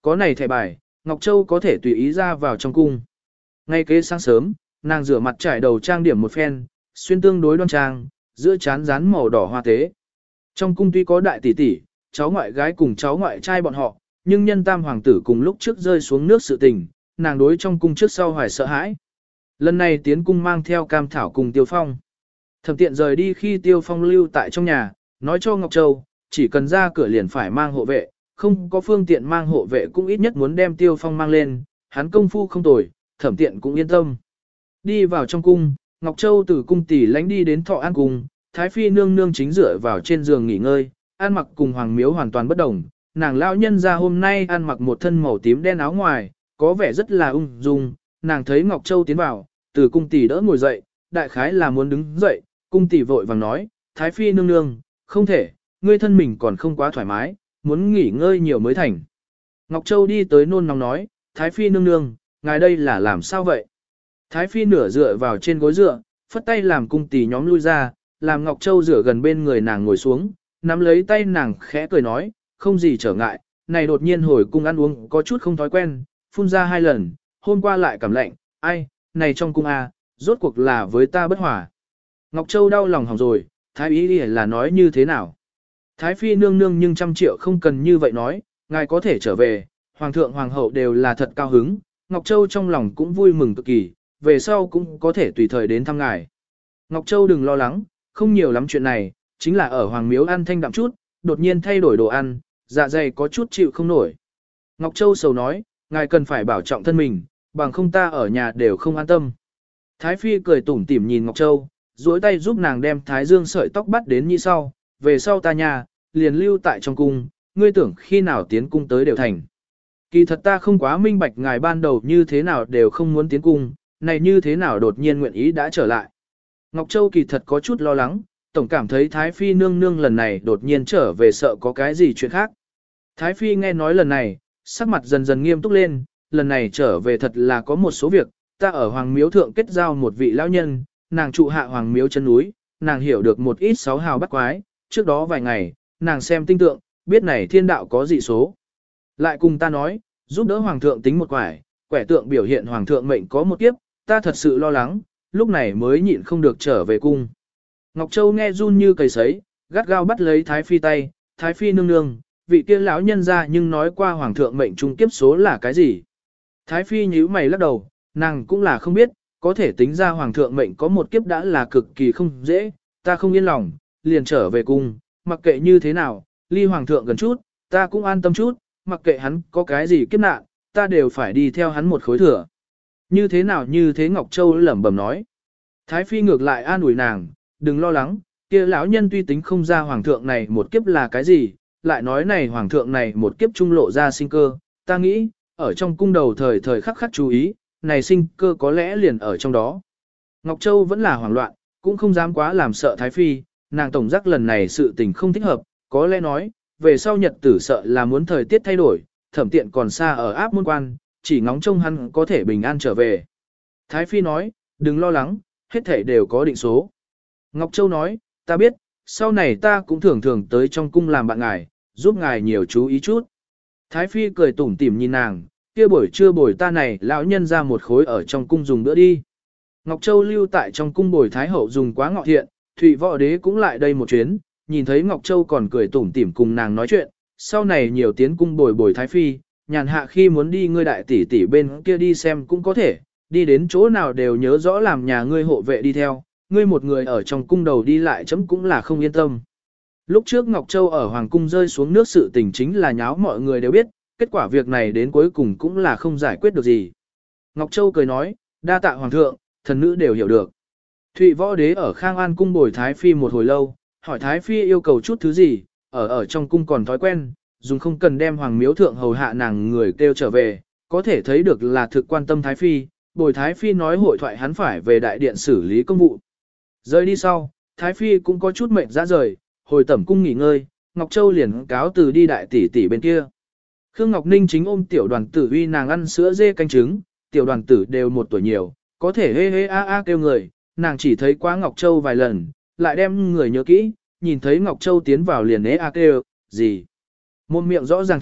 Có này thẻ bài, Ngọc Châu có thể tùy ý ra vào trong cung. Ngay kế sáng sớm, nàng rửa mặt trải đầu trang điểm một phen, xuyên tương đối đoan trang, giữa trán dán màu đỏ hoa tế. Trong cung tuy có đại tỷ tỷ, cháu ngoại gái cùng cháu ngoại trai bọn họ, nhưng nhân tam hoàng tử cùng lúc trước rơi xuống nước sự tình, nàng đối trong cung trước sau hoài sợ hãi. Lần này tiến cung mang theo Cam Thảo cùng Tiêu Phong. Thẩm Tiện rời đi khi Tiêu Phong lưu tại trong nhà, nói cho Ngọc Châu, chỉ cần ra cửa liền phải mang hộ vệ, không có phương tiện mang hộ vệ cũng ít nhất muốn đem Tiêu Phong mang lên, hắn công phu không tồi, Thẩm Tiện cũng yên tâm. Đi vào trong cung, Ngọc Châu từ cung tỷ lánh đi đến Thọ An cung, Thái Phi nương nương chính dựa vào trên giường nghỉ ngơi, ăn mặc cùng Hoàng Miếu hoàn toàn bất đồng. Nàng lão nhân ra hôm nay ăn mặc một thân màu tím đen áo ngoài, có vẻ rất là ung dung. Nàng thấy Ngọc Châu tiến vào, từ cung tỷ đỡ ngồi dậy, đại khái là muốn đứng dậy, cung tỷ vội vàng nói, Thái Phi nương nương, không thể, ngươi thân mình còn không quá thoải mái, muốn nghỉ ngơi nhiều mới thành. Ngọc Châu đi tới nôn nóng nói, Thái Phi nương nương, ngài đây là làm sao vậy? Thái Phi nửa dựa vào trên gối dựa, phất tay làm cung tỷ nhóm lui ra, làm Ngọc Châu rửa gần bên người nàng ngồi xuống, nắm lấy tay nàng khẽ cười nói, không gì trở ngại, này đột nhiên hồi cung ăn uống có chút không thói quen, phun ra 2 lần, hôm qua lại cảm lạnh, ai, này trong cung rốt cuộc là với ta bất hòa. Ngọc Châu đau lòng hỏng rồi, Thái ý là nói như thế nào? Thái Phi nương nương nhưng 100 triệu không cần như vậy nói, ngài có thể trở về, Hoàng thượng Hoàng hậu đều là thật cao hứng, Ngọc Châu trong lòng cũng vui mừng cực kỳ, về sau cũng có thể tùy thời đến thăm ngài. Ngọc Châu đừng lo lắng, không nhiều lắm chuyện này, chính là ở Hoàng Miếu ăn thanh đạm chút, đột nhiên thay đổi đồ ăn, dạ dày có chút chịu không nổi. Ngọc Châu sầu nói, ngài cần phải bảo trọng thân mình, bằng không ta ở nhà đều không an tâm. Thái Phi cười tủm tỉm nhìn Ngọc Châu, duỗi tay giúp nàng đem Thái Dương sợi tóc bắt đến như sau, về sau ta nhà, liền lưu tại trong cung, ngươi tưởng khi nào tiến cung tới đều thành. Kỳ thật ta không quá minh bạch ngài ban đầu như thế nào đều không muốn tiến cung, này như thế nào đột nhiên nguyện ý đã trở lại. Ngọc Châu kỳ thật có chút lo lắng, tổng cảm thấy Thái Phi nương nương lần này đột nhiên trở về sợ có cái gì chuyện khác. Thái Phi nghe nói lần này, sắc mặt dần dần nghiêm túc lên, lần này trở về thật là có một số việc, ta ở Hoàng Miếu Thượng kết giao một vị lão nhân, nàng trụ hạ Hoàng Miếu chân núi, nàng hiểu được một ít 6 hào bắt quái, trước đó vài ngày, nàng xem tinh tượng, biết này thiên đạo có dị số. Lại cùng ta nói, giúp đỡ Hoàng thượng tính một quẻ, quẻ tượng biểu hiện Hoàng thượng mệnh có một kiếp, ta thật sự lo lắng, lúc này mới nhịn không được trở về cung. Ngọc Châu nghe run như cầy sấy, gắt gao bắt lấy Thái Phi tay, Thái Phi nương nương, vị kia lão nhân ra nhưng nói qua Hoàng thượng mệnh trung kiếp số là cái gì. Thái Phi nhíu mày lắc đầu, nàng cũng là không biết, có thể tính ra Hoàng thượng mệnh có một kiếp đã là cực kỳ không dễ, ta không yên lòng, liền trở về cung, mặc kệ như thế nào, ly Hoàng thượng gần chút, ta cũng an tâm chút, mặc kệ hắn có cái gì kiếp nạn, ta đều phải đi theo hắn một khối thừa. Như thế nào như thế Ngọc Châu lẩm bẩm nói. Thái Phi ngược lại an ủi nàng, đừng lo lắng, kia lão nhân tuy tính không ra Hoàng thượng này một kiếp là cái gì, lại nói này Hoàng thượng này một kiếp trung lộ ra sinh cơ, ta nghĩ, ở trong cung đầu thời thời khắc khắc chú ý, này sinh cơ có lẽ liền ở trong đó. Ngọc Châu vẫn là hoảng loạn, cũng không dám quá làm sợ Thái Phi, nàng tổng giác lần này sự tình không thích hợp, có lẽ nói, về sau nhật tử sợ là muốn thời tiết thay đổi, Thẩm Tiện còn xa ở áp môn quan, chỉ ngóng trông hắn có thể bình an trở về. Thái Phi nói, đừng lo lắng, hết thảy đều có định số. Ngọc Châu nói, ta biết, sau này ta cũng thường thường tới trong cung làm bạn ngài, giúp ngài nhiều chú ý chút. Thái Phi cười tủm tỉm nhìn nàng, kia buổi trưa bồi ta này lão nhân ra một khối ở trong cung dùng bữa đi. Ngọc Châu lưu tại trong cung bồi Thái Hậu dùng quá ngọ thiện, Thụy Võ Đế cũng lại đây một chuyến, nhìn thấy Ngọc Châu còn cười tủm tỉm cùng nàng nói chuyện, sau này nhiều tiến cung bồi Thái Phi, nhàn hạ khi muốn đi ngươi đại tỷ tỷ bên kia đi xem cũng có thể, đi đến chỗ nào đều nhớ rõ làm nhà ngươi hộ vệ đi theo, ngươi một người ở trong cung đầu đi lại chấm cũng là không yên tâm. Lúc trước Ngọc Châu ở Hoàng cung rơi xuống nước sự tình chính là nháo mọi người đều biết, kết quả việc này đến cuối cùng cũng là không giải quyết được gì. Ngọc Châu cười nói, đa tạ Hoàng thượng, thần nữ đều hiểu được. Thụy Võ Đế ở Khang An cung bồi Thái Phi một hồi lâu, hỏi Thái Phi yêu cầu chút thứ gì, ở trong cung còn thói quen, dùng không cần đem Hoàng Miếu Thượng hầu hạ nàng người kêu trở về, có thể thấy được là thực quan tâm Thái Phi, bồi Thái Phi nói hội thoại hắn phải về đại điện xử lý công vụ. Rời đi sau, Thái Phi cũng có chút mệt ra rời, hồi tẩm cung nghỉ ngơi, Ngọc Châu liền cáo từ đi đại tỷ tỷ bên kia. Khương Ngọc Ninh chính ôm tiểu đoàn tử uy nàng ăn sữa dê canh trứng, tiểu đoàn tử đều 1 tuổi nhiều, có thể hê hê a a kêu người, nàng chỉ thấy quá Ngọc Châu vài lần, lại đem người nhớ kỹ, nhìn thấy Ngọc Châu tiến vào liền ế a kêu, gì. Môn miệng rõ ràng thực,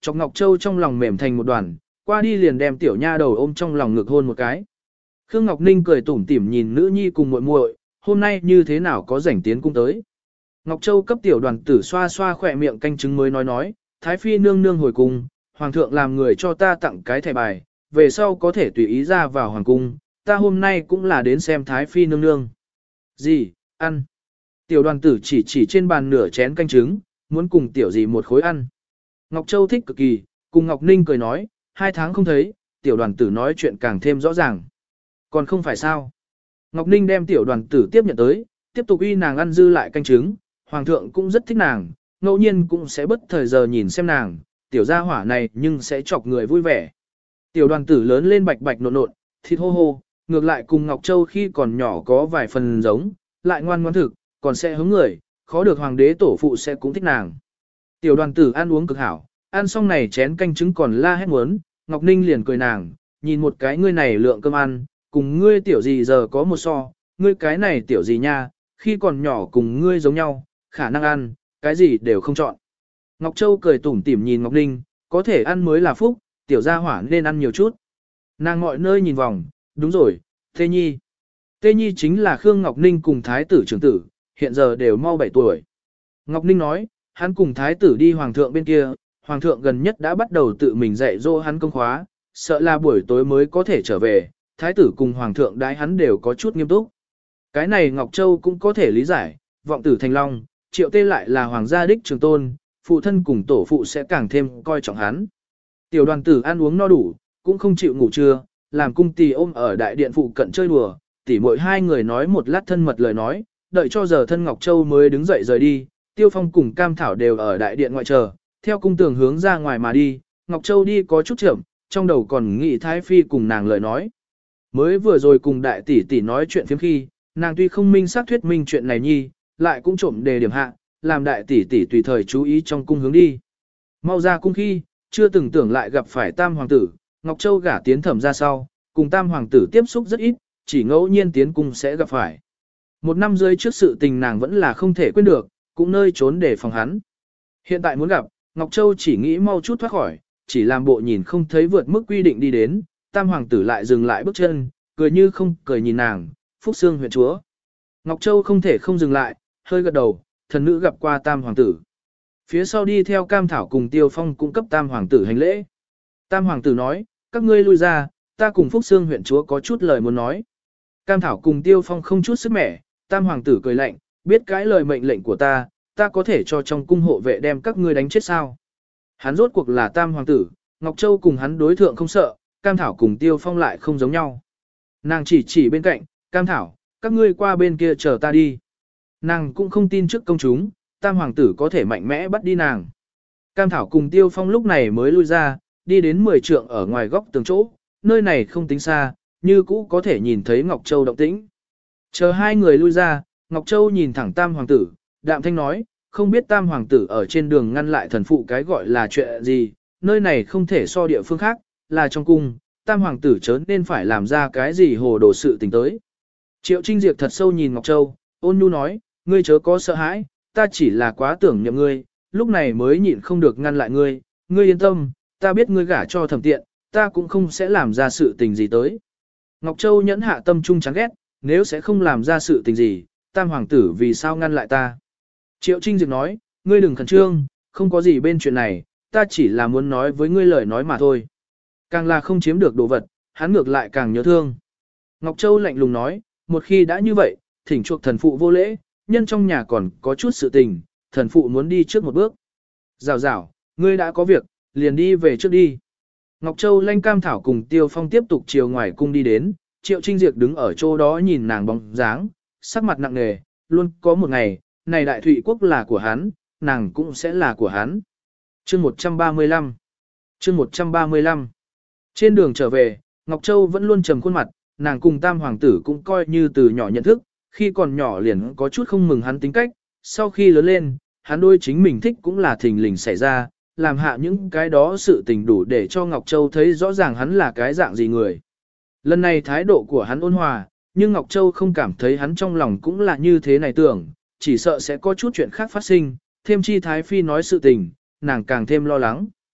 Chọc Ngọc Châu trong lòng mềm thành một đoàn, qua đi liền đem tiểu nha đầu ôm trong lòng ngực hôn một cái. Khương Ngọc Ninh cười tủm tỉm nhìn nữ nhi cùng muội muội, hôm nay như thế nào có rảnh tiến cung tới. Ngọc Châu cấp tiểu đoàn tử xoa xoa khỏe miệng canh chứng mới nói, Thái Phi nương nương hồi cung, Hoàng thượng làm người cho ta tặng cái thẻ bài, về sau có thể tùy ý ra vào Hoàng cung, ta hôm nay cũng là đến xem Thái Phi nương nương. Gì, ăn. Tiểu đoàn tử chỉ trên bàn nửa chén canh trứng, muốn cùng tiểu gì một khối ăn. Ngọc Châu thích cực kỳ, cùng Ngọc Ninh cười nói, 2 tháng không thấy, tiểu đoàn tử nói chuyện càng thêm rõ ràng. Còn không phải sao. Ngọc Ninh đem tiểu đoàn tử tiếp nhận tới, tiếp tục uy nàng ăn dư lại canh trứng, Hoàng thượng cũng rất thích nàng, ngẫu nhiên cũng sẽ bất thời giờ nhìn xem nàng, tiểu gia hỏa này nhưng sẽ chọc người vui vẻ. Tiểu đoàn tử lớn lên bạch bạch nộn nộn, thịt hô hô, ngược lại cùng Ngọc Châu khi còn nhỏ có vài phần giống, lại ngoan ngoãn thực, còn sẽ hứng người, khó được hoàng đế tổ phụ sẽ cũng thích nàng. Tiểu đoàn tử ăn uống cực hảo, ăn xong này chén canh trứng còn la hét muốn, Ngọc Ninh liền cười nàng, nhìn một cái ngươi này lượng cơm ăn, cùng ngươi tiểu gì giờ có một so, ngươi cái này tiểu gì nha, khi còn nhỏ cùng ngươi giống nhau, khả năng ăn, cái gì đều không chọn. Ngọc Châu cười tủm tỉm nhìn Ngọc Ninh, có thể ăn mới là phúc, tiểu gia hỏa nên ăn nhiều chút. Nàng mọi nơi nhìn vòng, đúng rồi, Tê Nhi. Tê Nhi chính là Khương Ngọc Ninh cùng thái tử trưởng tử, hiện giờ đều mau 7 tuổi. Ngọc Ninh nói, hắn cùng thái tử đi hoàng thượng bên kia, hoàng thượng gần nhất đã bắt đầu tự mình dạy dỗ hắn công khóa, sợ là buổi tối mới có thể trở về, thái tử cùng hoàng thượng đái hắn đều có chút nghiêm túc. Cái này Ngọc Châu cũng có thể lý giải, vọng tử thành long, Triệu Tê lại là hoàng gia đích trường tôn, phụ thân cùng tổ phụ sẽ càng thêm coi trọng hắn. Tiểu đoàn tử ăn uống no đủ, cũng không chịu ngủ trưa, làm cung tỳ ôm ở đại điện phụ cận chơi đùa, tỉ mỗi hai người nói một lát thân mật lời nói, đợi cho giờ thân Ngọc Châu mới đứng dậy rời đi, Tiêu Phong cùng Cam Thảo đều ở đại điện ngoại chờ, theo cung tường hướng ra ngoài mà đi, Ngọc Châu đi có chút chậm, trong đầu còn nghĩ Thái Phi cùng nàng lời nói. Mới vừa rồi cùng đại tỷ tỷ nói chuyện phiếm khi, nàng tuy không minh xác thuyết minh chuyện này nhi, lại cũng trộm đề điểm hạ, làm đại tỷ tỷ tùy thời chú ý trong cung hướng đi. Mau ra cung khi, chưa từng tưởng lại gặp phải tam hoàng tử, Ngọc Châu gả tiến thẩm ra sau, cùng tam hoàng tử tiếp xúc rất ít, chỉ ngẫu nhiên tiến cung sẽ gặp phải. Một năm rưỡi trước sự tình nàng vẫn là không thể quên được, cũng nơi trốn để phòng hắn. Hiện tại muốn gặp, Ngọc Châu chỉ nghĩ mau chút thoát khỏi, chỉ làm bộ nhìn không thấy vượt mức quy định đi đến, tam hoàng tử lại dừng lại bước chân, cười như không cười nhìn nàng, Phúc Sương huyện chúa. Ngọc Châu không thể không dừng lại, hơi gật đầu, thần nữ gặp qua tam hoàng tử. Phía sau đi theo Cam Thảo cùng Tiêu Phong cũng cấp tam hoàng tử hành lễ. Tam hoàng tử nói, các ngươi lui ra, ta cùng Phúc Sương huyện chúa có chút lời muốn nói. Cam Thảo cùng Tiêu Phong không chút sức mẻ, tam hoàng tử cười lạnh, biết cái lời mệnh lệnh của ta có thể cho trong cung hộ vệ đem các ngươi đánh chết sao. Hắn rốt cuộc là tam hoàng tử, Ngọc Châu cùng hắn đối thượng không sợ, Cam Thảo cùng Tiêu Phong lại không giống nhau. Nàng chỉ bên cạnh, Cam Thảo, các ngươi qua bên kia chờ ta đi. Nàng cũng không tin trước công chúng, tam hoàng tử có thể mạnh mẽ bắt đi nàng. Cam Thảo cùng Tiêu Phong lúc này mới lui ra, đi đến 10 trượng ở ngoài góc tường chỗ, nơi này không tính xa, như cũ có thể nhìn thấy Ngọc Châu động tĩnh. Chờ hai người lui ra, Ngọc Châu nhìn thẳng tam hoàng tử, đạm thanh nói, không biết tam hoàng tử ở trên đường ngăn lại thần phụ cái gọi là chuyện gì, nơi này không thể so địa phương khác, là trong cung, tam hoàng tử chớ nên phải làm ra cái gì hồ đồ sự tình tới. Triệu Trinh Diệp thật sâu nhìn Ngọc Châu, ôn nhu nói, ngươi chớ có sợ hãi, ta chỉ là quá tưởng niệm ngươi, lúc này mới nhịn không được ngăn lại ngươi, ngươi yên tâm, ta biết ngươi gả cho thẩm tiện, ta cũng không sẽ làm ra sự tình gì tới. Ngọc Châu nhẫn hạ tâm trung chán ghét, nếu sẽ không làm ra sự tình gì, tam hoàng tử vì sao ngăn lại ta. Triệu Trinh Diệp nói, ngươi đừng khẩn trương, không có gì bên chuyện này, ta chỉ là muốn nói với ngươi lời nói mà thôi. Càng là không chiếm được đồ vật, hắn ngược lại càng nhớ thương. Ngọc Châu lạnh lùng nói, một khi đã như vậy, thỉnh chuộc thần phụ vô lễ, nhân trong nhà còn có chút sự tình, thần phụ muốn đi trước một bước. Rào rào, ngươi đã có việc, liền đi về trước đi. Ngọc Châu lanh Cam Thảo cùng Tiêu Phong tiếp tục chiều ngoài cung đi đến, Triệu Trinh Diệp đứng ở chỗ đó nhìn nàng bóng dáng, sắc mặt nặng nề, luôn có một ngày, này đại thụy quốc là của hắn, nàng cũng sẽ là của hắn. Chương 135 Chương 135 Trên đường trở về, Ngọc Châu vẫn luôn trầm khuôn mặt, nàng cùng tam hoàng tử cũng coi như từ nhỏ nhận thức, khi còn nhỏ liền có chút không mừng hắn tính cách, sau khi lớn lên, hắn đôi chính mình thích cũng là thình lình xảy ra, làm hạ những cái đó sự tình đủ để cho Ngọc Châu thấy rõ ràng hắn là cái dạng gì người. Lần này thái độ của hắn ôn hòa, nhưng Ngọc Châu không cảm thấy hắn trong lòng cũng là như thế này tưởng, chỉ sợ sẽ có chút chuyện khác phát sinh, thêm chi Thái Phi nói sự tình, nàng càng thêm lo lắng.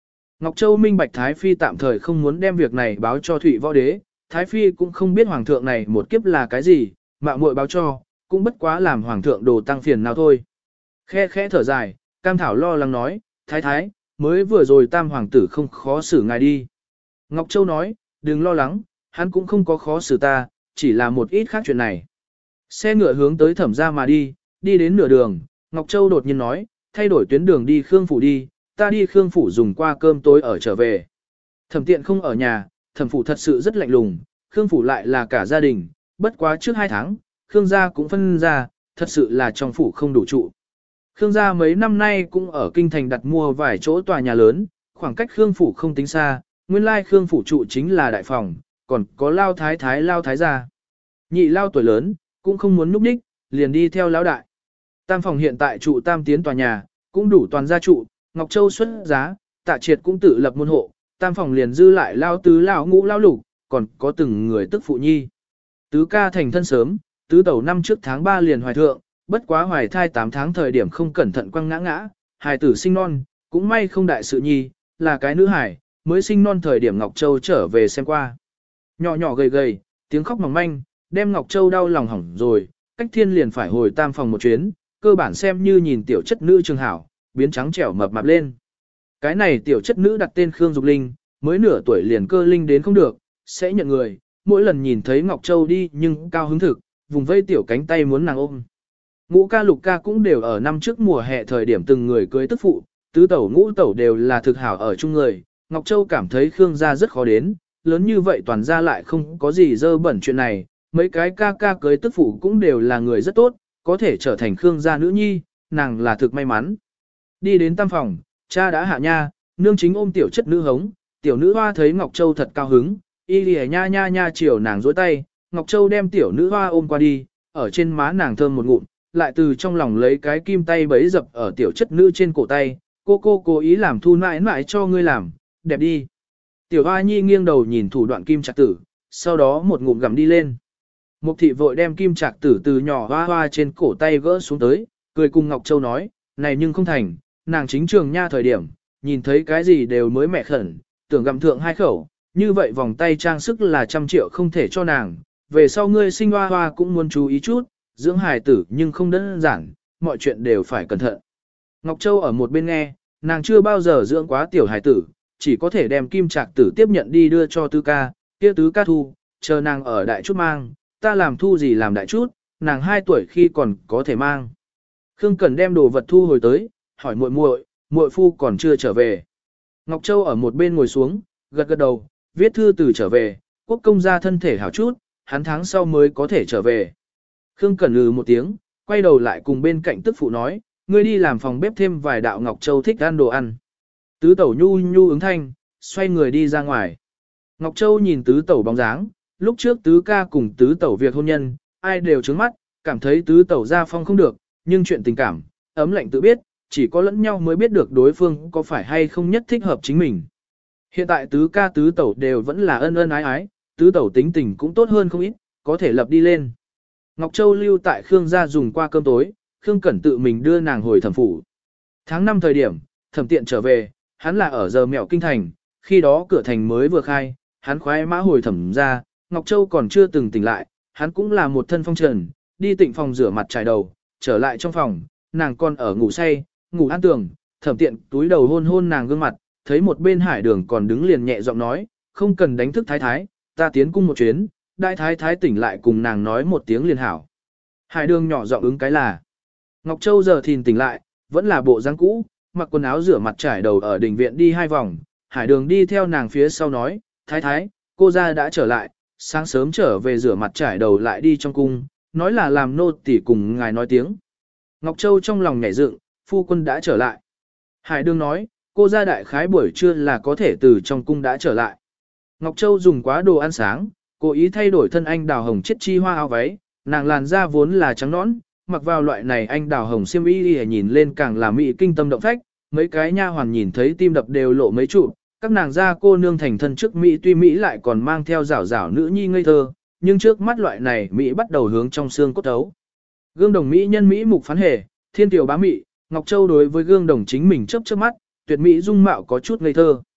Ngọc Châu minh bạch Thái Phi tạm thời không muốn đem việc này báo cho Thụy Võ Đế, Thái Phi cũng không biết Hoàng thượng này một kiếp là cái gì, mạo muội báo cho, cũng bất quá làm Hoàng thượng đồ tăng phiền nào thôi. Khe khẽ thở dài, Cam Thảo lo lắng nói, Thái Thái, mới vừa rồi Tam Hoàng tử không khó xử ngài đi. Ngọc Châu nói, đừng lo lắng, hắn cũng không có khó xử ta, chỉ là một ít khác chuyện này. Xe ngựa hướng tới Thẩm gia mà đi, đi đến nửa đường, Ngọc Châu đột nhiên nói, thay đổi tuyến đường đi Khương Phủ đi, ta đi Khương Phủ dùng qua cơm tối ở trở về. Thẩm Tiện không ở nhà, Thẩm Phủ thật sự rất lạnh lùng, Khương Phủ lại là cả gia đình, bất quá trước 2 tháng, Khương gia cũng phân ra, thật sự là trong phủ không đủ trụ. Khương gia mấy năm nay cũng ở kinh thành đặt mua vài chỗ tòa nhà lớn, khoảng cách Khương Phủ không tính xa, nguyên lai Khương Phủ trụ chính là đại phòng, còn có Lao Thái gia. Nhị Lao tuổi lớn, cũng không muốn núp đích, liền đi theo Lão đại. Tam phòng hiện tại trụ tam tiến tòa nhà, cũng đủ toàn gia trụ, Ngọc Châu xuất giá, Tạ Triệt cũng tự lập môn hộ, tam phòng liền dư lại Lao tứ Lão ngũ Lão lục, còn có từng người tức phụ nhi. Tứ ca thành thân sớm, tứ tẩu năm trước tháng 3 liền hoài thượng, bất quá hoài thai 8 tháng thời điểm không cẩn thận quăng ngã, hài tử sinh non, cũng may không đại sự nhi, là cái nữ hài, mới sinh non thời điểm Ngọc Châu trở về xem qua. Nhỏ nhỏ gầy gầy, tiếng khóc mỏng manh, đem Ngọc Châu đau lòng hỏng rồi, cách thiên liền phải hồi tam phòng một chuyến, cơ bản xem như nhìn tiểu chất nữ trường hảo, biến trắng trẻo mập mạp lên. Cái này tiểu chất nữ đặt tên Khương Dục Linh, mới nửa tuổi liền cơ linh đến không được, sẽ nhận người, mỗi lần nhìn thấy Ngọc Châu đi nhưng cao hứng thực, vùng vây tiểu cánh tay muốn nàng ôm. Ngũ ca lục ca cũng đều ở năm trước mùa hè thời điểm từng người cưới tức phụ, tứ tẩu ngũ tẩu đều là thực hảo ở chung người, Ngọc Châu cảm thấy Khương gia rất khó đến, lớn như vậy toàn gia lại không có gì dơ bẩn chuyện này, mấy cái ca ca cưới tức phụ cũng đều là người rất tốt, có thể trở thành Khương gia nữ nhi, nàng là thực may mắn. Đi đến tam phòng, cha đã hạ nha, nương chính ôm tiểu chất nữ hống, tiểu nữ hoa thấy Ngọc Châu thật cao hứng, y lìa nha nha nha chiều nàng dối tay, Ngọc Châu đem tiểu nữ hoa ôm qua đi, ở trên má nàng thơm một ngụm, lại từ trong lòng lấy cái kim tay bấy dập ở tiểu chất nữ trên cổ tay, cô cố ý làm thu nãi nãi cho ngươi làm, đẹp đi. Tiểu hoa nhi nghiêng đầu nhìn thủ đoạn kim trạc tử, sau đó một ngụm gặm đi lên. Mục thị vội đem kim trạc tử từ nhỏ hoa hoa trên cổ tay gỡ xuống tới, cười cùng Ngọc Châu nói, này nhưng không thành, nàng chính trường nha thời điểm, nhìn thấy cái gì đều mới mẹ khẩn, tưởng gặm thượng 2 khẩu, như vậy vòng tay trang sức là 100 triệu không thể cho nàng, về sau ngươi sinh hoa hoa cũng muốn chú ý chút, dưỡng hài tử nhưng không đơn giản, mọi chuyện đều phải cẩn thận. Ngọc Châu ở một bên nghe, nàng chưa bao giờ dưỡng quá tiểu hài tử, chỉ có thể đem kim trạc tử tiếp nhận đi đưa cho tứ ca, kia tứ ca thu, chờ nàng ở đại chút mang, ta làm thu gì làm đại chút, nàng 2 tuổi khi còn có thể mang. Khương Cẩn đem đồ vật thu hồi tới, hỏi muội phu còn chưa trở về. Ngọc Châu ở một bên ngồi xuống, gật gật đầu, viết thư từ trở về, quốc công gia thân thể hảo chút, hắn tháng sau mới có thể trở về. Khương Cẩn một tiếng, quay đầu lại cùng bên cạnh tức phụ nói, ngươi đi làm phòng bếp thêm vài đạo Ngọc Châu thích ăn đồ ăn. Tứ tẩu nhu ứng thanh, xoay người đi ra ngoài. Ngọc Châu nhìn tứ tẩu bóng dáng, lúc trước tứ ca cùng tứ tẩu việc hôn nhân, ai đều trướng mắt, cảm thấy tứ tẩu gia phong không được, nhưng chuyện tình cảm, ấm lạnh tự biết, chỉ có lẫn nhau mới biết được đối phương có phải hay không nhất thích hợp chính mình. Hiện tại tứ ca tứ tẩu đều vẫn là ân ân ái ái, tứ tẩu tính tình cũng tốt hơn không ít, có thể lập đi lên. Ngọc Châu lưu tại Khương gia dùng qua cơm tối, Khương Cẩn tự mình đưa nàng hồi Thẩm phủ. Tháng 5 thời điểm, Thẩm Tiện trở về, hắn là ở giờ mẹo kinh thành, khi đó cửa thành mới vừa khai, hắn khoái mã hồi Thẩm ra, Ngọc Châu còn chưa từng tỉnh lại, hắn cũng là một thân phong trần, đi tịnh phòng rửa mặt trải đầu, trở lại trong phòng, nàng còn ở ngủ say, ngủ an tường, Thẩm Tiện túi đầu hôn hôn nàng gương mặt, thấy một bên Hải Đường còn đứng liền nhẹ giọng nói, không cần đánh thức thái thái, ta tiến cung một chuyến, đại thái thái tỉnh lại cùng nàng nói một tiếng liền hảo. Hải Đường nhỏ giọng ứng cái là. Ngọc Châu giờ thìn tỉnh lại, vẫn là bộ dáng cũ, mặc quần áo rửa mặt trải đầu ở đình viện đi 2 vòng, Hải Đường đi theo nàng phía sau nói, thái thái, cô gia đã trở lại, sáng sớm trở về rửa mặt trải đầu lại đi trong cung, nói là làm nô tỳ cùng ngài nói tiếng. Ngọc Châu trong lòng nhảy dựng, phu quân đã trở lại. Hải Đường nói, cô gia đại khái buổi trưa là có thể từ trong cung đã trở lại. Ngọc Châu dùng quá đồ ăn sáng, cố ý thay đổi thân anh đào hồng chiết chi hoa áo váy, nàng làn da vốn là trắng nõn, mặc vào loại này anh đào hồng xiêm y nhìn lên càng là mỹ kinh tâm động phách, mấy cái nha hoàn nhìn thấy tim đập đều lộ mấy trụ, các nàng gia cô nương thành thân trước mỹ tuy mỹ lại còn mang theo rảo rảo nữ nhi ngây thơ, nhưng trước mắt loại này mỹ bắt đầu hướng trong xương cốt thấu. Gương đồng mỹ nhân mỹ mục phán hề, thiên tiểu bá mỹ, Ngọc Châu đối với gương đồng chính mình chớp chớp mắt, tuyệt mỹ dung mạo có chút ngây thơ.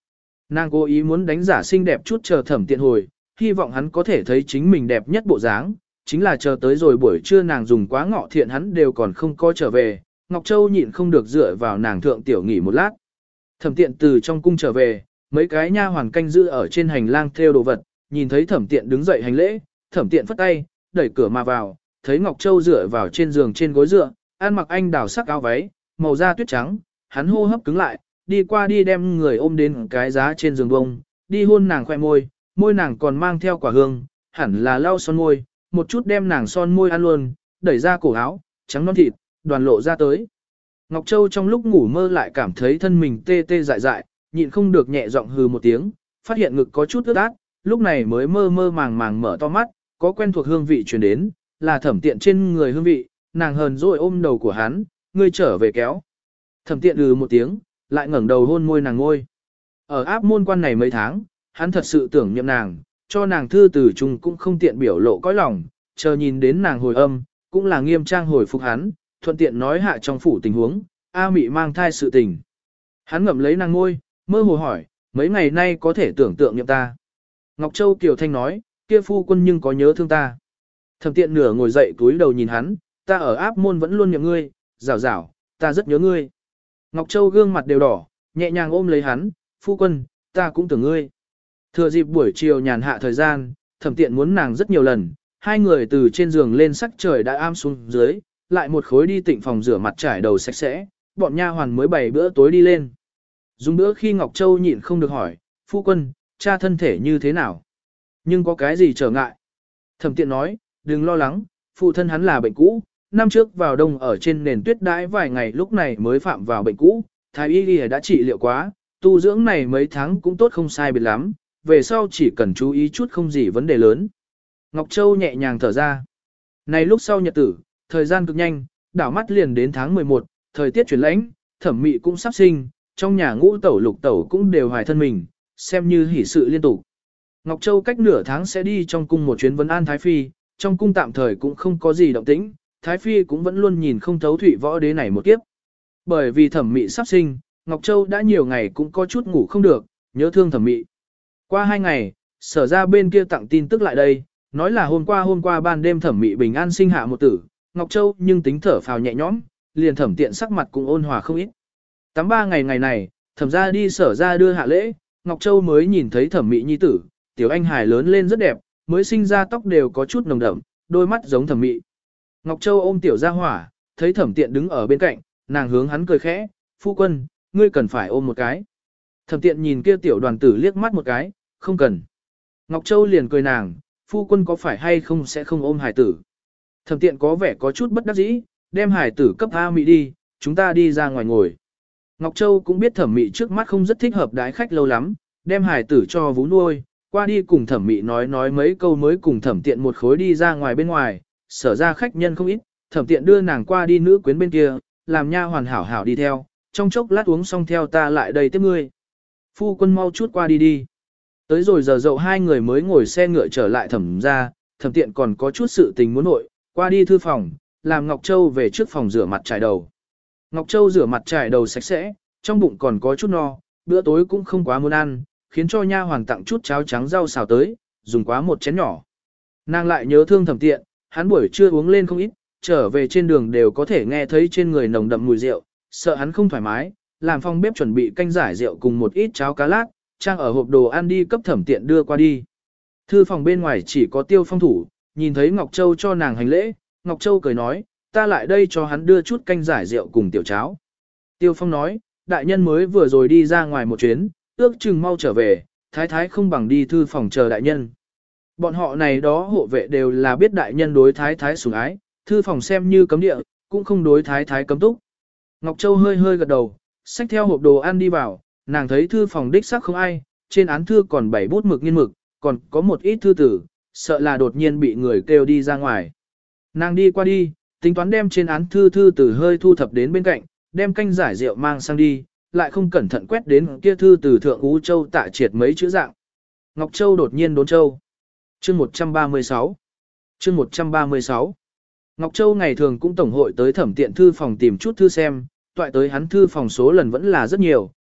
Nàng cố ý muốn đánh giả xinh đẹp chút chờ Thẩm Tiện hồi, hy vọng hắn có thể thấy chính mình đẹp nhất bộ dáng, chính là chờ tới rồi buổi trưa nàng dùng quá ngọ thiện hắn đều còn không có trở về, Ngọc Châu nhịn không được dựa vào nàng thượng tiểu nghỉ một lát. Thẩm Tiện từ trong cung trở về, mấy cái nha hoàn canh giữ ở trên hành lang theo đồ vật, nhìn thấy Thẩm Tiện đứng dậy hành lễ, Thẩm Tiện phất tay, đẩy cửa mà vào, thấy Ngọc Châu dựa vào trên giường trên gối dựa, ăn mặc anh đào sắc áo váy, màu da tuyết trắng, hắn hô hấp cứng lại, đi qua đi đem người ôm đến cái giá trên giường bông, đi hôn nàng khoe môi, môi nàng còn mang theo quả hương, hẳn là lau son môi, một chút đem nàng son môi ăn luôn, đẩy ra cổ áo, trắng non thịt, đoàn lộ ra tới. Ngọc Châu trong lúc ngủ mơ lại cảm thấy thân mình tê tê dại dại, nhịn không được nhẹ giọng hừ một tiếng, phát hiện ngực có chút ướt át, lúc này mới mơ mơ màng màng mở to mắt, có quen thuộc hương vị truyền đến, là Thẩm Tiện trên người hương vị, nàng hờn dỗi ôm đầu của hắn, ngươi trở về kéo. Thẩm Tiện một tiếng, lại ngẩng đầu hôn môi nàng ngôi. Ở áp môn quan này mấy tháng, hắn thật sự tưởng niệm nàng, cho nàng thư từ chung cũng không tiện biểu lộ cõi lòng, chờ nhìn đến nàng hồi âm, cũng là nghiêm trang hồi phục hắn, thuận tiện nói hạ trong phủ tình huống, A Mị mang thai sự tình. Hắn ngậm lấy nàng ngôi, mơ hồ hỏi, mấy ngày nay có thể tưởng tượng niệm ta. Ngọc Châu Kiều Thanh nói, kia phu quân nhưng có nhớ thương ta. Thẩm Tiện nửa ngồi dậy túi đầu nhìn hắn, ta ở áp môn vẫn luôn niệm ngươi, rảo rảo, ta rất nhớ ngươi. Ngọc Châu gương mặt đều đỏ, nhẹ nhàng ôm lấy hắn, phu quân, ta cũng tưởng ngươi. Thừa dịp buổi chiều nhàn hạ thời gian, Thẩm Tiện muốn nàng rất nhiều lần, hai người từ trên giường lên sắc trời đã am xuống dưới, lại một khối đi tịnh phòng rửa mặt trải đầu sạch sẽ, bọn nha hoàn mới bày bữa tối đi lên. Dùng bữa khi Ngọc Châu nhịn không được hỏi, phu quân, cha thân thể như thế nào? Nhưng có cái gì trở ngại? Thẩm Tiện nói, đừng lo lắng, phụ thân hắn là bệnh cũ, năm trước vào đông ở trên nền tuyết đãi vài ngày lúc này mới phạm vào bệnh cũ, thái y đã trị liệu quá, tu dưỡng này mấy tháng cũng tốt không sai biệt lắm, về sau chỉ cần chú ý chút không gì vấn đề lớn. Ngọc Châu nhẹ nhàng thở ra. Này lúc sau nhật tử, thời gian cực nhanh, đảo mắt liền đến tháng 11, thời tiết chuyển lạnh, Thẩm Mị cũng sắp sinh, trong nhà Ngũ Tẩu Lục Tẩu cũng đều hoài thân mình, xem như hỷ sự liên tục. Ngọc Châu cách nửa tháng sẽ đi trong cung một chuyến vấn an Thái Phi, trong cung tạm thời cũng không có gì động tĩnh, Thái Phi cũng vẫn luôn nhìn không thấu Thụy Võ Đế này một kiếp. Bởi vì Thẩm Mị sắp sinh, Ngọc Châu đã nhiều ngày cũng có chút ngủ không được, nhớ thương Thẩm Mị. Qua 2 ngày, sở ra bên kia tặng tin tức lại đây, nói là hôm qua ban đêm Thẩm Mị bình an sinh hạ một tử, Ngọc Châu nhưng tính thở phào nhẹ nhõm, liền Thẩm Tiện sắc mặt cũng ôn hòa không ít. 3 ngày này, Thẩm ra đi sở ra đưa hạ lễ, Ngọc Châu mới nhìn thấy Thẩm Mị nhi tử, tiểu anh hài lớn lên rất đẹp, mới sinh ra tóc đều có chút nồng đậm, đôi mắt giống Thẩm Mị. Ngọc Châu ôm tiểu gia hỏa, thấy Thẩm Tiện đứng ở bên cạnh, nàng hướng hắn cười khẽ, phu quân, ngươi cần phải ôm một cái. Thẩm Tiện nhìn kia tiểu đoàn tử liếc mắt một cái, không cần. Ngọc Châu liền cười nàng, phu quân có phải hay không sẽ không ôm hài tử. Thẩm Tiện có vẻ có chút bất đắc dĩ, đem hài tử cấp A Mị đi, chúng ta đi ra ngoài ngồi. Ngọc Châu cũng biết Thẩm Mị trước mắt không rất thích hợp đái khách lâu lắm, đem hài tử cho vú nuôi, qua đi cùng Thẩm Mị nói mấy câu mới cùng Thẩm Tiện một khối đi ra ngoài bên ngoài, sở ra khách nhân không ít, Thẩm Tiện đưa nàng qua đi nữ quyến bên kia, làm nha hoàn hảo hảo đi theo, trong chốc lát uống xong theo ta lại đây tiếp ngươi. Phu quân mau chút qua đi đi. Tới rồi giờ dậu hai người mới ngồi xe ngựa trở lại Thẩm ra, Thẩm Tiện còn có chút sự tình muốn nội, qua đi thư phòng, làm Ngọc Châu về trước phòng rửa mặt trải đầu. Ngọc Châu rửa mặt trải đầu sạch sẽ, trong bụng còn có chút no, bữa tối cũng không quá muốn ăn, khiến cho nha hoàn tặng chút cháo trắng rau xào tới, dùng quá một chén nhỏ. Nàng lại nhớ thương Thẩm Tiện, hắn buổi trưa uống lên không ít, trở về trên đường đều có thể nghe thấy trên người nồng đậm mùi rượu, sợ hắn không thoải mái, làm phòng bếp chuẩn bị canh giải rượu cùng một ít cháo cá lát, trang ở hộp đồ ăn đi cấp Thẩm Tiện đưa qua đi. Thư phòng bên ngoài chỉ có Tiêu Phong thủ, nhìn thấy Ngọc Châu cho nàng hành lễ, Ngọc Châu cười nói, ta lại đây cho hắn đưa chút canh giải rượu cùng tiểu cháo. Tiêu Phong nói, đại nhân mới vừa rồi đi ra ngoài một chuyến, ước chừng mau trở về, thái thái không bằng đi thư phòng chờ đại nhân. Bọn họ này đó hộ vệ đều là biết đại nhân đối thái thái sủng ái, thư phòng xem như cấm địa, cũng không đối thái thái cấm túc. Ngọc Châu hơi hơi gật đầu, xách theo hộp đồ ăn đi vào, nàng thấy thư phòng đích xác không ai, trên án thư còn 7 bút mực nghiên mực, còn có một ít thư tử, sợ là đột nhiên bị người kêu đi ra ngoài. Nàng đi qua đi, tính toán đem trên án thư tử hơi thu thập đến bên cạnh, đem canh giải rượu mang sang đi, lại không cẩn thận quét đến kia thư từ thượng Ú Châu Tạ Triệt mấy chữ dạng. Ngọc Châu đột nhiên đốn châu. Chương 136 Chương 136 Ngọc Châu ngày thường cũng tổng hội tới Thẩm Tiện thư phòng tìm chút thư xem, toại tới hắn thư phòng số lần vẫn là rất nhiều,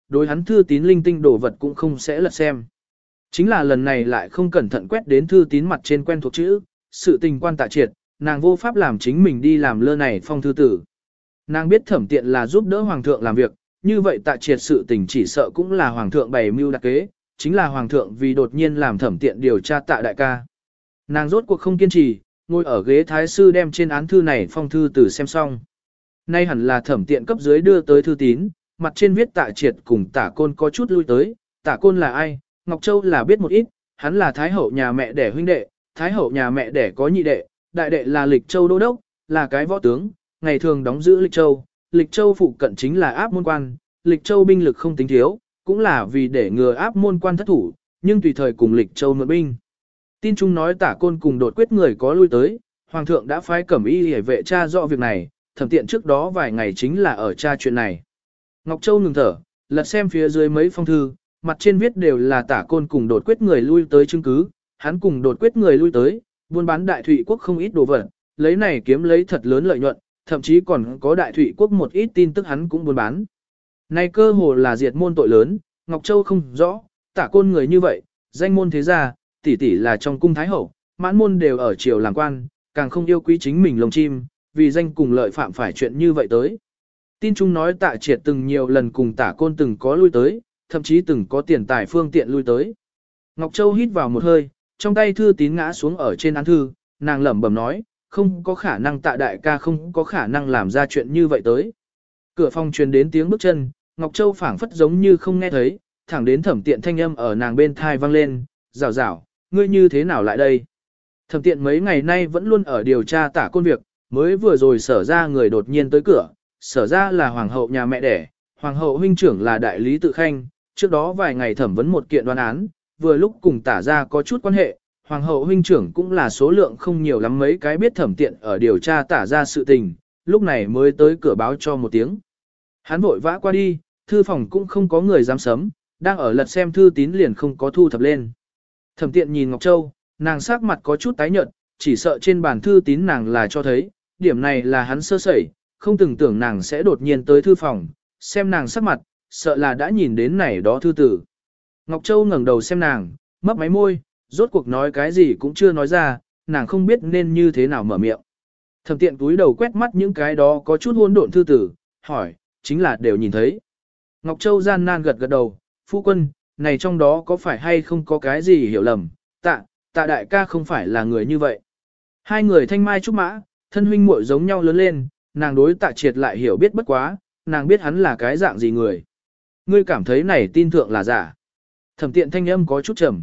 đối hắn thư tín linh tinh đồ vật cũng không sẽ lật xem. Chính là lần này lại không cẩn thận quét đến thư tín mặt trên quen thuộc chữ, sự tình quan Tạ Triệt, nàng vô pháp làm chính mình đi làm lơ này phong thư tử. Nàng biết Thẩm Tiện là giúp đỡ Hoàng thượng làm việc, như vậy Tạ Triệt sự tình chỉ sợ cũng là Hoàng thượng bày mưu đặc kế, chính là Hoàng thượng vì đột nhiên làm Thẩm Tiện điều tra Tạ đại ca. Nàng rốt cuộc không kiên trì, ngồi ở ghế thái sư đem trên án thư này phong thư tử xem xong. Nay hẳn là Thẩm Tiện cấp dưới đưa tới thư tín, mặt trên viết Tạ Triệt cùng Tả Côn có chút lui tới, Tả Côn là ai, Ngọc Châu là biết một ít, hắn là Thái hậu nhà mẹ đẻ huynh đệ, Thái hậu nhà mẹ đẻ có nhị đệ, đại đệ là Lịch Châu đô đốc, là cái võ tướng, ngày thường đóng giữ Lịch Châu phụ cận chính là áp môn quan, Lịch Châu binh lực không tính thiếu, cũng là vì để ngừa áp môn quan thất thủ, nhưng tùy thời cùng Lịch Châu mượn binh. Tin chung nói Tả Côn cùng đột quyết người có lui tới, Hoàng thượng đã phái cẩm y hề vệ tra rõ việc này, Thẩm Tiện trước đó vài ngày chính là ở tra chuyện này. Ngọc Châu ngừng thở, lật xem phía dưới mấy phong thư, mặt trên viết đều là Tả Côn cùng đột quyết người lui tới chứng cứ, hắn cùng đột quyết người lui tới, buôn bán Đại Thụy quốc không ít đồ vật, lấy này kiếm lấy thật lớn lợi nhuận, thậm chí còn có Đại Thụy quốc một ít tin tức hắn cũng buôn bán. Này cơ hồ là diệt môn tội lớn, Ngọc Châu không rõ, Tả Côn người như vậy, danh môn thế gia, tỷ tỷ là trong cung thái hậu, mãn môn đều ở triều làm quan, càng không yêu quý chính mình lồng chim, vì danh cùng lợi phạm phải chuyện như vậy tới. Tin chung nói Tạ Triệt từng nhiều lần cùng Tả Côn từng có lui tới, thậm chí từng có tiền tài phương tiện lui tới. Ngọc Châu hít vào một hơi, trong tay thư tín ngã xuống ở trên án thư, nàng lẩm bẩm nói, không có khả năng Tạ đại ca không có khả năng làm ra chuyện như vậy tới. Cửa phòng truyền đến tiếng bước chân, Ngọc Châu phảng phất giống như không nghe thấy, thẳng đến Thẩm Tiện thanh âm ở nàng bên thai vang lên, rào rào, ngươi như thế nào lại đây? Thẩm Tiện mấy ngày nay vẫn luôn ở điều tra Tả Côn việc, mới vừa rồi Sở ra người đột nhiên tới cửa, Sở ra là hoàng hậu nhà mẹ đẻ, hoàng hậu huynh trưởng là đại lý tự khanh, trước đó vài ngày thẩm vấn một kiện đoán án, vừa lúc cùng Tả ra có chút quan hệ, hoàng hậu huynh trưởng cũng là số lượng không nhiều lắm mấy cái biết Thẩm Tiện ở điều tra Tả ra sự tình, lúc này mới tới cửa báo cho một tiếng. Hắn vội vã qua đi, thư phòng cũng không có người dám sấm, đang ở lật xem thư tín liền không có thu thập lên. Thẩm Tiện nhìn Ngọc Châu, nàng sắc mặt có chút tái nhợt, chỉ sợ trên bàn thư tín nàng là cho thấy, điểm này là hắn sơ sẩy, không từng tưởng nàng sẽ đột nhiên tới thư phòng, xem nàng sắc mặt, sợ là đã nhìn đến này đó thư tử. Ngọc Châu ngẩng đầu xem nàng, mấp máy môi, rốt cuộc nói cái gì cũng chưa nói ra, nàng không biết nên như thế nào mở miệng. Thẩm Tiện cúi đầu quét mắt những cái đó có chút hỗn độn thư tử, hỏi, chính là đều nhìn thấy. Ngọc Châu gian nan gật gật đầu, phu quân, này trong đó có phải hay không có cái gì hiểu lầm, tạ đại ca không phải là người như vậy. Hai người thanh mai trúc mã, thân huynh muội giống nhau lớn lên, nàng đối Tạ Triệt lại hiểu biết bất quá, nàng biết hắn là cái dạng gì người. Ngươi cảm thấy này tin thượng là giả. Thẩm Tiện thanh âm có chút trầm.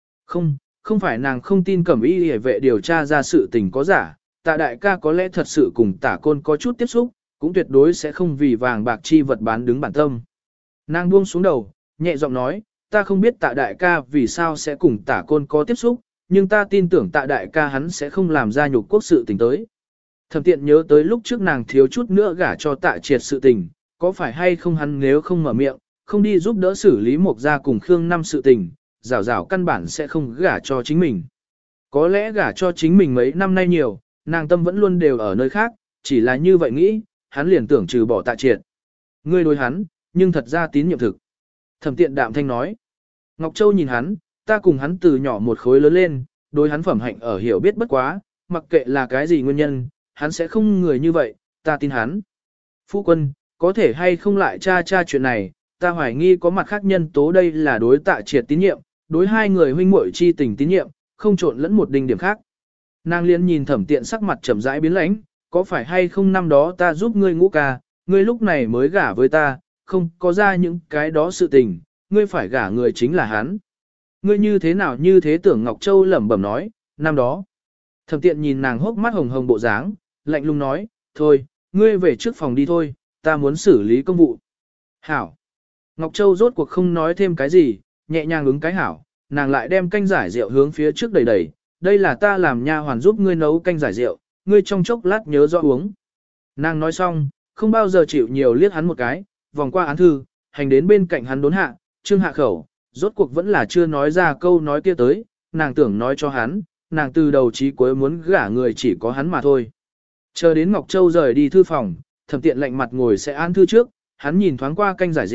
Không phải nàng không tin cẩm y hề vệ điều tra ra sự tình có giả, Tạ đại ca có lẽ thật sự cùng Tả Côn có chút tiếp xúc, cũng tuyệt đối sẽ không vì vàng bạc chi vật bán đứng bản tâm. Nàng buông xuống đầu, nhẹ giọng nói, ta không biết Tạ đại ca vì sao sẽ cùng Tả Côn có tiếp xúc, nhưng ta tin tưởng Tạ đại ca hắn sẽ không làm ra nhục quốc sự tình tới. Thẩm Tiện nhớ tới lúc trước nàng thiếu chút nữa gả cho Tạ Triệt sự tình, có phải hay không hắn nếu không mở miệng, không đi giúp đỡ xử lý Mộc gia cùng Khương Năm sự tình, rảo căn bản sẽ không gả cho chính mình. Có lẽ gả cho chính mình mấy năm nay nhiều, nàng tâm vẫn luôn đều ở nơi khác, chỉ là như vậy nghĩ, hắn liền tưởng trừ bỏ Tạ Triệt. Ngươi đối hắn, nhưng thật ra tín nhiệm thực. Thẩm Tiện đạm thanh nói. Ngọc Châu nhìn hắn, ta cùng hắn từ nhỏ một khối lớn lên, đối hắn phẩm hạnh ở hiểu biết bất quá, mặc kệ là cái gì nguyên nhân, hắn sẽ không người như vậy, ta tin hắn. Phu quân, có thể hay không lại tra chuyện này, ta hoài nghi có mặt khác nhân tố đây là đối Tạ Triệt tín nhiệm, đối hai người huynh muội chi tình tín nhiệm, không trộn lẫn một đinh điểm khác. Nàng liên nhìn Thẩm Tiện sắc mặt trầm rãi biến lãnh, có phải hay không năm đó ta giúp ngươi ngũ ca, ngươi lúc này mới gả với ta, không có ra những cái đó sự tình, ngươi phải gả người chính là hắn. Ngươi như thế nào như thế tưởng Ngọc Châu lẩm bẩm nói, năm đó. Thẩm Tiện nhìn nàng hốc mắt hồng hồng bộ dáng, lạnh lùng nói, thôi, ngươi về trước phòng đi thôi, ta muốn xử lý công vụ. Hảo. Ngọc Châu rốt cuộc không nói thêm cái gì, nhẹ nhàng ứng cái hảo, nàng lại đem canh giải rượu hướng phía trước đẩy đẩy, đây là ta làm nha hoàn giúp ngươi nấu canh giải rượu, ngươi trong chốc lát nhớ rõ uống. Nàng nói xong, không bao giờ chịu nhiều liếc hắn một cái, vòng qua án thư, hành đến bên cạnh hắn đốn hạ, trương hạ khẩu, rốt cuộc vẫn là chưa nói ra câu nói kia tới, nàng tưởng nói cho hắn, nàng từ đầu chí cuối muốn gả người chỉ có hắn mà thôi. Chờ đến Ngọc Châu rời đi thư phòng, Thẩm Tiện lạnh mặt ngồi sẽ án thư trước, hắn nhìn thoáng qua canh giải rượu,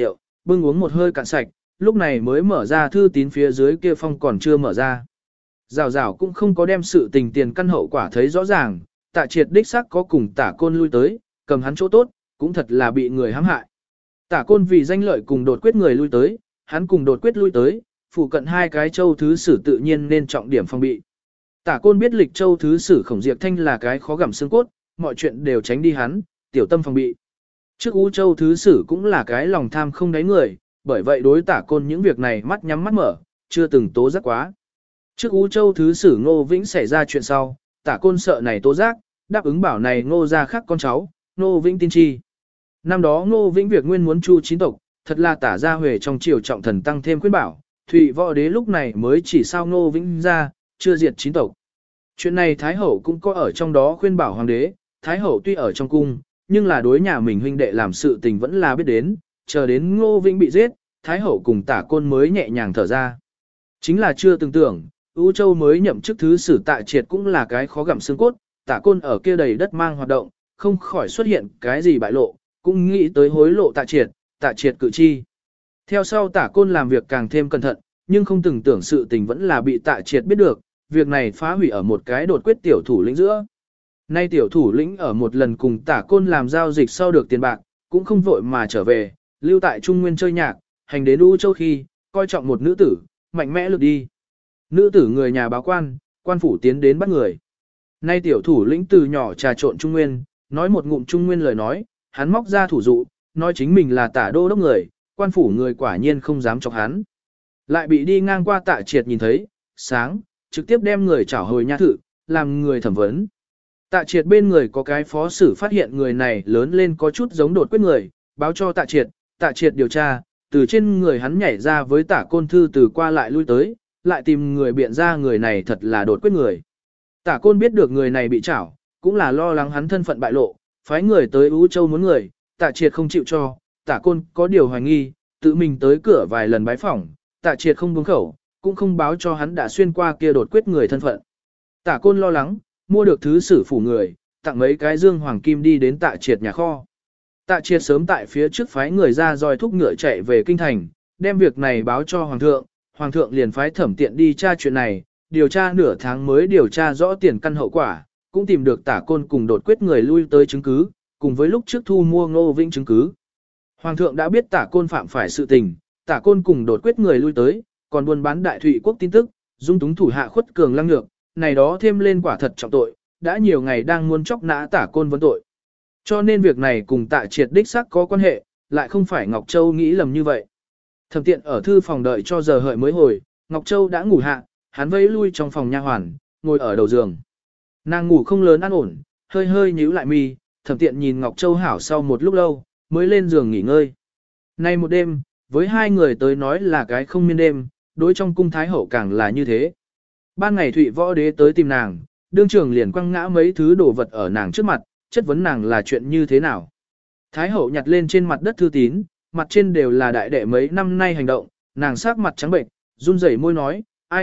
bưng uống một hơi cạn sạch, lúc này mới mở ra thư tín phía dưới kia phong còn chưa mở ra. Rào rào cũng không có đem sự tình tiền căn hậu quả thấy rõ ràng, Tạ Triệt đích xác có cùng Tả Côn lui tới, cầm hắn chỗ tốt, cũng thật là bị người hãm hại. Tả Côn vì danh lợi cùng đột quyết người lui tới, hắn cùng đột quyết lui tới, phụ cận hai cái châu thứ sử tự nhiên nên trọng điểm phòng bị. Tả Côn biết lịch châu thứ sử Khổng Diệp Thanh là cái khó gặm xương cốt, mọi chuyện đều tránh đi hắn, tiểu tâm phòng bị. Trước Ú Châu thứ sử cũng là cái lòng tham không đáy người, bởi vậy đối Tả Côn những việc này mắt nhắm mắt mở, chưa từng tố giác quá. Trước Ú Châu thứ sử Ngô Vĩnh xảy ra chuyện sau, Tả Côn sợ này tố giác, đáp ứng bảo này Ngô ra khác con cháu, Ngô Vĩnh tin chi. Năm đó Ngô Vĩnh việc nguyên muốn chu chín tộc, thật là Tả gia huề trong triều trọng thần tăng thêm khuyên bảo, Thụy Võ Đế lúc này mới chỉ sao Ngô Vĩnh ra, chưa diệt chín tộc. Chuyện này Thái Hậu cũng có ở trong đó khuyên bảo Hoàng đế, Thái Hậu tuy ở trong cung, nhưng là đối nhà mình huynh đệ làm sự tình vẫn là biết đến, chờ đến Ngô Vĩnh bị giết, Thái Hậu cùng Tả Côn mới nhẹ nhàng thở ra. Chính là chưa từng tưởng, U Châu mới nhậm chức thứ sử Tạ Triệt cũng là cái khó gặm xương cốt, Tả Côn ở kia đầy đất mang hoạt động, không khỏi xuất hiện cái gì bại lộ, cũng nghĩ tới hối lộ Tạ Triệt cự chi. Theo sau Tả Côn làm việc càng thêm cẩn thận, nhưng không từng tưởng sự tình vẫn là bị Tạ Triệt biết được, việc này phá hủy ở một cái đột quyết tiểu thủ lĩnh giữa. Nay tiểu thủ lĩnh ở một lần cùng Tả Côn làm giao dịch sau được tiền bạc, cũng không vội mà trở về, lưu tại Trung Nguyên chơi nhạc, hành đến U Châu khi, coi trọng một nữ tử, mạnh mẽ lược đi. Nữ tử người nhà báo quan, quan phủ tiến đến bắt người. Nay tiểu thủ lĩnh từ nhỏ trà trộn Trung Nguyên, nói một ngụm Trung Nguyên lời nói, hắn móc ra thủ dụ, nói chính mình là Tả đô đốc người, quan phủ người quả nhiên không dám chọc hắn. Lại bị đi ngang qua Tạ Triệt nhìn thấy, sáng, trực tiếp đem người trảo hồi nha thự, làm người thẩm vấn. Tạ Triệt bên người có cái phó sử phát hiện người này lớn lên có chút giống đột quyết người, báo cho Tạ Triệt điều tra, từ trên người hắn nhảy ra với Tả Côn thư từ qua lại lui tới, lại tìm người biện ra người này thật là đột quyết người. Tả Côn biết được người này bị trảo, cũng là lo lắng hắn thân phận bại lộ, phái người tới Ú Châu muốn người, Tạ Triệt không chịu cho, Tả Côn có điều hoài nghi, tự mình tới cửa vài lần bái phỏng, Tạ Triệt không buông khẩu, cũng không báo cho hắn đã xuyên qua kia đột quyết người thân phận. Tả Côn lo lắng, mua được thứ sử phủ người, tặng mấy cái dương hoàng kim đi đến Tạ Triệt nhà kho. Tạ Triệt sớm tại phía trước phái người ra dòi thúc ngựa chạy về kinh thành, đem việc này báo cho Hoàng thượng liền phái thẩm tiện đi tra chuyện này, điều tra nửa tháng mới điều tra rõ tiền căn hậu quả, cũng tìm được Tả Côn cùng đột quyết người lui tới chứng cứ, cùng với lúc trước thu mua Ngô Vĩnh chứng cứ. Hoàng thượng đã biết Tả Côn phạm phải sự tình, Tả Côn cùng đột quyết người lui tới, còn buôn bán Đại Thụy quốc tin tức, dung túng thủ hạ khuất cường lăng nhược, này đó thêm lên quả thật trọng tội, đã nhiều ngày đang muốn chóc nã Tả Côn vấn tội. Cho nên việc này cùng Tạ Triệt đích xác có quan hệ, lại không phải Ngọc Châu nghĩ lầm như vậy. Thẩm tiện ở thư phòng đợi cho giờ hợi mới hồi, Ngọc Châu đã ngủ hạ, hắn vẫy lui trong phòng nha hoàn, ngồi ở đầu giường. Nàng ngủ không lớn an ổn, hơi hơi nhíu lại mi, Thẩm tiện nhìn Ngọc Châu hảo sau một lúc lâu, mới lên giường nghỉ ngơi. Nay một đêm, với hai người tới nói là cái không miên đêm, đối trong cung thái hậu càng là như thế. Ban ngày Thụy Võ Đế tới tìm nàng, đương trưởng liền quăng ngã mấy thứ đồ vật ở nàng trước mặt, chất vấn nàng là chuyện như thế nào. Thái hậu nhặt lên trên mặt đất thư tín, mặt trên đều là đại đệ mấy năm nay hành động, nàng sắc mặt trắng bệnh, run rẩy môi nói,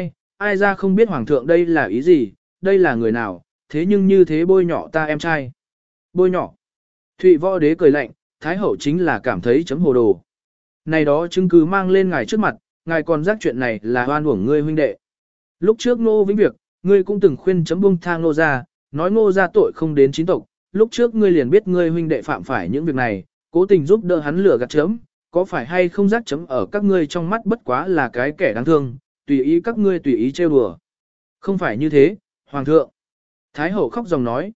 ai ra không biết hoàng thượng đây là ý gì, đây là người nào, thế nhưng như thế bôi nhọ ta em trai. Bôi nhọ. Thụy Võ Đế cười lạnh, thái hậu chính là cảm thấy chấm hồ đồ. Này đó chứng cứ mang lên ngài trước mặt, ngài còn giác chuyện này là oan uổng ngươi huynh đệ. Lúc trước Ngô Vĩnh việc, ngươi cũng từng khuyên chấm buông tha Ngô gia, nói Ngô gia tội không đến chín tộc, lúc trước ngươi liền biết ngươi huynh đệ phạm phải những việc này, cố tình giúp đỡ hắn lừa gạt chấm, có phải hay không giác chấm ở các ngươi trong mắt bất quá là cái kẻ đáng thương, tùy ý các ngươi tùy ý trêu đùa. Không phải như thế, hoàng thượng. Thái hậu khóc dòng nói,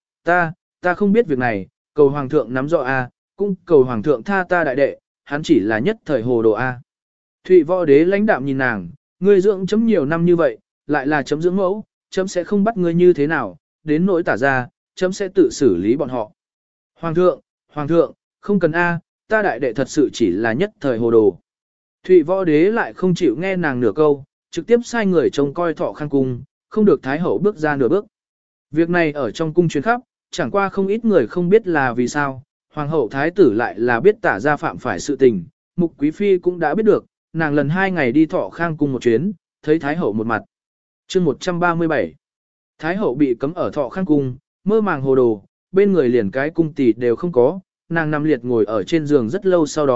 ta không biết việc này, cầu hoàng thượng nắm rõ a, cũng cầu hoàng thượng tha ta đại đệ, hắn chỉ là nhất thời hồ đồ a. Thụy Võ Đế lãnh đạm nhìn nàng, ngươi dưỡng chấm nhiều năm như vậy, lại là chấm dưỡng mẫu, chấm sẽ không bắt ngươi như thế nào, đến nỗi Tả ra, chấm sẽ tự xử lý bọn họ. Hoàng thượng, không cần a, ta đại đệ thật sự chỉ là nhất thời hồ đồ. Thụy Võ Đế lại không chịu nghe nàng nửa câu, trực tiếp sai người trông coi Thọ Khang cung, không được Thái hậu bước ra nửa bước. Việc này ở trong cung truyền khắp, chẳng qua không ít người không biết là vì sao, hoàng hậu thái tử lại là biết Tả ra phạm phải sự tình, Mục Quý phi cũng đã biết được, nàng lần 2 ngày đi Thọ Khang cung một chuyến, thấy Thái hậu một mặt. Chương 137. Thái hậu bị cấm ở Thọ Khang cung, mơ màng hồ đồ, bên người liền cái cung tỷ đều không có, nàng nằm liệt ngồi ở trên giường rất lâu sau đó,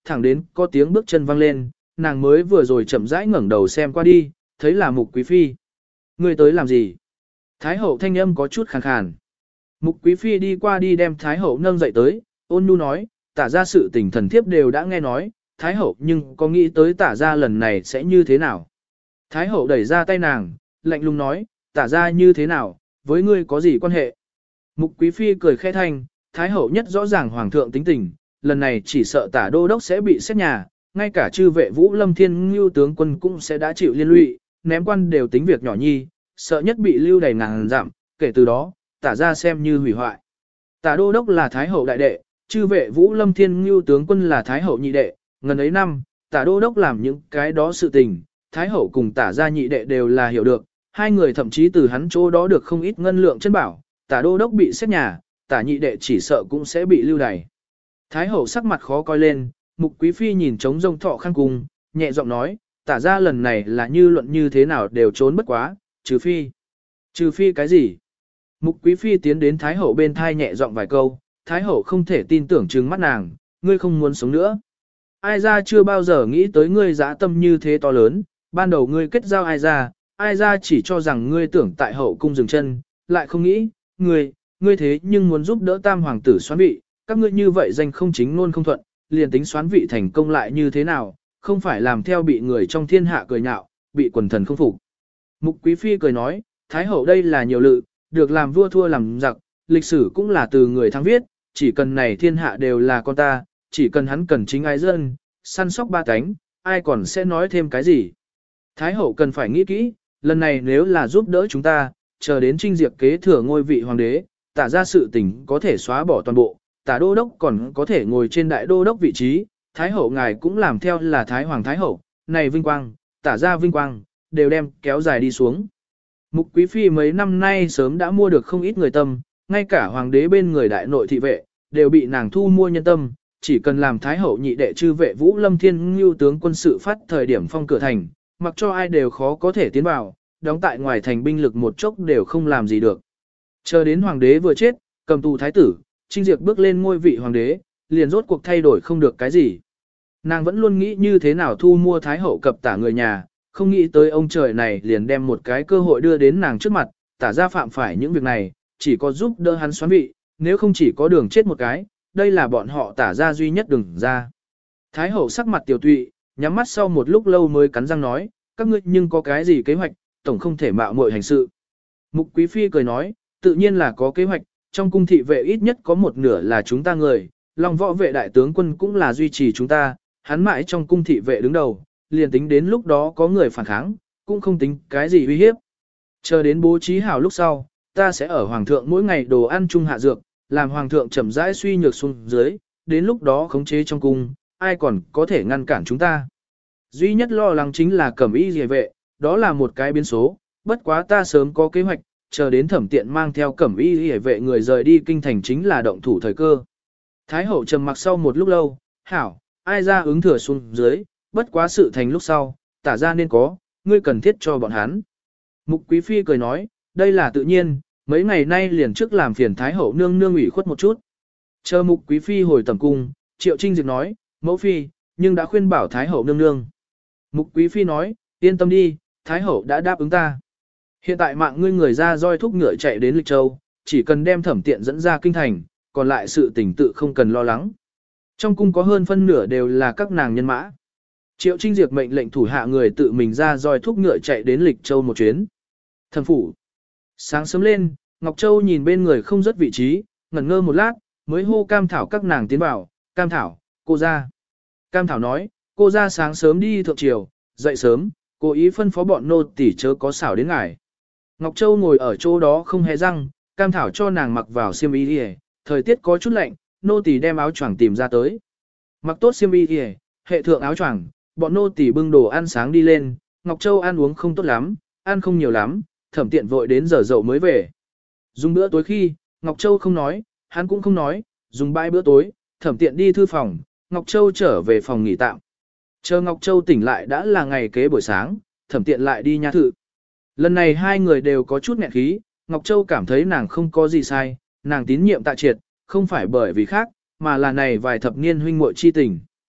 thẳng đến có tiếng bước chân vang lên, nàng mới vừa rồi chậm rãi ngẩng đầu xem qua đi, thấy là Mục Quý Phi. Ngươi tới làm gì? Thái hậu thanh âm có chút khàn khàn. Mục Quý Phi đi qua đi đem Thái hậu nâng dậy tới, ôn nhu nói, tả ra sự tình thần thiếp đều đã nghe nói, Thái hậu nhưng có nghĩ tới tả ra lần này sẽ như thế nào? Thái hậu đẩy ra tay nàng, lạnh lùng nói, tả ra như thế nào, với ngươi có gì quan hệ? Mục Quý Phi cười khẽ thanh, Thái hậu nhất rõ ràng hoàng thượng tính tình, lần này chỉ sợ tả đô đốc sẽ bị xét nhà, ngay cả chư vệ Vũ Lâm Thiên Ngưu tướng quân cũng sẽ đã chịu liên lụy, ném quan đều tính việc nhỏ nhi, sợ nhất bị lưu đầy ngàn dặm, kể từ đó, tả ra xem như hủy hoại. Tả đô đốc là Thái hậu đại đệ, chư vệ Vũ Lâm Thiên Ngưu tướng quân là Thái hậu nhị đệ, ngần ấy năm, tả đô đốc làm những cái đó sự tình, Thái hậu cùng tả gia nhị đệ đều là hiểu được, hai người thậm chí từ hắn chỗ đó được không ít ngân lượng chân bảo, tả đô đốc bị xét nhà, tả nhị đệ chỉ sợ cũng sẽ bị lưu đày. Thái hậu sắc mặt khó coi lên, Mục Quý Phi nhìn trống rông thọ khăn cung, nhẹ giọng nói, tả ra lần này là như luận như thế nào đều trốn bất quá, trừ phi. Trừ phi cái gì? Mục Quý Phi tiến đến Thái hậu bên thai nhẹ giọng vài câu, Thái hậu không thể tin tưởng trừng mắt nàng, ngươi không muốn sống nữa. Ai ra chưa bao giờ nghĩ tới ngươi dã tâm như thế to lớn, ban đầu ngươi kết giao ai ra chỉ cho rằng ngươi tưởng tại hậu cung dừng chân, lại không nghĩ, ngươi thế nhưng muốn giúp đỡ tam hoàng tử xoán vị, các ngươi như vậy danh không chính luôn không thuận, liền tính xoán vị thành công lại như thế nào, không phải làm theo bị người trong thiên hạ cười nhạo, bị quần thần không phục. Mục Quý Phi cười nói, Thái hậu đây là nhiều lự, được làm vua thua làm giặc, lịch sử cũng là từ người thắng viết, chỉ cần này thiên hạ đều là con ta, chỉ cần hắn cần chính ái dân, săn sóc ba cánh, ai còn sẽ nói thêm cái gì. Thái hậu cần phải nghĩ kỹ, lần này nếu là giúp đỡ chúng ta, chờ đến Trinh Diệp kế thừa ngôi vị hoàng đế, tả ra sự tình có thể xóa bỏ toàn bộ, tả đô đốc còn có thể ngồi trên đại đô đốc vị trí, Thái hậu ngài cũng làm theo là Thái hoàng Thái hậu, này vinh quang, tả ra vinh quang, đều đem kéo dài đi xuống. Mục Quý Phi mấy năm nay sớm đã mua được không ít người tâm, ngay cả hoàng đế bên người đại nội thị vệ, đều bị nàng thu mua nhân tâm, chỉ cần làm Thái hậu nhị đệ chư vệ Vũ Lâm Thiên Ngưu tướng quân sự phát thời điểm phong cửa thành, mặc cho ai đều khó có thể tiến vào, đóng tại ngoài thành binh lực một chốc đều không làm gì được. Chờ đến hoàng đế vừa chết, cầm tù thái tử, Trinh Diệp bước lên ngôi vị hoàng đế, liền rốt cuộc thay đổi không được cái gì. Nàng vẫn luôn nghĩ như thế nào thu mua thái hậu cập tả người nhà, không nghĩ tới ông trời này liền đem một cái cơ hội đưa đến nàng trước mặt, tả ra phạm phải những việc này, chỉ có giúp đỡ hắn xoán vị, nếu không chỉ có đường chết một cái, đây là bọn họ tả ra duy nhất đường ra. Thái hậu sắc mặt tiểu tụy, nhắm mắt sau một lúc lâu mới cắn răng nói, các ngươi nhưng có cái gì kế hoạch, tổng không thể mạo muội hành sự. Mục Quý Phi cười nói, tự nhiên là có kế hoạch, trong cung thị vệ ít nhất có một nửa là chúng ta người, Long Võ vệ đại tướng quân cũng là duy trì chúng ta, hắn mãi trong cung thị vệ đứng đầu, liền tính đến lúc đó có người phản kháng, cũng không tính cái gì uy hiếp. Chờ đến bố trí hảo lúc sau, ta sẽ ở hoàng thượng mỗi ngày đồ ăn chung hạ dược, làm hoàng thượng chậm rãi suy nhược xuống dưới, đến lúc đó khống chế trong cung, ai còn có thể ngăn cản chúng ta. Duy nhất lo lắng chính là Cẩm Y Liề vệ, đó là một cái biến số, bất quá ta sớm có kế hoạch, chờ đến Thẩm Tiện mang theo Cẩm Y Liề vệ người rời đi kinh thành chính là động thủ thời cơ. Thái hậu trầm mặc sau một lúc lâu, hảo, ai ra ứng thừa xuống dưới, bất quá sự thành lúc sau, tả ra nên có, ngươi cần thiết cho bọn hắn. Mục Quý Phi cười nói, đây là tự nhiên, mấy ngày nay liền trước làm phiền Thái hậu nương nương ủy khuất một chút. Chờ Mục Quý Phi hồi tầm cung, Triệu Trinh Diệp nói, mẫu phi, nhưng đã khuyên bảo Thái hậu nương nương. Mục Quý Phi nói, yên tâm đi, Thái hậu đã đáp ứng ta. Hiện tại mạng ngươi người ra roi thúc ngựa chạy đến Lịch Châu, chỉ cần đem Thẩm Tiện dẫn ra kinh thành, còn lại sự tình tự không cần lo lắng. Trong cung có hơn phân nửa đều là các nàng nhân mã. Triệu Trinh Diệp mệnh lệnh thủ hạ người tự mình ra roi thúc ngựa chạy đến Lịch Châu một chuyến. Thần phủ. Sáng sớm lên, Ngọc Châu nhìn bên người không rất vị trí, ngẩn ngơ một lát, mới hô Cam Thảo các nàng tiến vào, Cam Thảo, cô ra. Cam Thảo nói, cô ra sáng sớm đi thượng triều, dậy sớm, cố ý phân phó bọn nô tỉ chớ có xảo đến ngài. Ngọc Châu ngồi ở chỗ đó không hề răng, Cam Thảo cho nàng mặc vào xiêm y đi, thời tiết có chút lạnh, nô tỉ đem áo choàng tìm ra tới. Mặc tốt xiêm y đi, hệ thượng áo choàng, bọn nô tỉ bưng đồ ăn sáng đi lên, Ngọc Châu ăn uống không tốt lắm, ăn không nhiều lắm, Thẩm Tiện vội đến giờ dậu mới về. Dùng bữa tối khi, Ngọc Châu không nói, hắn cũng không nói, dùng bãi bữa tối, Thẩm Tiện đi thư phòng, Ngọc Châu trở về phòng nghỉ tạm. Chờ Ngọc Châu tỉnh lại đã là ngày kế buổi sáng, Thẩm Tiện lại đi nha thự. Lần này hai người đều có chút nghẹn khí, Ngọc Châu cảm thấy nàng không có gì sai, nàng tín nhiệm Tạ Triệt, không phải bởi vì khác, mà là này vài thập niên huynh muội chi tình.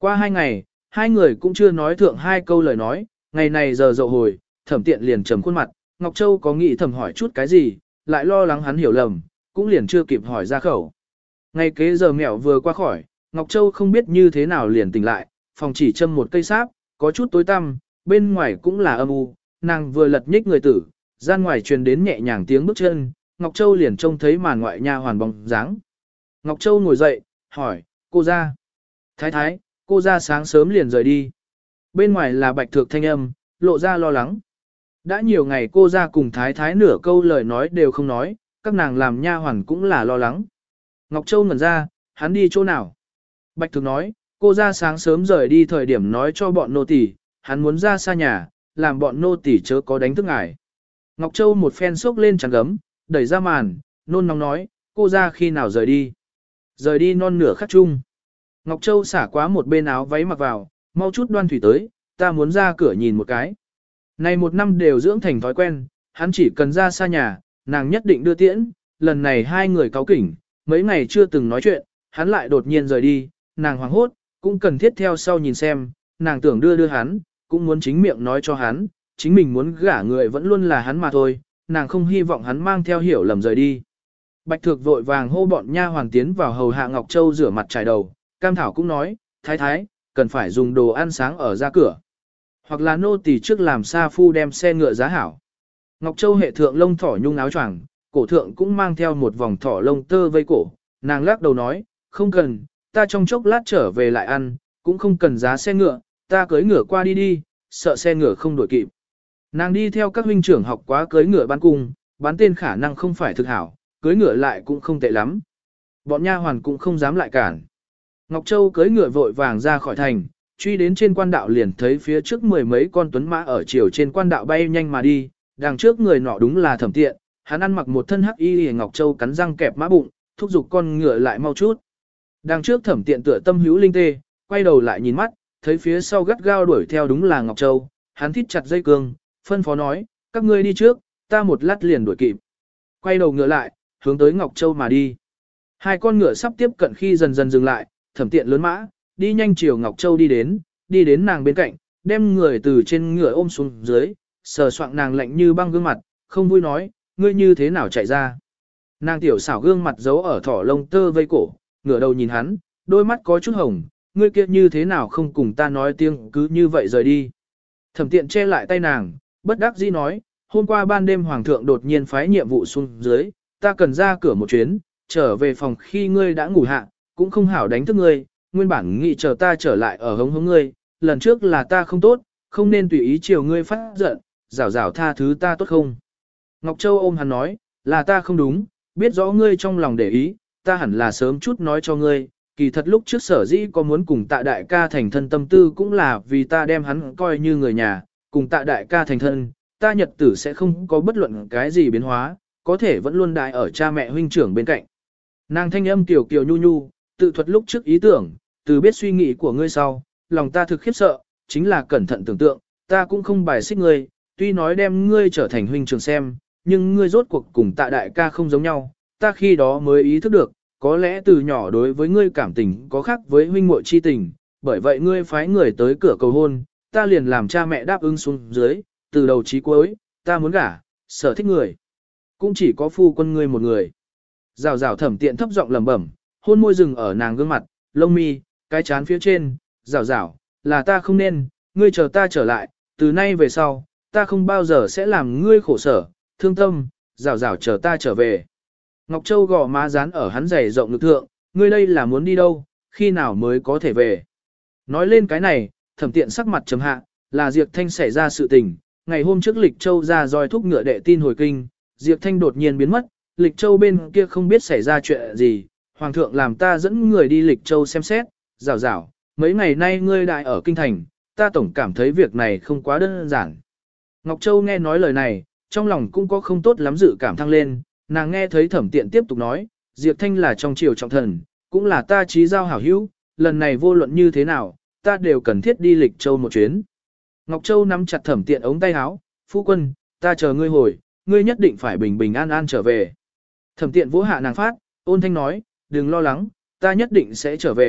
Qua 2 ngày, hai người cũng chưa nói thượng 2 câu lời nói, ngày này giờ dậu hồi, Thẩm Tiện liền trầm khuôn mặt, Ngọc Châu có nghĩ thầm hỏi chút cái gì, lại lo lắng hắn hiểu lầm, cũng liền chưa kịp hỏi ra khẩu. Ngày kế giờ mẹo vừa qua khỏi, Ngọc Châu không biết như thế nào liền tỉnh lại, phòng chỉ châm một cây sáp, có chút tối tăm, bên ngoài cũng là âm u, nàng vừa lật nhích người tử, gian ngoài truyền đến nhẹ nhàng tiếng bước chân, Ngọc Châu liền trông thấy màn ngoại nha hoàn bóng dáng. Ngọc Châu ngồi dậy, hỏi, cô ra. Thái thái, cô ra sáng sớm liền rời đi. Bên ngoài là bạch thược thanh âm, lộ ra lo lắng. Đã nhiều ngày cô ra cùng thái thái nửa câu lời nói đều không nói, các nàng làm nha hoàn cũng là lo lắng. Ngọc Châu ngẩn ra, hắn đi chỗ nào? Bạch thược nói, cô ra sáng sớm rời đi thời điểm nói cho bọn nô tỳ, hắn muốn ra xa nhà, làm bọn nô tỳ chớ có đánh thức ngài. Ngọc Châu một phen xốc lên chăn gấm, đẩy ra màn, nôn nóng nói, cô ra khi nào rời đi? Rời đi non nửa khắc chung. Ngọc Châu xả quá một bên áo váy mặc vào, mau chút đoan thủy tới, ta muốn ra cửa nhìn một cái. Này một năm đều dưỡng thành thói quen, hắn chỉ cần ra xa nhà, nàng nhất định đưa tiễn, lần này hai người cáu kỉnh, mấy ngày chưa từng nói chuyện, hắn lại đột nhiên rời đi, nàng hoảng hốt, cũng cần thiết theo sau nhìn xem, nàng tưởng đưa hắn, cũng muốn chính miệng nói cho hắn, chính mình muốn gả người vẫn luôn là hắn mà thôi, nàng không hy vọng hắn mang theo hiểu lầm rời đi. Bạch Thược vội vàng hô bọn nha hoàn tiến vào hầu hạ Ngọc Châu rửa mặt trải đầu, Cam Thảo cũng nói, thái thái, cần phải dùng đồ ăn sáng ở ra cửa. Hoặc là nô tỳ trước làm sa phu đem xe ngựa giá hảo. Ngọc Châu hệ thượng lông thỏ nhung áo choàng, cổ thượng cũng mang theo một vòng thỏ lông tơ vây cổ, nàng lắc đầu nói, không cần, ta trong chốc lát trở về lại ăn, cũng không cần giá xe ngựa, ta cưới ngựa qua đi đi, sợ xe ngựa không đuổi kịp. Nàng đi theo các huynh trưởng học quá cưới ngựa bán cung, bán tên khả năng không phải thực hảo, cưới ngựa lại cũng không tệ lắm. Bọn nha hoàn cũng không dám lại cản. Ngọc Châu cưới ngựa vội vàng ra khỏi thành, truy đến trên quan đạo liền thấy phía trước mười mấy con tuấn mã ở chiều trên quan đạo bay nhanh mà đi, đằng trước người nọ đúng là Thẩm Tiện, hắn ăn mặc một thân hắc y, Ngọc Châu cắn răng kẹp mã bụng, thúc giục con ngựa lại mau chút. Đằng trước Thẩm Tiện tựa tâm hữu linh tê, quay đầu lại nhìn mắt, thấy phía sau gắt gao đuổi theo đúng là Ngọc Châu, hắn thít chặt dây cương, phân phó nói, các ngươi đi trước, ta một lát liền đuổi kịp. Quay đầu ngựa lại, hướng tới Ngọc Châu mà đi. Hai con ngựa sắp tiếp cận khi dần dần dừng lại, Thẩm Tiện lớn mã, đi nhanh chiều Ngọc Châu đi đến nàng bên cạnh, đem người từ trên ngựa ôm xuống dưới, sờ soạng nàng lạnh như băng gương mặt, không vui nói, ngươi như thế nào chạy ra. Nàng tiểu xảo gương mặt giấu ở thỏ lông tơ vây cổ, ngửa đầu nhìn hắn, đôi mắt có chút hồng, ngươi kia như thế nào không cùng ta nói tiếng cứ như vậy rời đi. Thẩm Tiện che lại tay nàng, bất đắc dĩ nói, hôm qua ban đêm hoàng thượng đột nhiên phái nhiệm vụ xuống dưới, ta cần ra cửa một chuyến, trở về phòng khi ngươi đã ngủ hạ, cũng không hảo đánh thức ngươi, nguyên bản nghĩ chờ ta trở lại ở hống hống ngươi, lần trước là ta không tốt, không nên tùy ý chiều ngươi phát giận, rảo rảo tha thứ ta tốt không. Ngọc Châu ôm hắn nói, là ta không đúng, biết rõ ngươi trong lòng để ý, ta hẳn là sớm chút nói cho ngươi, kỳ thật lúc trước sở dĩ có muốn cùng tạ đại ca thành thân tâm tư cũng là vì ta đem hắn coi như người nhà, cùng tạ đại ca thành thân, ta nhật tử sẽ không có bất luận cái gì biến hóa, có thể vẫn luôn đại ở cha mẹ huynh trưởng bên cạnh. Nàng thanh âm tiểu kiều nhu nhu, tự thuật lúc trước ý tưởng, từ biết suy nghĩ của ngươi sau, lòng ta thực khiếp sợ, chính là cẩn thận tưởng tượng, ta cũng không bài xích ngươi, tuy nói đem ngươi trở thành huynh trưởng xem, nhưng ngươi rốt cuộc cùng tạ đại ca không giống nhau, ta khi đó mới ý thức được, có lẽ từ nhỏ đối với ngươi cảm tình có khác với huynh muội chi tình, bởi vậy ngươi phái người tới cửa cầu hôn, ta liền làm cha mẹ đáp ứng xuống dưới, từ đầu chí cuối, ta muốn gả, sở thích người, cũng chỉ có phu quân ngươi một người. Rào rào Thẩm Tiện thấp giọng lẩm bẩm, hôn môi rừng ở nàng gương mặt, lông mi, cái chán phía trên, rào rào, là ta không nên, ngươi chờ ta trở lại, từ nay về sau, ta không bao giờ sẽ làm ngươi khổ sở, thương tâm, rào rào chờ ta trở về. Ngọc Châu gò má dán ở hắn giày rộng ngực thượng, ngươi đây là muốn đi đâu, khi nào mới có thể về. Nói lên cái này, Thẩm Tiện sắc mặt trầm hạ, là Diệp Thanh xảy ra sự tình, ngày hôm trước Lịch Châu ra roi thúc ngựa đệ tin hồi kinh, Diệp Thanh đột nhiên biến mất, Lịch Châu bên kia không biết xảy ra chuyện gì, Hoàng thượng làm ta dẫn người đi Lịch Châu xem xét, rào rào, mấy ngày nay ngươi đại ở kinh thành, ta tổng cảm thấy việc này không quá đơn giản. Ngọc Châu nghe nói lời này, trong lòng cũng có không tốt lắm dự cảm thăng lên, nàng nghe thấy Thẩm Tiện tiếp tục nói, Diệp Thanh là trong triều trọng thần, cũng là ta trí giao hảo hữu, lần này vô luận như thế nào, ta đều cần thiết đi Lịch Châu một chuyến. Ngọc Châu nắm chặt Thẩm Tiện ống tay áo, phu quân, ta chờ ngươi hồi, ngươi nhất định phải bình bình an an trở về. Thẩm Tiện vỗ hạ nàng phát, ôn thanh nói, đừng lo lắng, ta nhất định sẽ trở về,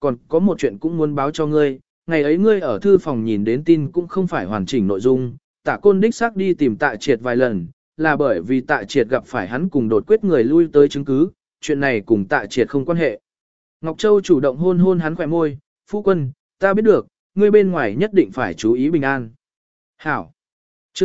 còn có một chuyện cũng muốn báo cho ngươi, ngày ấy ngươi ở thư phòng nhìn đến tin cũng không phải hoàn chỉnh nội dung, Tạ Côn đích xác đi tìm Tạ Triệt vài lần, là bởi vì Tạ Triệt gặp phải hắn cùng đột quyết người lui tới chứng cứ, chuyện này cùng Tạ Triệt không quan hệ. Ngọc Châu chủ động hôn hôn hắn khỏe môi, phu quân, ta biết được, ngươi bên ngoài nhất định phải chú ý bình an. Hảo. Chương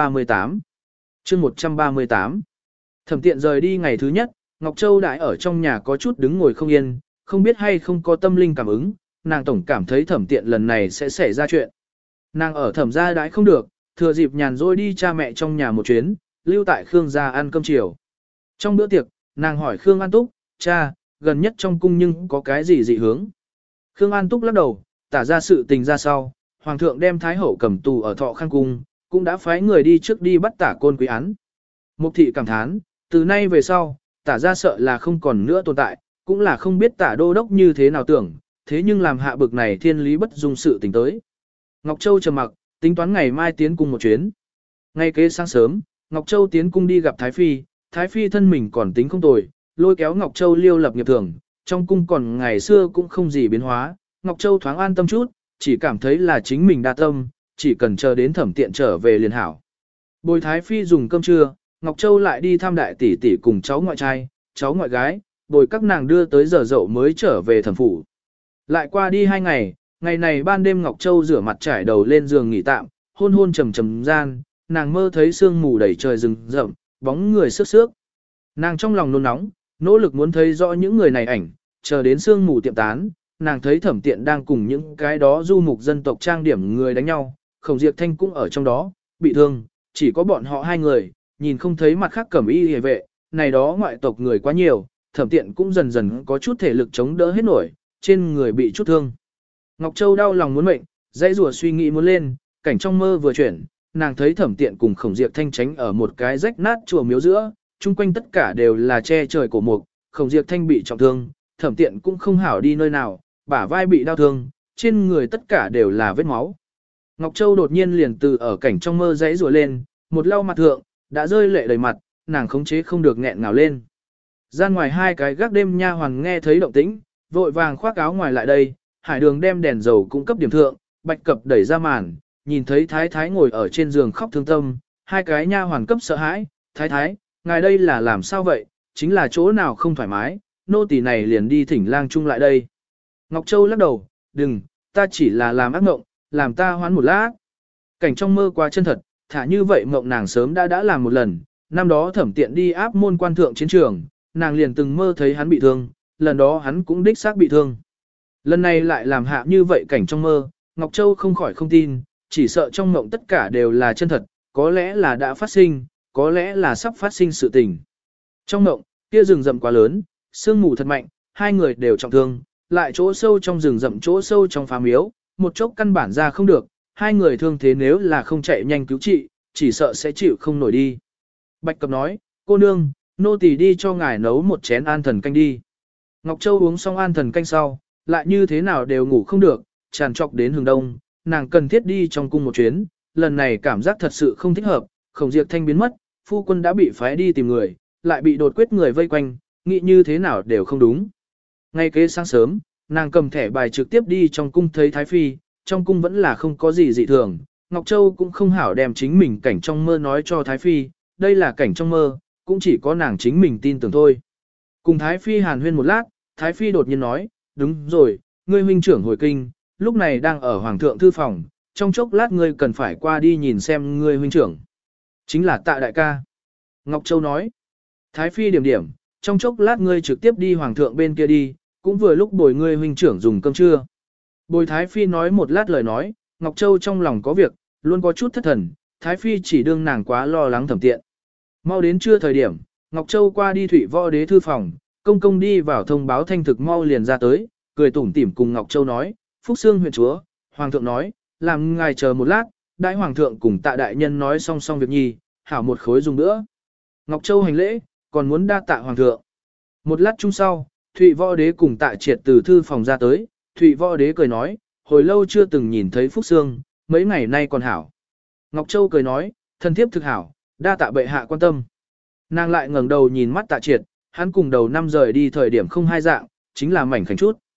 138 Chương 138 Thẩm Tiện rời đi ngày thứ nhất, Ngọc Châu đại ở trong nhà có chút đứng ngồi không yên, không biết hay không có tâm linh cảm ứng, nàng tổng cảm thấy Thẩm Tiện lần này sẽ xảy ra chuyện. Nàng ở Thẩm gia đãi không được, thừa dịp nhàn rỗi đi cha mẹ trong nhà một chuyến, lưu tại Khương gia ăn cơm chiều. Trong bữa tiệc, nàng hỏi Khương An Túc, cha, gần nhất trong cung nhưng có cái gì dị hướng. Khương An Túc lắc đầu, tả ra sự tình ra sau, Hoàng thượng đem Thái Hậu cầm tù ở Thọ Khang Cung, cũng đã phái người đi trước đi bắt Tả Côn quý án. Mục thị cảm thán, từ nay về sau, tả ra sợ là không còn nữa tồn tại, cũng là không biết tả đô đốc như thế nào tưởng, thế nhưng làm hạ bực này thiên lý bất dung sự tình tới. Ngọc Châu trầm mặc, tính toán ngày mai tiến cung một chuyến. Ngay kế sáng sớm, Ngọc Châu tiến cung đi gặp Thái Phi, Thái Phi thân mình còn tính không tồi, lôi kéo Ngọc Châu liêu lập nghiệp thường, trong cung còn ngày xưa cũng không gì biến hóa, Ngọc Châu thoáng an tâm chút, chỉ cảm thấy là chính mình đa tâm, chỉ cần chờ đến Thẩm Tiện trở về liền hảo. Bồi Thái Phi dùng cơm trưa, Ngọc Châu lại đi thăm đại tỷ tỷ cùng cháu ngoại trai, cháu ngoại gái, bồi các nàng đưa tới giờ dậu mới trở về thẩm phủ. Lại qua đi 2 ngày, ngày này ban đêm Ngọc Châu rửa mặt trải đầu lên giường nghỉ tạm, hôn hôn trầm trầm gian, nàng mơ thấy sương mù đầy trời rừng rậm, bóng người sướt sướt. Nàng trong lòng nôn nóng, nỗ lực muốn thấy rõ những người này ảnh, chờ đến sương mù tiệm tán, nàng thấy Thẩm Tiện đang cùng những cái đó du mục dân tộc trang điểm người đánh nhau, Khổng Diệp Thanh cũng ở trong đó, bị thương, chỉ có bọn họ 2 người, nhìn không thấy mặt khác cẩm y hề vệ, này đó ngoại tộc người quá nhiều, Thẩm Tiện cũng dần dần có chút thể lực chống đỡ hết nổi, trên người bị chút thương. Ngọc Châu đau lòng muốn mệnh, dãy rùa suy nghĩ muốn lên, cảnh trong mơ vừa chuyển, nàng thấy Thẩm Tiện cùng Khổng Diệp Thanh tránh ở một cái rách nát chùa miếu giữa, chung quanh tất cả đều là che trời cổ mục, Khổng Diệp Thanh bị trọng thương, Thẩm Tiện cũng không hảo đi nơi nào, bả vai bị đau thương, trên người tất cả đều là vết máu. Ngọc Châu đột nhiên liền từ ở cảnh trong mơ dãy rùa lên, một lau mặt thượng, đã rơi lệ đầy mặt, nàng khống chế không được nghẹn ngào lên. Gian ngoài 2 cái gác đêm nha hoàn nghe thấy động tĩnh, vội vàng khoác áo ngoài lại đây, Hải Đường đem đèn dầu cung cấp điểm thượng, Bạch Cập đẩy ra màn, nhìn thấy Thái Thái ngồi ở trên giường khóc thương tâm, 2 cái nha hoàn cấp sợ hãi, Thái Thái, ngài đây là làm sao vậy, chính là chỗ nào không thoải mái, nô tỳ này liền đi thỉnh lang trung lại đây. Ngọc Châu lắc đầu, đừng, ta chỉ là làm ác mộng, làm ta hoán một lát. Cảnh trong mơ quá chân thật, thả như vậy mộng nàng sớm đã làm một lần, năm đó Thẩm Tiện đi áp môn quan thượng chiến trường, nàng liền từng mơ thấy hắn bị thương, lần đó hắn cũng đích xác bị thương. Lần này lại làm hạ như vậy cảnh trong mơ, Ngọc Châu không khỏi không tin, chỉ sợ trong mộng tất cả đều là chân thật, có lẽ là đã phát sinh, có lẽ là sắp phát sinh sự tình. Trong mộng, kia rừng rậm quá lớn, sương mù thật mạnh, 2 người đều trọng thương, lại chỗ sâu trong rừng rậm chỗ sâu trong phá miếu, một chốc căn bản ra không được, 2 người thương thế nếu là không chạy nhanh cứu trị, chỉ sợ sẽ chịu không nổi đi. Bạch Cập nói, cô nương, nô tỳ đi cho ngài nấu một chén an thần canh đi. Ngọc Châu uống xong an thần canh sau, lại như thế nào đều ngủ không được, tràn trọc đến hừng đông, nàng cần thiết đi trong cung một chuyến, lần này cảm giác thật sự không thích hợp, Khổng Diệp Thanh biến mất, phu quân đã bị phái đi tìm người, lại bị đột quyết người vây quanh, nghĩ như thế nào đều không đúng. Ngay kế sáng sớm, nàng cầm thẻ bài trực tiếp đi trong cung thấy Thái Phi, trong cung vẫn là không có gì dị thường, Ngọc Châu cũng không hảo đem chính mình cảnh trong mơ nói cho Thái Phi, đây là cảnh trong mơ, cũng chỉ có nàng chính mình tin tưởng thôi. Cùng Thái Phi hàn huyên một lát, Thái Phi đột nhiên nói, đúng rồi, ngươi huynh trưởng hồi kinh, lúc này đang ở Hoàng thượng thư phòng, trong chốc lát ngươi cần phải qua đi nhìn xem ngươi huynh trưởng. Chính là Tạ đại ca. Ngọc Châu nói, Thái Phi điểm điểm, trong chốc lát ngươi trực tiếp đi Hoàng thượng bên kia đi, cũng vừa lúc bồi ngươi huynh trưởng dùng cơm trưa. Bồi Thái Phi nói một lát lời nói, Ngọc Châu trong lòng có việc, luôn có chút thất thần, Thái Phi chỉ đương nàng quá lo lắng Thẩm Tiện. Mau đến trưa thời điểm, Ngọc Châu qua đi Thụy Võ Đế thư phòng, công công đi vào thông báo thanh thực mau liền ra tới, cười tủm tỉm cùng Ngọc Châu nói, Phúc Xương huyện chúa, Hoàng thượng nói, làm ngài chờ một lát, đại Hoàng thượng cùng Tạ đại nhân nói song song việc nhi, hảo một khối dùng nữa. Ngọc Châu hành lễ, còn muốn đa tạ Hoàng thượng. Một lát chung sau, Thụy Võ Đế cùng Tạ Triệt từ thư phòng ra tới, Thụy Võ Đế cười nói, hồi lâu chưa từng nhìn thấy Phúc Xương, mấy ngày nay còn hảo. Ngọc Châu cười nói, thân thiếp thực hảo, đa tạ bệ hạ quan tâm. Nàng lại ngẩng đầu nhìn mắt Tạ Triệt, hắn cùng đầu năm rời đi thời điểm không hai dạng, chính là mảnh khảnh chút.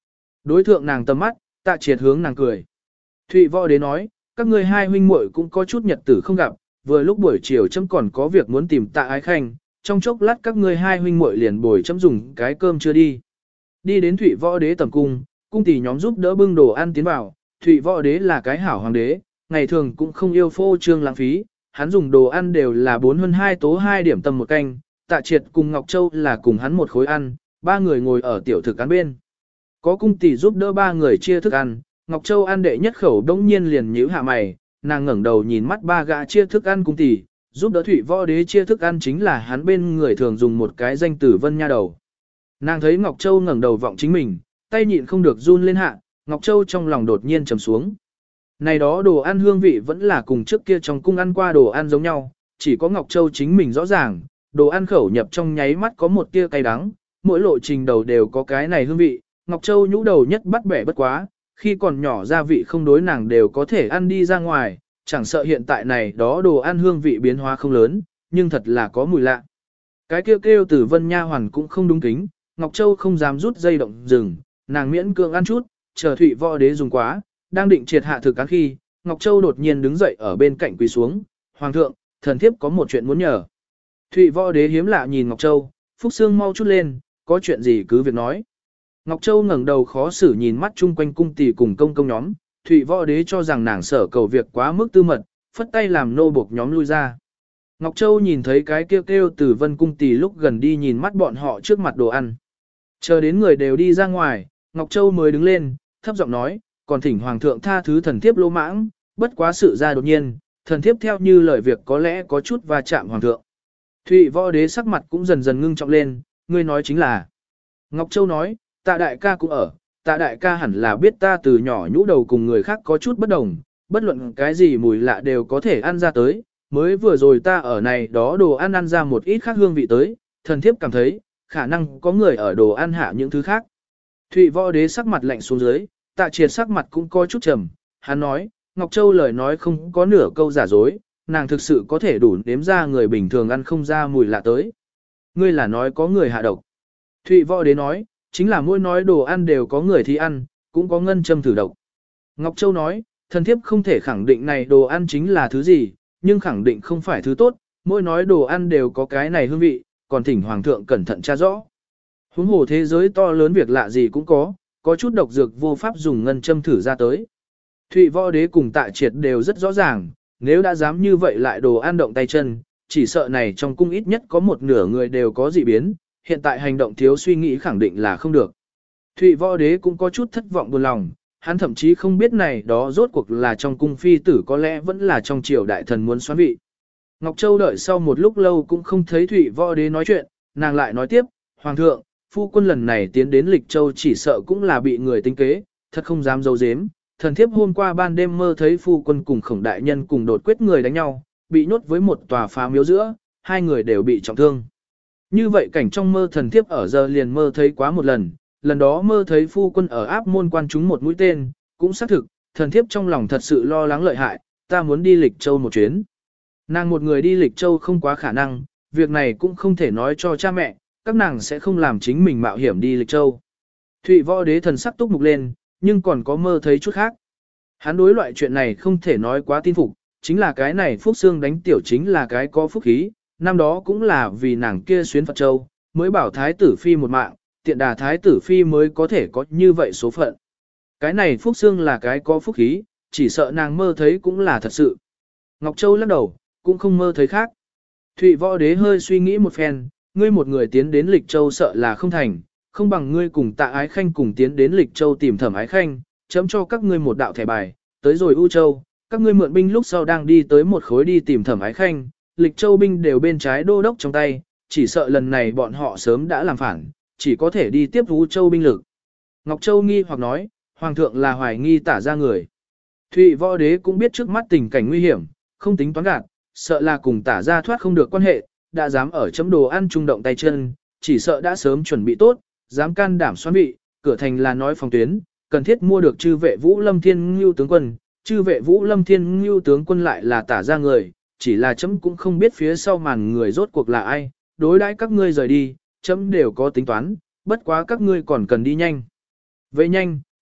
Đối thượng nàng tầm mắt, Tạ Triệt hướng nàng cười. Thụy Võ Đế nói, các ngươi hai huynh muội cũng có chút nhật tử không gặp, vừa lúc buổi chiều chấm còn có việc muốn tìm Tạ Ái Khanh, trong chốc lát các ngươi hai huynh muội liền bồi chấm dùng cái cơm chưa đi. Đi đến Thụy Võ Đế tầm cung, cung tỷ nhóm giúp đỡ bưng đồ ăn tiến vào, Thụy Võ Đế là cái hảo hoàng đế, ngày thường cũng không yêu phô trương lãng phí, hắn dùng đồ ăn đều là 4 hơn 2 tố 2 điểm tâm một canh, Tạ Triệt cùng Ngọc Châu là cùng hắn một khối ăn, ba người ngồi ở tiểu thực ăn bên. Có cung tỷ giúp đỡ ba người chia thức ăn, Ngọc Châu ăn đệ nhất khẩu đông nhiên liền nhíu hạ mày, nàng ngẩng đầu nhìn mắt ba gã chia thức ăn cung tỷ, giúp đỡ Thụy Võ Đế chia thức ăn chính là hắn bên người thường dùng một cái danh tử Vân Nha đầu. Nàng thấy Ngọc Châu ngẩng đầu vọng chính mình, tay nhịn không được run lên hạ, Ngọc Châu trong lòng đột nhiên trầm xuống. Này đó đồ ăn hương vị vẫn là cùng trước kia trong cung ăn qua đồ ăn giống nhau, chỉ có Ngọc Châu chính mình rõ ràng, đồ ăn khẩu nhập trong nháy mắt có một tia cay đắng, mỗi lộ trình đầu đều có cái này hương vị, Ngọc Châu nhũ đầu nhất bắt bẻ bất quá, khi còn nhỏ gia vị không đối nàng đều có thể ăn đi ra ngoài, chẳng sợ hiện tại này đó đồ ăn hương vị biến hóa không lớn, nhưng thật là có mùi lạ. Cái kêu kêu từ Vân Nha hoàn cũng không đúng kính, Ngọc Châu không dám rút dây động rừng, nàng miễn cưỡng ăn chút, chờ Thụy Võ Đế dùng quá, đang định triệt hạ thực ăn khi, Ngọc Châu đột nhiên đứng dậy ở bên cạnh quỳ xuống, "Hoàng thượng, thần thiếp có một chuyện muốn nhờ." Thụy Võ Đế hiếm lạ nhìn Ngọc Châu, "Phúc Sương mau chút lên, có chuyện gì cứ việc nói." Ngọc Châu ngẩng đầu khó xử nhìn mắt chung quanh cung tỷ cùng công công nhóm, Thụy Võ Đế cho rằng nàng sở cầu việc quá mức tư mật, phất tay làm nô buộc nhóm lui ra. Ngọc Châu nhìn thấy cái kêu kêu từ Vân cung tỷ lúc gần đi nhìn mắt bọn họ trước mặt đồ ăn. Chờ đến người đều đi ra ngoài, Ngọc Châu mới đứng lên, thấp giọng nói, "Còn thỉnh Hoàng thượng tha thứ thần thiếp lỗ mãng, bất quá sự ra đột nhiên, thần thiếp theo như lời việc có lẽ có chút va chạm Hoàng thượng." Thụy Võ Đế sắc mặt cũng dần dần ngưng trọng lên, "Ngươi nói chính là." Ngọc Châu nói, "Tạ đại ca cũng ở, Tạ đại ca hẳn là biết ta từ nhỏ nhũ đầu cùng người khác có chút bất đồng, bất luận cái gì mùi lạ đều có thể ăn ra tới, mới vừa rồi ta ở này đó đồ ăn ra một ít khác hương vị tới, thần thiếp cảm thấy, khả năng có người ở đồ ăn hạ những thứ khác." Thụy Võ Đế sắc mặt lạnh xuống dưới, Tạ Triệt sắc mặt cũng có chút trầm, hắn nói, Ngọc Châu lời nói không có nửa câu giả dối, nàng thực sự có thể đủ nếm ra người bình thường ăn không ra mùi lạ tới. "Ngươi là nói có người hạ độc." Thụy Võ Đế nói, "Chính là mỗi nói đồ ăn đều có người thì ăn, cũng có ngân châm thử độc." Ngọc Châu nói, "Thần thiếp không thể khẳng định này đồ ăn chính là thứ gì, nhưng khẳng định không phải thứ tốt, mỗi nói đồ ăn đều có cái này hương vị, còn thỉnh Hoàng thượng cẩn thận tra rõ. Huống hồ thế giới to lớn việc lạ gì cũng có chút độc dược vô pháp dùng ngân châm thử ra tới." Thụy Võ Đế cùng Tạ Triệt đều rất rõ ràng, nếu đã dám như vậy lại đồ ăn động tay chân, chỉ sợ này trong cung ít nhất có một nửa người đều có dị biến, hiện tại hành động thiếu suy nghĩ khẳng định là không được. Thụy Võ Đế cũng có chút thất vọng buồn lòng, hắn thậm chí không biết này đó rốt cuộc là trong cung phi tử có lẽ vẫn là trong triều đại thần muốn xoán vị. Ngọc Châu đợi sau một lúc lâu cũng không thấy Thụy Võ Đế nói chuyện, nàng lại nói tiếp, "Hoàng thượng, phu quân lần này tiến đến Lịch Châu chỉ sợ cũng là bị người tính kế, thật không dám giấu giếm. Thần thiếp hôm qua ban đêm mơ thấy phu quân cùng Khổng đại nhân cùng đột quyết người đánh nhau, bị nhốt với một tòa phá miếu giữa, hai người đều bị trọng thương. Như vậy cảnh trong mơ thần thiếp ở giờ liền mơ thấy quá một lần, lần đó mơ thấy phu quân ở áp môn quan trúng một mũi tên, cũng xác thực, thần thiếp trong lòng thật sự lo lắng lợi hại, ta muốn đi Lịch Châu một chuyến." Nàng một người đi Lịch Châu không quá khả năng, việc này cũng không thể nói cho cha mẹ, các nàng sẽ không làm chính mình mạo hiểm đi Lịch Châu. Thụy Võ Đế thần sắc túc mục lên, nhưng còn có mơ thấy chút khác. Hắn đối loại chuyện này không thể nói quá tin phục, chính là cái này Phúc Sương đánh tiểu chính là cái có phúc khí, năm đó cũng là vì nàng kia xuyến Phật Châu, mới bảo Thái tử Phi một mạng, tiện đà Thái tử Phi mới có thể có như vậy số phận. Cái này Phúc Sương là cái có phúc khí, chỉ sợ nàng mơ thấy cũng là thật sự. Ngọc Châu lắc đầu, cũng không mơ thấy khác. Thụy Võ Đế hơi suy nghĩ một phen, ngươi một người tiến đến Lịch Châu sợ là không thành, không bằng ngươi cùng Tạ Ái Khanh cùng tiến đến Lịch Châu tìm Thẩm Ái Khanh, chấm cho các ngươi một đạo thẻ bài, tới rồi U Châu, các ngươi mượn binh lúc sau đang đi tới một khối đi tìm Thẩm Ái Khanh, Lịch Châu binh đều bên trái đô đốc trong tay, chỉ sợ lần này bọn họ sớm đã làm phản, chỉ có thể đi tiếp U Châu binh lực. Ngọc Châu nghi hoặc nói, Hoàng thượng là hoài nghi Tả ra người. Thụy Võ Đế cũng biết trước mắt tình cảnh nguy hiểm, không tính toán gạt, sợ là cùng Tả ra thoát không được quan hệ, đã dám ở chấm đồ ăn trung động tay chân, chỉ sợ đã sớm chuẩn bị tốt, dám can đảm xoắn vị, cửa thành là nói phòng tuyến, cần thiết mua được chư vệ Vũ Lâm Thiên Ngưu tướng quân, chư vệ Vũ Lâm Thiên Ngưu tướng quân lại là Tả ra người, chỉ là chấm cũng không biết phía sau màn người rốt cuộc là ai, đối đãi các ngươi rời đi, chấm đều có tính toán, bất quá các ngươi còn cần đi nhanh. Vậy nhanh,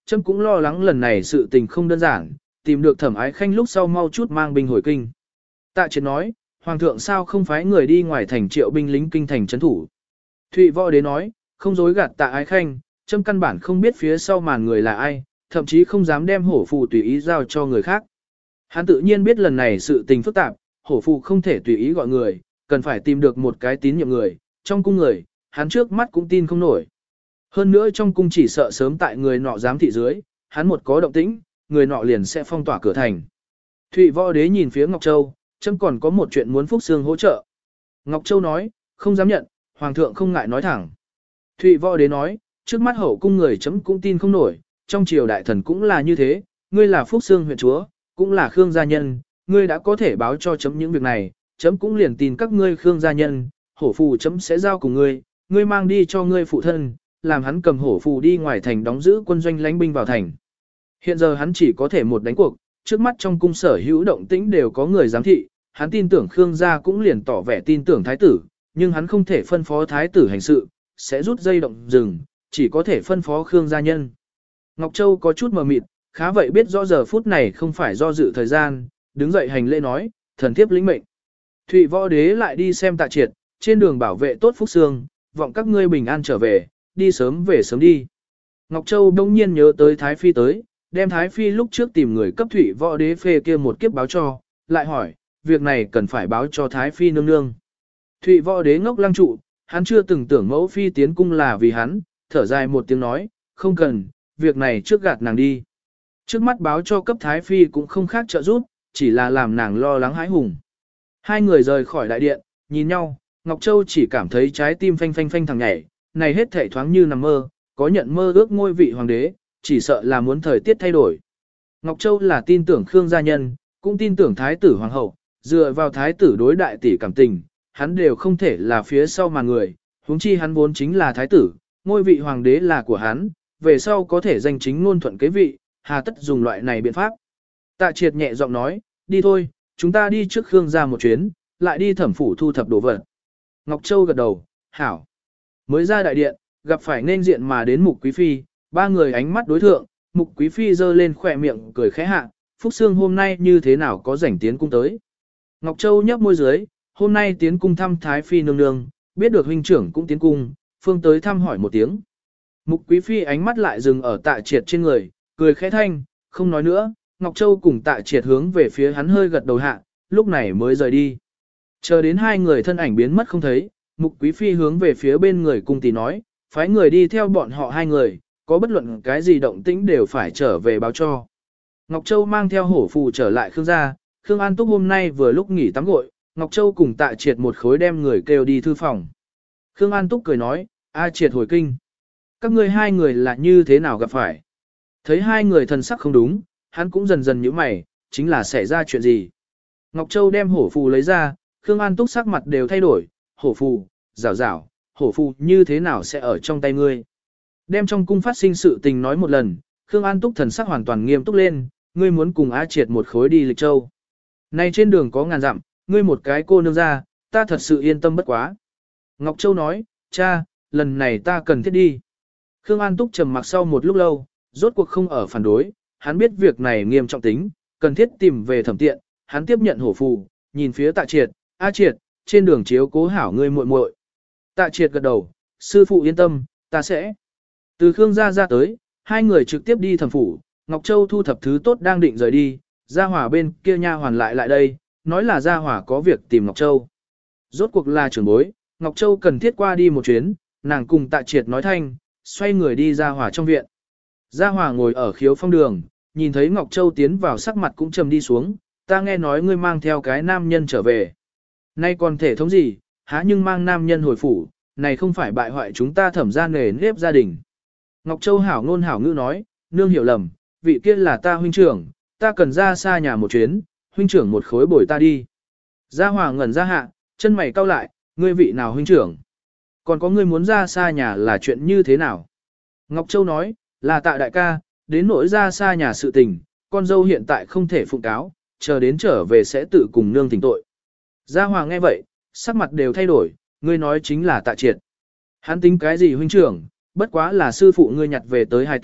chấm cũng lo lắng lần này sự tình không đơn giản, tìm được Thẩm Ái Khanh lúc sau mau chút mang binh hồi kinh. Tạ Triệt nói, Hoàng thượng sao không phái người đi ngoài thành triệu binh lính kinh thành trấn thủ. Thụy Võ Đế nói, không dối gạt Tạ Ái Khanh, chấm căn bản không biết phía sau màn người là ai, thậm chí không dám đem hổ phù tùy ý giao cho người khác. Hắn tự nhiên biết lần này sự tình phức tạp, hổ phù không thể tùy ý gọi người, cần phải tìm được một cái tín nhiệm người, trong cung người, hắn trước mắt cũng tin không nổi. Hơn nữa trong cung chỉ sợ sớm tại người nọ giám thị dưới, hắn một có động tĩnh, người nọ liền sẽ phong tỏa cửa thành. Thụy Võ Đế nhìn phía Ngọc Châu, chấm còn có một chuyện muốn Phúc Sương hỗ trợ. Ngọc Châu nói, không dám nhận, Hoàng thượng không ngại nói thẳng. Thụy Võ Đế nói, trước mắt hậu cung người chấm cũng tin không nổi, trong triều đại thần cũng là như thế, ngươi là Phúc Sương huyện chúa, cũng là Khương gia nhân, ngươi đã có thể báo cho chấm những việc này, chấm cũng liền tin các ngươi Khương gia nhân, hổ phù chấm sẽ giao cùng ngươi, ngươi mang đi cho ngươi phụ thân, làm hắn cầm hổ phù đi ngoài thành đóng giữ quân doanh lãnh binh vào thành. Hiện giờ hắn chỉ có thể một đánh cuộc, trước mắt trong cung sở hữu động tĩnh đều có người giám thị, hắn tin tưởng Khương gia cũng liền tỏ vẻ tin tưởng thái tử, nhưng hắn không thể phân phó thái tử hành sự, sẽ rút dây động rừng, chỉ có thể phân phó Khương gia nhân. Ngọc Châu có chút mờ mịt, khá vậy biết rõ giờ phút này không phải do dự thời gian, đứng dậy hành lễ nói, thần thiếp lĩnh mệnh. Thụy Võ Đế lại đi xem Tạ Triệt, trên đường bảo vệ tốt Phúc Sương, vọng các ngươi bình an trở về, đi sớm về sớm đi. Ngọc Châu đông nhiên nhớ tới Thái Phi tới, đem Thái Phi lúc trước tìm người cấp Thụy Võ Đế phê kia một kiếp báo cho, lại hỏi, việc này cần phải báo cho Thái Phi nương nương. Thụy Võ Đế ngốc lăng trụ, hắn chưa từng tưởng mẫu phi tiến cung là vì hắn, thở dài một tiếng nói, không cần, việc này trước gạt nàng đi. Trước mắt báo cho cấp Thái Phi cũng không khác trợ giúp, chỉ là làm nàng lo lắng hãi hùng. Hai người rời khỏi đại điện, nhìn nhau, Ngọc Châu chỉ cảm thấy trái tim phanh phanh phanh thằng nhảy, này hết thảy thoáng như nằm mơ, có nhận mơ ước ngôi vị hoàng đế, chỉ sợ là muốn thời tiết thay đổi. Ngọc Châu là tin tưởng Khương gia nhân, cũng tin tưởng Thái tử Hoàng hậu, dựa vào Thái tử đối đại tỷ cảm tình, hắn đều không thể là phía sau mà người, huống chi hắn vốn chính là Thái tử, ngôi vị hoàng đế là của hắn, về sau có thể danh chính ngôn thuận kế vị, hà tất dùng loại này biện pháp. Tạ Triệt nhẹ giọng nói, đi thôi, chúng ta đi trước Khương gia một chuyến, lại đi Thẩm phủ thu thập đồ vật. Ngọc Châu gật đầu, hảo. Mới ra đại điện, gặp phải nên diện mà đến Mục Quý Phi, ba người ánh mắt đối thượng, Mục Quý Phi giơ lên khỏe miệng cười khẽ hạ, Phúc Sương hôm nay như thế nào có rảnh tiến cung tới. Ngọc Châu nhấp môi dưới, hôm nay tiến cung thăm Thái Phi nương nương, biết được huynh trưởng cũng tiến cung, phương tới thăm hỏi một tiếng. Mục Quý Phi ánh mắt lại dừng ở Tạ Triệt trên người, cười khẽ thanh, không nói nữa, Ngọc Châu cùng Tạ Triệt hướng về phía hắn hơi gật đầu hạ, lúc này mới rời đi. Chờ đến hai người thân ảnh biến mất không thấy, Mục Quý Phi hướng về phía bên người cung tỷ nói, phái người đi theo bọn họ hai người, có bất luận cái gì động tĩnh đều phải trở về báo cho. Ngọc Châu mang theo hổ phù trở lại Khương gia, Khương An Túc hôm nay vừa lúc nghỉ tắm gội, Ngọc Châu cùng Tạ Triệt một khối đem người kêu đi thư phòng. Khương An Túc cười nói, A Triệt hồi kinh. Các ngươi hai người là như thế nào gặp phải? Thấy hai người thần sắc không đúng, hắn cũng dần dần nhíu mày, chính là xảy ra chuyện gì? Ngọc Châu đem hổ phù lấy ra, Khương An Túc sắc mặt đều thay đổi, hổ phù, rảo rảo, hổ phù như thế nào sẽ ở trong tay ngươi? Đem trong cung phát sinh sự tình nói một lần, Khương An Túc thần sắc hoàn toàn nghiêm túc lên, ngươi muốn cùng A Triệt một khối đi Lịch Châu. Này trên đường có ngàn dặm, ngươi một cái cô nương ra, ta thật sự yên tâm bất quá. Ngọc Châu nói, cha, lần này ta cần thiết đi. Khương An Túc trầm mặc sau một lúc lâu, rốt cuộc không ở phản đối, hắn biết việc này nghiêm trọng tính, cần thiết tìm về thẩm tiện, hắn tiếp nhận hổ phù, nhìn phía Tạ Triệt, A Triệt, trên đường chiếu cố hảo ngươi muội muội. Tạ Triệt gật đầu, sư phụ yên tâm, ta sẽ. Từ Khương gia ra tới, hai người trực tiếp đi Thẩm phủ, Ngọc Châu thu thập thứ tốt đang định rời đi, Gia Hỏa bên kia nha hoàn lại đây, nói là Gia Hỏa có việc tìm Ngọc Châu. Rốt cuộc là trưởng bối, Ngọc Châu cần thiết qua đi một chuyến, nàng cùng Tạ Triệt nói thanh, xoay người đi Gia Hỏa trong viện. Gia Hỏa ngồi ở khiếu phong đường, nhìn thấy Ngọc Châu tiến vào sắc mặt cũng trầm đi xuống, ta nghe nói ngươi mang theo cái nam nhân trở về. Nay còn thể thống gì, há nhưng mang nam nhân hồi phủ, này không phải bại hoại chúng ta Thẩm gia nề nếp gia đình. Ngọc Châu hảo ngôn hảo ngữ nói, nương hiểu lầm, vị kia là ta huynh trưởng, ta cần ra xa nhà một chuyến, huynh trưởng một khối bồi ta đi. Gia Hòa ngẩn ra hạ, chân mày cau lại, ngươi vị nào huynh trưởng? Còn có ngươi muốn ra xa nhà là chuyện như thế nào? Ngọc Châu nói, là Tạ đại ca, đến nỗi ra xa nhà sự tình, con dâu hiện tại không thể phụng cáo, chờ đến trở về sẽ tự cùng nương thỉnh tội. Gia Hòa nghe vậy, sắc mặt đều thay đổi, ngươi nói chính là Tạ Triệt. Hắn tính cái gì huynh trưởng, bất quá là sư phụ ngươi nhặt về tới hài tử,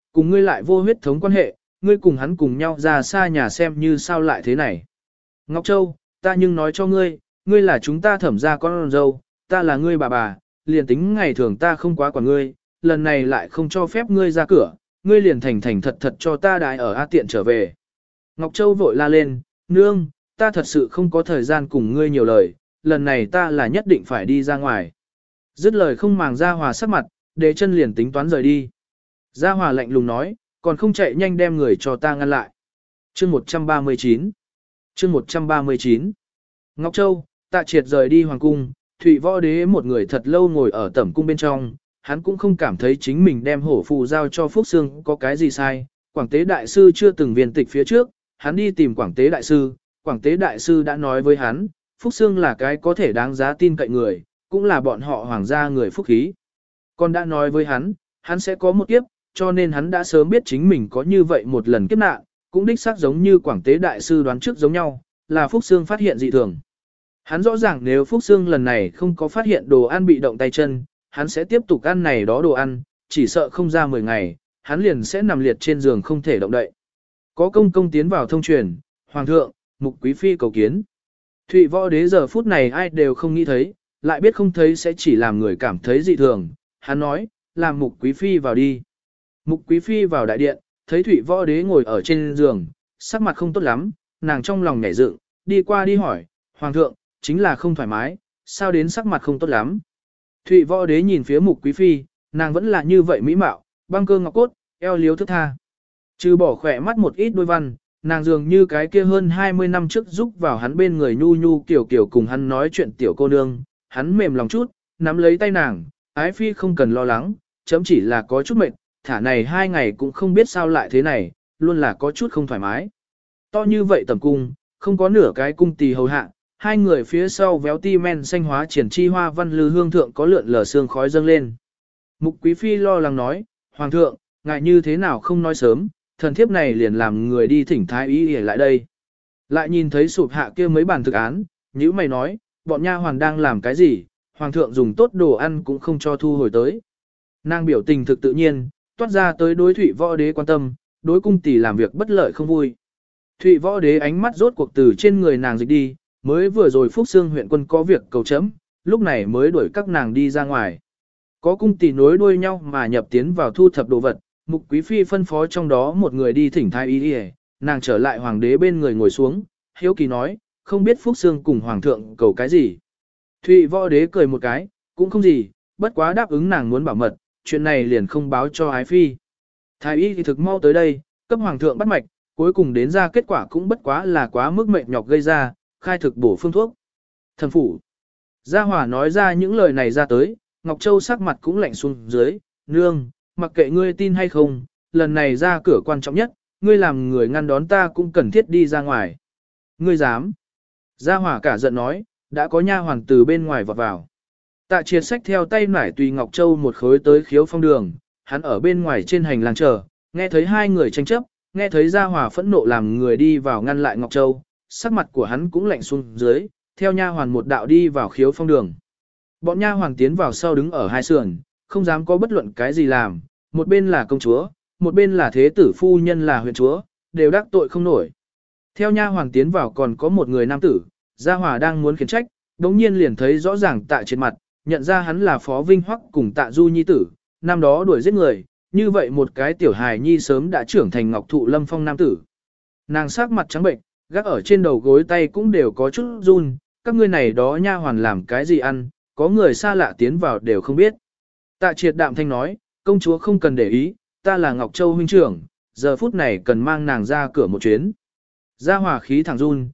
cùng ngươi lại vô huyết thống quan hệ, ngươi cùng hắn cùng nhau ra xa nhà xem như sao lại thế này. Ngọc Châu, ta nhưng nói cho ngươi, ngươi là chúng ta Thẩm gia con dâu, ta là ngươi bà, liền tính ngày thường ta không quá quản ngươi, lần này lại không cho phép ngươi ra cửa, ngươi liền thành thành thật thật cho ta đại ở A Tiện trở về. Ngọc Châu vội la lên, nương, ta thật sự không có thời gian cùng ngươi nhiều lời, lần này ta là nhất định phải đi ra ngoài. Dứt lời không màng Gia Hòa sắc mặt, để chân liền tính toán rời đi. Gia Hòa lạnh lùng nói, còn không chạy nhanh đem người cho ta ngăn lại. Chương 139 Chương 139 Ngọc Châu, Tạ Triệt rời đi hoàng cung, Thụy Võ Đế một người thật lâu ngồi ở tẩm cung bên trong, hắn cũng không cảm thấy chính mình đem hổ phù giao cho Phúc Sương có cái gì sai. Quảng Tế Đại Sư chưa từng viên tịch phía trước, hắn đi tìm Quảng Tế Đại Sư, Quảng Tế Đại Sư đã nói với hắn, Phúc Sương là cái có thể đáng giá tin cậy người, cũng là bọn họ hoàng gia người phúc khí. Còn đã nói với hắn sẽ có một kiếp, cho nên hắn đã sớm biết chính mình có như vậy một lần kiếp nạn, cũng đích xác giống như Quảng Tế Đại Sư đoán trước giống nhau, là Phúc Sương phát hiện dị thường. Hắn rõ ràng nếu Phúc Sương lần này không có phát hiện đồ ăn bị động tay chân, hắn sẽ tiếp tục ăn này đó đồ ăn, chỉ sợ không ra 10 ngày, hắn liền sẽ nằm liệt trên giường không thể động đậy. Có công công tiến vào thông truyền, Hoàng thượng, Mục Quý Phi cầu kiến. Thụy Võ Đế giờ phút này ai đều không nghĩ thấy, lại biết không thấy sẽ chỉ làm người cảm thấy dị thường. Hắn nói, làm Mục Quý Phi vào đi. Mục Quý Phi vào đại điện, thấy Thụy Võ Đế ngồi ở trên giường, sắc mặt không tốt lắm, nàng trong lòng nhảy dựng, đi qua đi hỏi, Hoàng thượng, chính là không thoải mái, sao đến sắc mặt không tốt lắm. Thụy Võ Đế nhìn phía Mục Quý Phi, nàng vẫn là như vậy mỹ mạo, băng cơ ngọc cốt, eo liếu thức tha. Trừ bỏ khỏe mắt một ít đôi văn, nàng dường như cái kia hơn 20 năm trước giúp vào hắn bên người nhu nhu kiểu kiểu cùng hắn nói chuyện tiểu cô nương, hắn mềm lòng chút, nắm lấy tay nàng, ái phi không cần lo lắng, chấm chỉ là có chút mệt, thả này 2 ngày cũng không biết sao lại thế này, luôn là có chút không thoải mái. To như vậy tầm cung, không có nửa cái cung tỳ hầu hạ, hai người phía sau véo ti men xanh hóa triển chi hoa văn lư hương thượng có lượn lờ sương khói dâng lên. Mục Quý Phi lo lắng nói, Hoàng thượng, ngại như thế nào không nói sớm, thần thiếp này liền làm người đi thỉnh thái y để lại đây. Lại nhìn thấy sụp hạ kia mấy bàn thực án, nhữ mày nói, bọn nha hoàn đang làm cái gì, Hoàng thượng dùng tốt đồ ăn cũng không cho thu hồi tới. Nàng biểu tình thực tự nhiên, toát ra tới đối Thụy Võ Đế quan tâm, đối cung tỷ làm việc bất lợi không vui. Thụy Võ Đế ánh mắt rốt cuộc từ trên người nàng dịch đi, mới vừa rồi Phúc Sương huyện quân có việc cầu chấm, lúc này mới đuổi các nàng đi ra ngoài. Có cung tỷ nối đuôi nhau mà nhập tiến vào thu thập đồ vật, Mục Quý Phi phân phó trong đó một người đi thỉnh thái y đi, nàng trở lại hoàng đế bên người ngồi xuống, hiếu kỳ nói, không biết Phúc Sương cùng hoàng thượng cầu cái gì. Thụy Võ Đế cười một cái, cũng không gì, bất quá đáp ứng nàng muốn bảo mật, chuyện này liền không báo cho ái phi. Thái y thì thực mau tới đây, cấp hoàng thượng bắt mạch, cuối cùng đến ra kết quả cũng bất quá là quá mức mệt nhọc gây ra, khai thực bổ phương thuốc. Thần phủ. Gia Hòa nói ra những lời này ra tới, Ngọc Châu sắc mặt cũng lạnh xuống dưới, nương, mặc kệ ngươi tin hay không, lần này ra cửa quan trọng nhất, ngươi làm người ngăn đón ta cũng cần thiết đi ra ngoài. Ngươi dám. Gia Hòa cả giận nói, đã có nha hoàn từ bên ngoài vọt vào. Tạ Triệt xách theo tay nải tùy Ngọc Châu một khối tới Khiếu Phong đường, hắn ở bên ngoài trên hành lang chờ, nghe thấy hai người tranh chấp, nghe thấy Gia Hòa phẫn nộ làm người đi vào ngăn lại Ngọc Châu, sắc mặt của hắn cũng lạnh xuống dưới, theo nha hoàn một đạo đi vào Khiếu Phong đường. Bọn nha hoàn tiến vào sau đứng ở hai sườn, không dám có bất luận cái gì làm, một bên là công chúa, một bên là thế tử phu nhân là huyện chúa, đều đắc tội không nổi. Theo nha hoàn tiến vào còn có một người nam tử, Gia Hòa đang muốn khiển trách, đống nhiên liền thấy rõ ràng Tạ Triệt mặt, nhận ra hắn là Phó Vinh Hoắc cùng Tạ Du nhi tử, năm đó đuổi giết người, như vậy một cái tiểu hài nhi sớm đã trưởng thành ngọc thụ lâm phong nam tử. Nàng sắc mặt trắng bệnh, gác ở trên đầu gối tay cũng đều có chút run, các ngươi này đó nha hoàn làm cái gì ăn, có người xa lạ tiến vào đều không biết. Tạ Triệt đạm thanh nói, công chúa không cần để ý, ta là Ngọc Châu huynh trưởng, giờ phút này cần mang nàng ra cửa một chuyến. Gia Hòa khí thẳng run,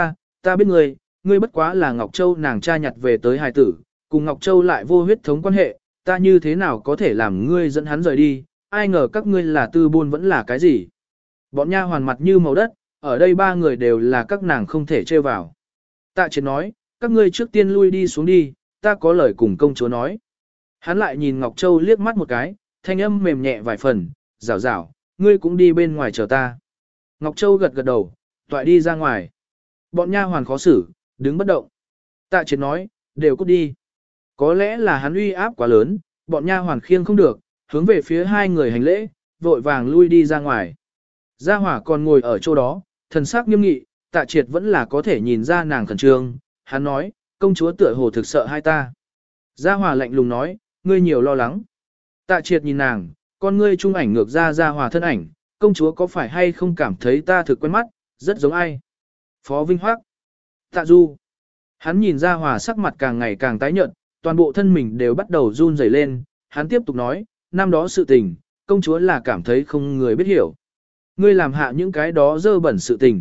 ta biết ngươi bất quá là Ngọc Châu nàng cha nhặt về tới hài tử, cùng Ngọc Châu lại vô huyết thống quan hệ, ta như thế nào có thể làm ngươi dẫn hắn rời đi, ai ngờ các ngươi là tư buôn vẫn là cái gì. Bọn nha hoàn mặt như màu đất, ở đây ba người đều là các nàng không thể trêu vào. Tạ Triệt nói, các ngươi trước tiên lui đi xuống đi, ta có lời cùng công chúa nói. Hắn lại nhìn Ngọc Châu liếc mắt một cái, thanh âm mềm nhẹ vài phần, rảo rảo, ngươi cũng đi bên ngoài chờ ta. Ngọc Châu gật gật đầu, toại đi ra ngoài. Bọn nha hoàn khó xử, đứng bất động. Tạ Triệt nói, đều cút đi. Có lẽ là hắn uy áp quá lớn, bọn nha hoàn khiêng không được, hướng về phía hai người hành lễ, vội vàng lui đi ra ngoài. Gia Hỏa còn ngồi ở chỗ đó, thần sắc nghiêm nghị, Tạ Triệt vẫn là có thể nhìn ra nàng khẩn trương, hắn nói, công chúa tựa hồ thực sợ hai ta. Gia Hỏa lạnh lùng nói, ngươi nhiều lo lắng. Tạ Triệt nhìn nàng, con ngươi trung ảnh ngược ra Gia Hỏa thân ảnh, công chúa có phải hay không cảm thấy ta thực quen mắt, rất giống ai? Phó Vinh Hoác. Tạ Du. Hắn nhìn Gia Hỏa sắc mặt càng ngày càng tái nhợt, toàn bộ thân mình đều bắt đầu run rẩy lên, hắn tiếp tục nói, năm đó sự tình, công chúa là cảm thấy không người biết hiểu. Ngươi làm hạ những cái đó dơ bẩn sự tình.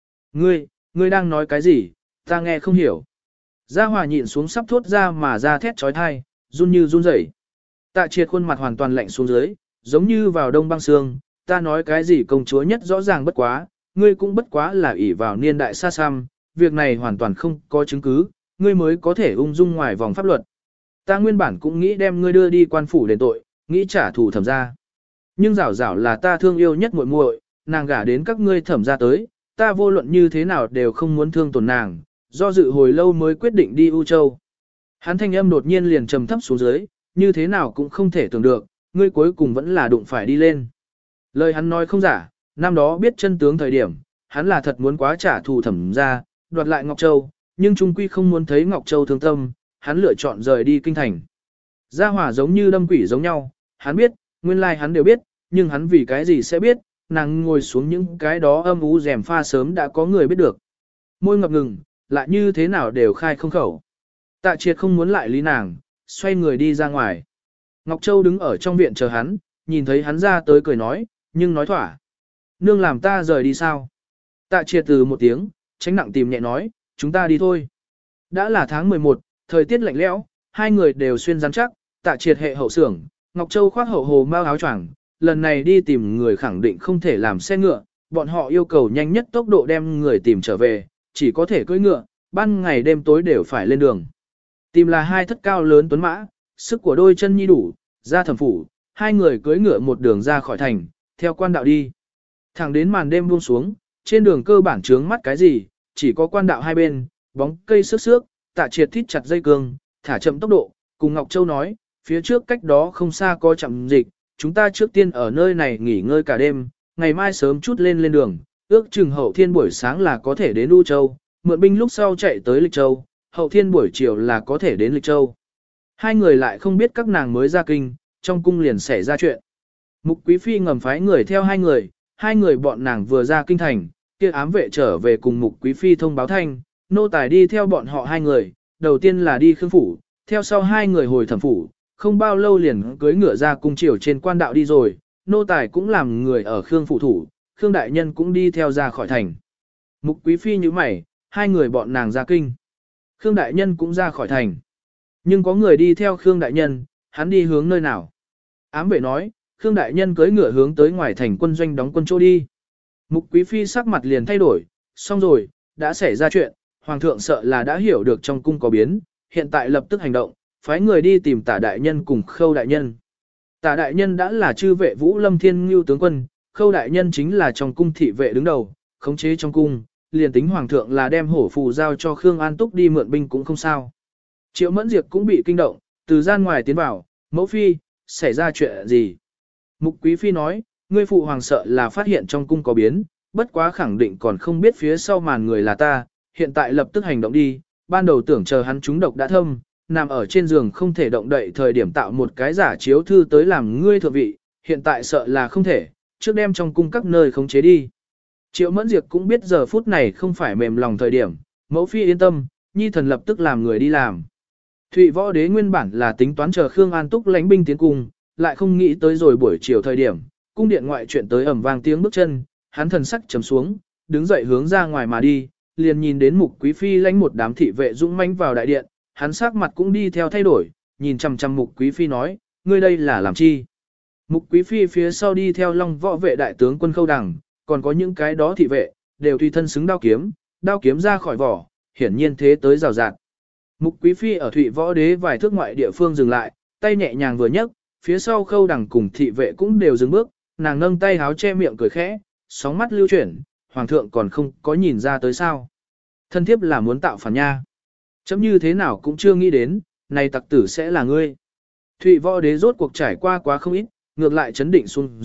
Ngươi đang nói cái gì, ta nghe không hiểu. Gia Hòa nhịn xuống sắp thốt ra mà ra thét trói thai, run như run rẩy. Tạ Triệt khuôn mặt hoàn toàn lạnh xuống dưới, giống như vào đông băng sương, ta nói cái gì công chúa nhất rõ ràng bất quá, ngươi cũng bất quá là ỷ vào niên đại xa xăm, việc này hoàn toàn không có chứng cứ, ngươi mới có thể ung dung ngoài vòng pháp luật. Ta nguyên bản cũng nghĩ đem ngươi đưa đi quan phủ đền tội, nghĩ trả thù Thẩm gia. Nhưng rảo rảo là ta thương yêu nhất muội muội, nàng gả đến các ngươi Thẩm gia tới, ta vô luận như thế nào đều không muốn thương tổn nàng, do dự hồi lâu mới quyết định đi U Châu. Hắn thanh âm đột nhiên liền trầm thấp xuống dưới, như thế nào cũng không thể tưởng được, ngươi cuối cùng vẫn là đụng phải đi lên. Lời hắn nói không giả, năm đó biết chân tướng thời điểm, hắn là thật muốn quá trả thù Thẩm gia, đoạt lại Ngọc Châu, nhưng trung quy không muốn thấy Ngọc Châu thương tâm, hắn lựa chọn rời đi kinh thành. Gia Hỏa giống như đâm quỷ giống nhau, hắn biết, nguyên lai hắn đều biết, nhưng hắn vì cái gì sẽ biết, nàng ngồi xuống những cái đó âm u rèm pha sớm đã có người biết được. Môi ngập ngừng, lại như thế nào đều khai không khẩu. Tạ Triệt không muốn lại lý nàng, xoay người đi ra ngoài. Ngọc Châu đứng ở trong viện chờ hắn, nhìn thấy hắn ra tới cười nói, nhưng nói thỏa. Nương làm ta rời đi sao? Tạ Triệt từ một tiếng, tránh nặng tìm nhẹ nói, chúng ta đi thôi. Đã là tháng 11, thời tiết lạnh lẽo, hai người đều xuyên rắn chắc, Tạ Triệt hệ hậu xưởng, Ngọc Châu khoác hậu hồ mau áo choàng, lần này đi tìm người khẳng định không thể làm xe ngựa, bọn họ yêu cầu nhanh nhất tốc độ đem người tìm trở về, chỉ có thể cưỡi ngựa, ban ngày đêm tối đều phải lên đường. Tìm là hai thất cao lớn tuấn mã, sức của đôi chân nhi đủ, ra Thẩm phủ, hai người cưỡi ngựa một đường ra khỏi thành, theo quan đạo đi. Thẳng đến màn đêm buông xuống, trên đường cơ bản trướng mắt cái gì, chỉ có quan đạo hai bên, bóng cây xước xước, Tạ Triệt thít chặt dây cương, thả chậm tốc độ, cùng Ngọc Châu nói, phía trước cách đó không xa có trạm dịch, chúng ta trước tiên ở nơi này nghỉ ngơi cả đêm, ngày mai sớm chút lên đường, ước chừng hậu thiên buổi sáng là có thể đến U Châu, mượn binh lúc sau chạy tới Lịch Châu, hậu thiên buổi chiều là có thể đến Lịch Châu. Hai người lại không biết các nàng mới ra kinh, trong cung liền xảy ra chuyện. Mục Quý Phi ngầm phái người theo hai người bọn nàng vừa ra kinh thành, kia ám vệ trở về cùng Mục Quý Phi thông báo thanh, nô tài đi theo bọn họ hai người, đầu tiên là đi Khương phủ, theo sau hai người hồi Thẩm phủ, không bao lâu liền cưới ngựa ra cung triều trên quan đạo đi rồi, nô tài cũng làm người ở Khương phủ thủ, Khương đại nhân cũng đi theo ra khỏi thành. Mục Quý Phi như mày, hai người bọn nàng ra kinh. Khương đại nhân cũng ra khỏi thành. Nhưng có người đi theo Khương đại nhân, hắn đi hướng nơi nào? Ám vệ nói, Khương đại nhân cưới ngựa hướng tới ngoài thành quân doanh đóng quân chỗ đi. Mục Quý Phi sắc mặt liền thay đổi, xong rồi, đã xảy ra chuyện, Hoàng thượng sợ là đã hiểu được trong cung có biến, hiện tại lập tức hành động, phái người đi tìm Tả đại nhân cùng Khâu đại nhân. Tả đại nhân đã là chư vệ Vũ Lâm Thiên Ngưu tướng quân, Khâu đại nhân chính là trong cung thị vệ đứng đầu, khống chế trong cung, liền tính Hoàng thượng là đem hổ phù giao cho Khương An Túc đi mượn binh cũng không sao. Triệu Mẫn Diệp cũng bị kinh động, từ gian ngoài tiến vào, mẫu phi, xảy ra chuyện gì? Mục Quý Phi nói, ngươi phụ hoàng sợ là phát hiện trong cung có biến, bất quá khẳng định còn không biết phía sau màn người là ta, hiện tại lập tức hành động đi, ban đầu tưởng chờ hắn trúng độc đã thâm, nằm ở trên giường không thể động đậy thời điểm tạo một cái giả chiếu thư tới làm ngươi thượng vị, hiện tại sợ là không thể, trước đem trong cung các nơi khống chế đi. Triệu Mẫn Diệp cũng biết giờ phút này không phải mềm lòng thời điểm, mẫu phi yên tâm, nhi thần lập tức làm người đi làm. Thụy Võ Đế nguyên bản là tính toán chờ Khương An Túc lãnh binh tiến cung, lại không nghĩ tới rồi buổi chiều thời điểm, cung điện ngoại chuyện tới ầm vang tiếng bước chân, hắn thần sắc trầm xuống, đứng dậy hướng ra ngoài mà đi, liền nhìn đến Mục Quý Phi lãnh một đám thị vệ dũng mãnh vào đại điện, hắn sắc mặt cũng đi theo thay đổi, nhìn chằm chằm Mục Quý Phi nói, ngươi đây là làm chi? Mục Quý Phi phía sau đi theo Long Võ vệ đại tướng quân Khâu Đằng, còn có những cái đó thị vệ, đều tùy thân xứng đao kiếm ra khỏi vỏ, hiển nhiên thế tới rào rạt. Mục Quý Phi ở Thụy Võ Đế vài thước ngoại địa phương dừng lại, tay nhẹ nhàng vừa nhấc, phía sau Khâu Đằng cùng thị vệ cũng đều dừng bước, nàng nâng tay háo che miệng cười khẽ, sóng mắt lưu chuyển, hoàng thượng còn không có nhìn ra tới sao. Thân thiếp là muốn tạo phản nha. Chấm như thế nào cũng chưa nghĩ đến, này tặc tử sẽ là ngươi. Thụy Võ Đế rốt cuộc trải qua quá không ít, ngược lại chấn định xuống dưới,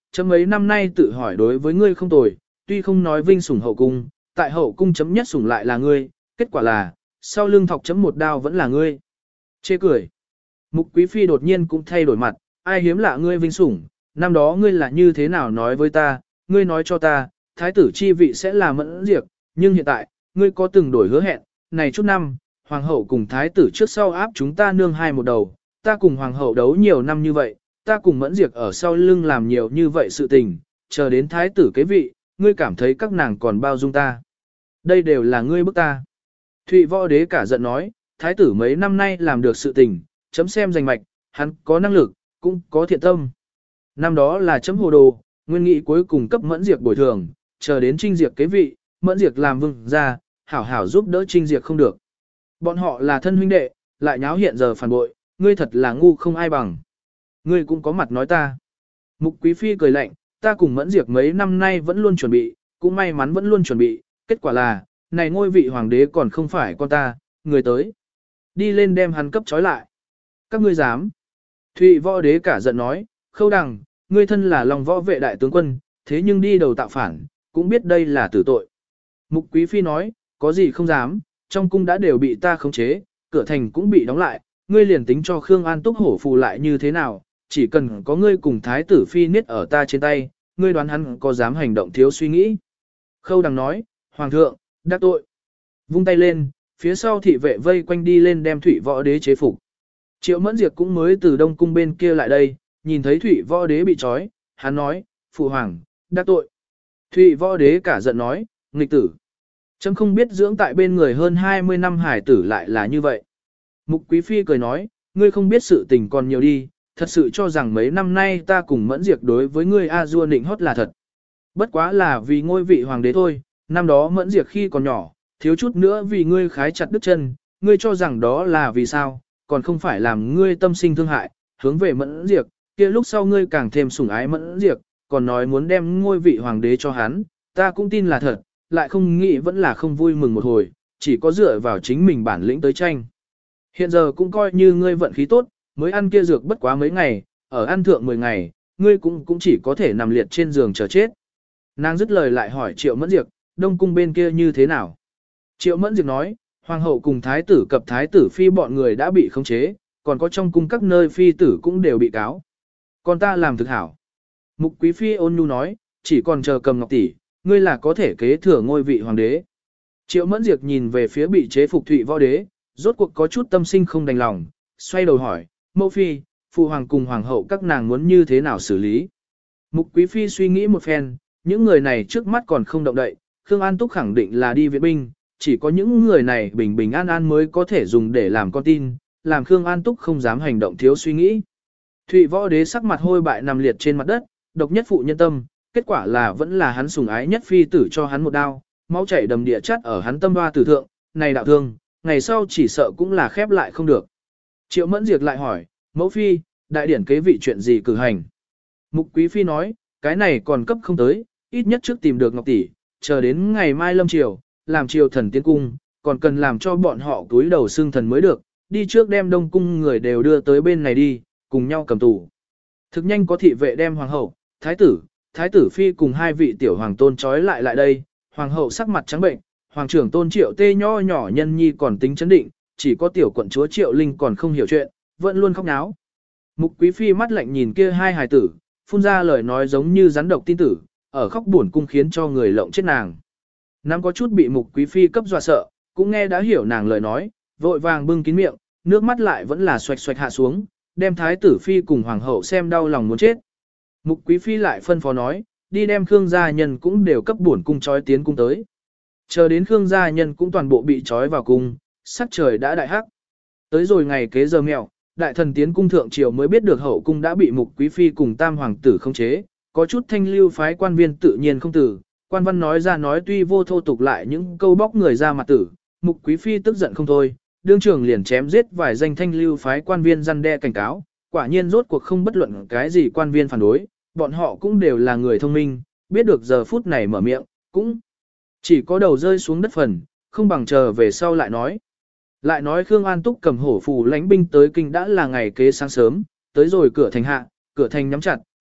chấm mấy năm nay tự hỏi đối với ngươi không tồi, tuy không nói vinh sủng hậu cung, tại hậu cung chấm nhất sủng lại là ngươi, kết quả là, sau lưng thọc chấm một đao vẫn là ngươi. Chê cười. Mục quý phi đột nhiên cũng thay đổi mặt, ai hiếm lạ ngươi vinh sủng, năm đó ngươi là như thế nào nói với ta, ngươi nói cho ta, thái tử chi vị sẽ là Mẫn Diệp, nhưng hiện tại, ngươi có từng đổi hứa hẹn, này chút năm, hoàng hậu cùng thái tử trước sau áp chúng ta nương hai một đầu, ta cùng hoàng hậu đấu nhiều năm như vậy, ta cùng Mẫn Diệp ở sau lưng làm nhiều như vậy sự tình, chờ đến thái tử kế vị, ngươi cảm thấy các nàng còn bao dung ta. Đây đều là ngươi bức ta. Thụy Võ Đế cả giận nói, thái tử mấy năm nay làm được sự tình, chấm xem danh mạch, hắn có năng lực, cũng có thiện tâm. Năm đó là chấm hồ đồ, nguyên nghị cuối cùng cấp Mẫn Diệp bồi thường, chờ đến Trinh Diệp kế vị, Mẫn Diệp làm vương ra, hảo hảo giúp đỡ Trinh Diệp không được. Bọn họ là thân huynh đệ, lại nháo hiện giờ phản bội, ngươi thật là ngu không ai bằng. Ngươi cũng có mặt nói ta. Mục Quý Phi cười lạnh, ta cùng Mẫn Diệp mấy năm nay vẫn luôn chuẩn bị, cũng may mắn vẫn luôn chuẩn bị, kết quả là, này ngôi vị hoàng đế còn không phải con ta, người tới. Đi lên đem hắn cấp trói lại. Các ngươi dám. Thụy Võ Đế cả giận nói, Khâu Đằng, ngươi thân là lòng võ vệ đại tướng quân, thế nhưng đi đầu tạo phản, cũng biết đây là tử tội. Mục Quý Phi nói, có gì không dám, trong cung đã đều bị ta khống chế, cửa thành cũng bị đóng lại, ngươi liền tính cho Khương An Túc hổ phù lại như thế nào, chỉ cần có ngươi cùng thái tử Phi niết ở ta trên tay, ngươi đoán hắn có dám hành động thiếu suy nghĩ. Khâu Đằng nói, Hoàng thượng, đắc tội. Vung tay lên, phía sau thị vệ vây quanh đi lên đem Thụy Võ Đế chế phục. Triệu Mẫn Diệp cũng mới từ Đông cung bên kia lại đây, nhìn thấy Thụy Võ Đế bị trói, hắn nói, phụ hoàng, đắc tội. Thụy Võ Đế cả giận nói, nghịch tử. Chấm không biết dưỡng tại bên người hơn 20 năm hải tử lại là như vậy. Mục Quý Phi cười nói, ngươi không biết sự tình còn nhiều đi, thật sự cho rằng mấy năm nay ta cùng Mẫn Diệp đối với ngươi A Du nịnh hót là thật. Bất quá là vì ngôi vị hoàng đế thôi, năm đó Mẫn Diệp khi còn nhỏ, thiếu chút nữa vì ngươi khái chặt đứt chân, ngươi cho rằng đó là vì sao, còn không phải làm ngươi tâm sinh thương hại, hướng về Mẫn Diệp, kia lúc sau ngươi càng thêm sủng ái Mẫn Diệp, còn nói muốn đem ngôi vị hoàng đế cho hắn, ta cũng tin là thật, lại không nghĩ vẫn là không vui mừng một hồi, chỉ có dựa vào chính mình bản lĩnh tới tranh. Hiện giờ cũng coi như ngươi vận khí tốt, mới ăn kia dược bất quá mấy ngày, ở ăn thượng 10 ngày, ngươi cũng chỉ có thể nằm liệt trên giường chờ chết. Nàng dứt lời lại hỏi Triệu Mẫn Diệp, Đông cung bên kia như thế nào? Triệu Mẫn Diệp nói, hoàng hậu cùng thái tử cập thái tử phi bọn người đã bị khống chế, còn có trong cung các nơi phi tử cũng đều bị cáo. Còn ta làm thực hảo. Mục Quý Phi ôn nhu nói, chỉ còn chờ Cầm Ngọc tỷ, ngươi là có thể kế thừa ngôi vị hoàng đế. Triệu Mẫn Diệp nhìn về phía bị chế phục Thụy Võ Đế, rốt cuộc có chút tâm sinh không đành lòng, xoay đầu hỏi, mẫu phi, phụ hoàng cùng hoàng hậu các nàng muốn như thế nào xử lý? Mục Quý Phi suy nghĩ một phen, những người này trước mắt còn không động đậy, Khương An Túc khẳng định là đi viện binh, chỉ có những người này bình bình an an mới có thể dùng để làm con tin, làm Khương An Túc không dám hành động thiếu suy nghĩ. Thụy Võ Đế sắc mặt hôi bại nằm liệt trên mặt đất, độc nhất phụ nhân tâm, kết quả là vẫn là hắn sủng ái nhất phi tử cho hắn một đao, máu chảy đầm địa chắt ở hắn tâm hoa tử thượng, này đạo thương, ngày sau chỉ sợ cũng là khép lại không được. Triệu Mẫn Diệp lại hỏi, mẫu phi, đại điển kế vị chuyện gì cử hành? Mục Quý Phi nói, cái này còn cấp không tới, ít nhất trước tìm được Ngọc tỷ, chờ đến ngày mai lâm triều, làm triều thần tiến cung, còn cần làm cho bọn họ túi đầu xương thần mới được, đi trước đem Đông cung người đều đưa tới bên này đi, cùng nhau cầm tù. Thực nhanh có thị vệ đem hoàng hậu, thái tử phi cùng hai vị tiểu hoàng tôn trói lại đây, hoàng hậu sắc mặt trắng bệnh, hoàng trưởng Tôn Triệu Tê nho nhỏ nhân nhi còn tính chấn định, chỉ có tiểu quận chúa Triệu Linh còn không hiểu chuyện, vẫn luôn khóc náo. Mục Quý Phi mắt lạnh nhìn kia hai hài tử, phun ra lời nói giống như rắn độc tin tử, ở khóc buồn cung khiến cho người lộng chết nàng. Nam có chút bị Mục Quý Phi cấp dọa sợ, cũng nghe đã hiểu nàng lời nói, vội vàng bưng kín miệng, nước mắt lại vẫn là xoạch xoạch hạ xuống, đem thái tử phi cùng hoàng hậu xem đau lòng muốn chết. Mục Quý Phi lại phân phó nói, đi đem Khương gia nhân cũng đều cấp bổn cung trói tiến cung tới. Chờ đến Khương gia nhân cũng toàn bộ bị trói vào cung, sắc trời đã đại hắc. Tới rồi ngày kế giờ mẹo, đại thần tiến cung thượng triều mới biết được hậu cung đã bị Mục Quý Phi cùng tam hoàng tử khống chế, có chút thanh lưu phái quan viên tự nhiên không tử, quan văn nói ra nói tuy vô thô tục lại những câu bóc người ra mặt tử, Mục Quý Phi tức giận không thôi, đương trường liền chém giết vài danh thanh lưu phái quan viên răn đe cảnh cáo, quả nhiên rốt cuộc không bất luận cái gì quan viên phản đối, bọn họ cũng đều là người thông minh, biết được giờ phút này mở miệng, cũng chỉ có đầu rơi xuống đất phần, không bằng chờ về sau lại nói. Lại nói Khương An Túc cầm hổ phù lãnh binh tới kinh đã là ngày kế sáng sớm, tới rồi cửa thành hạ, cửa thành nhắm chặt,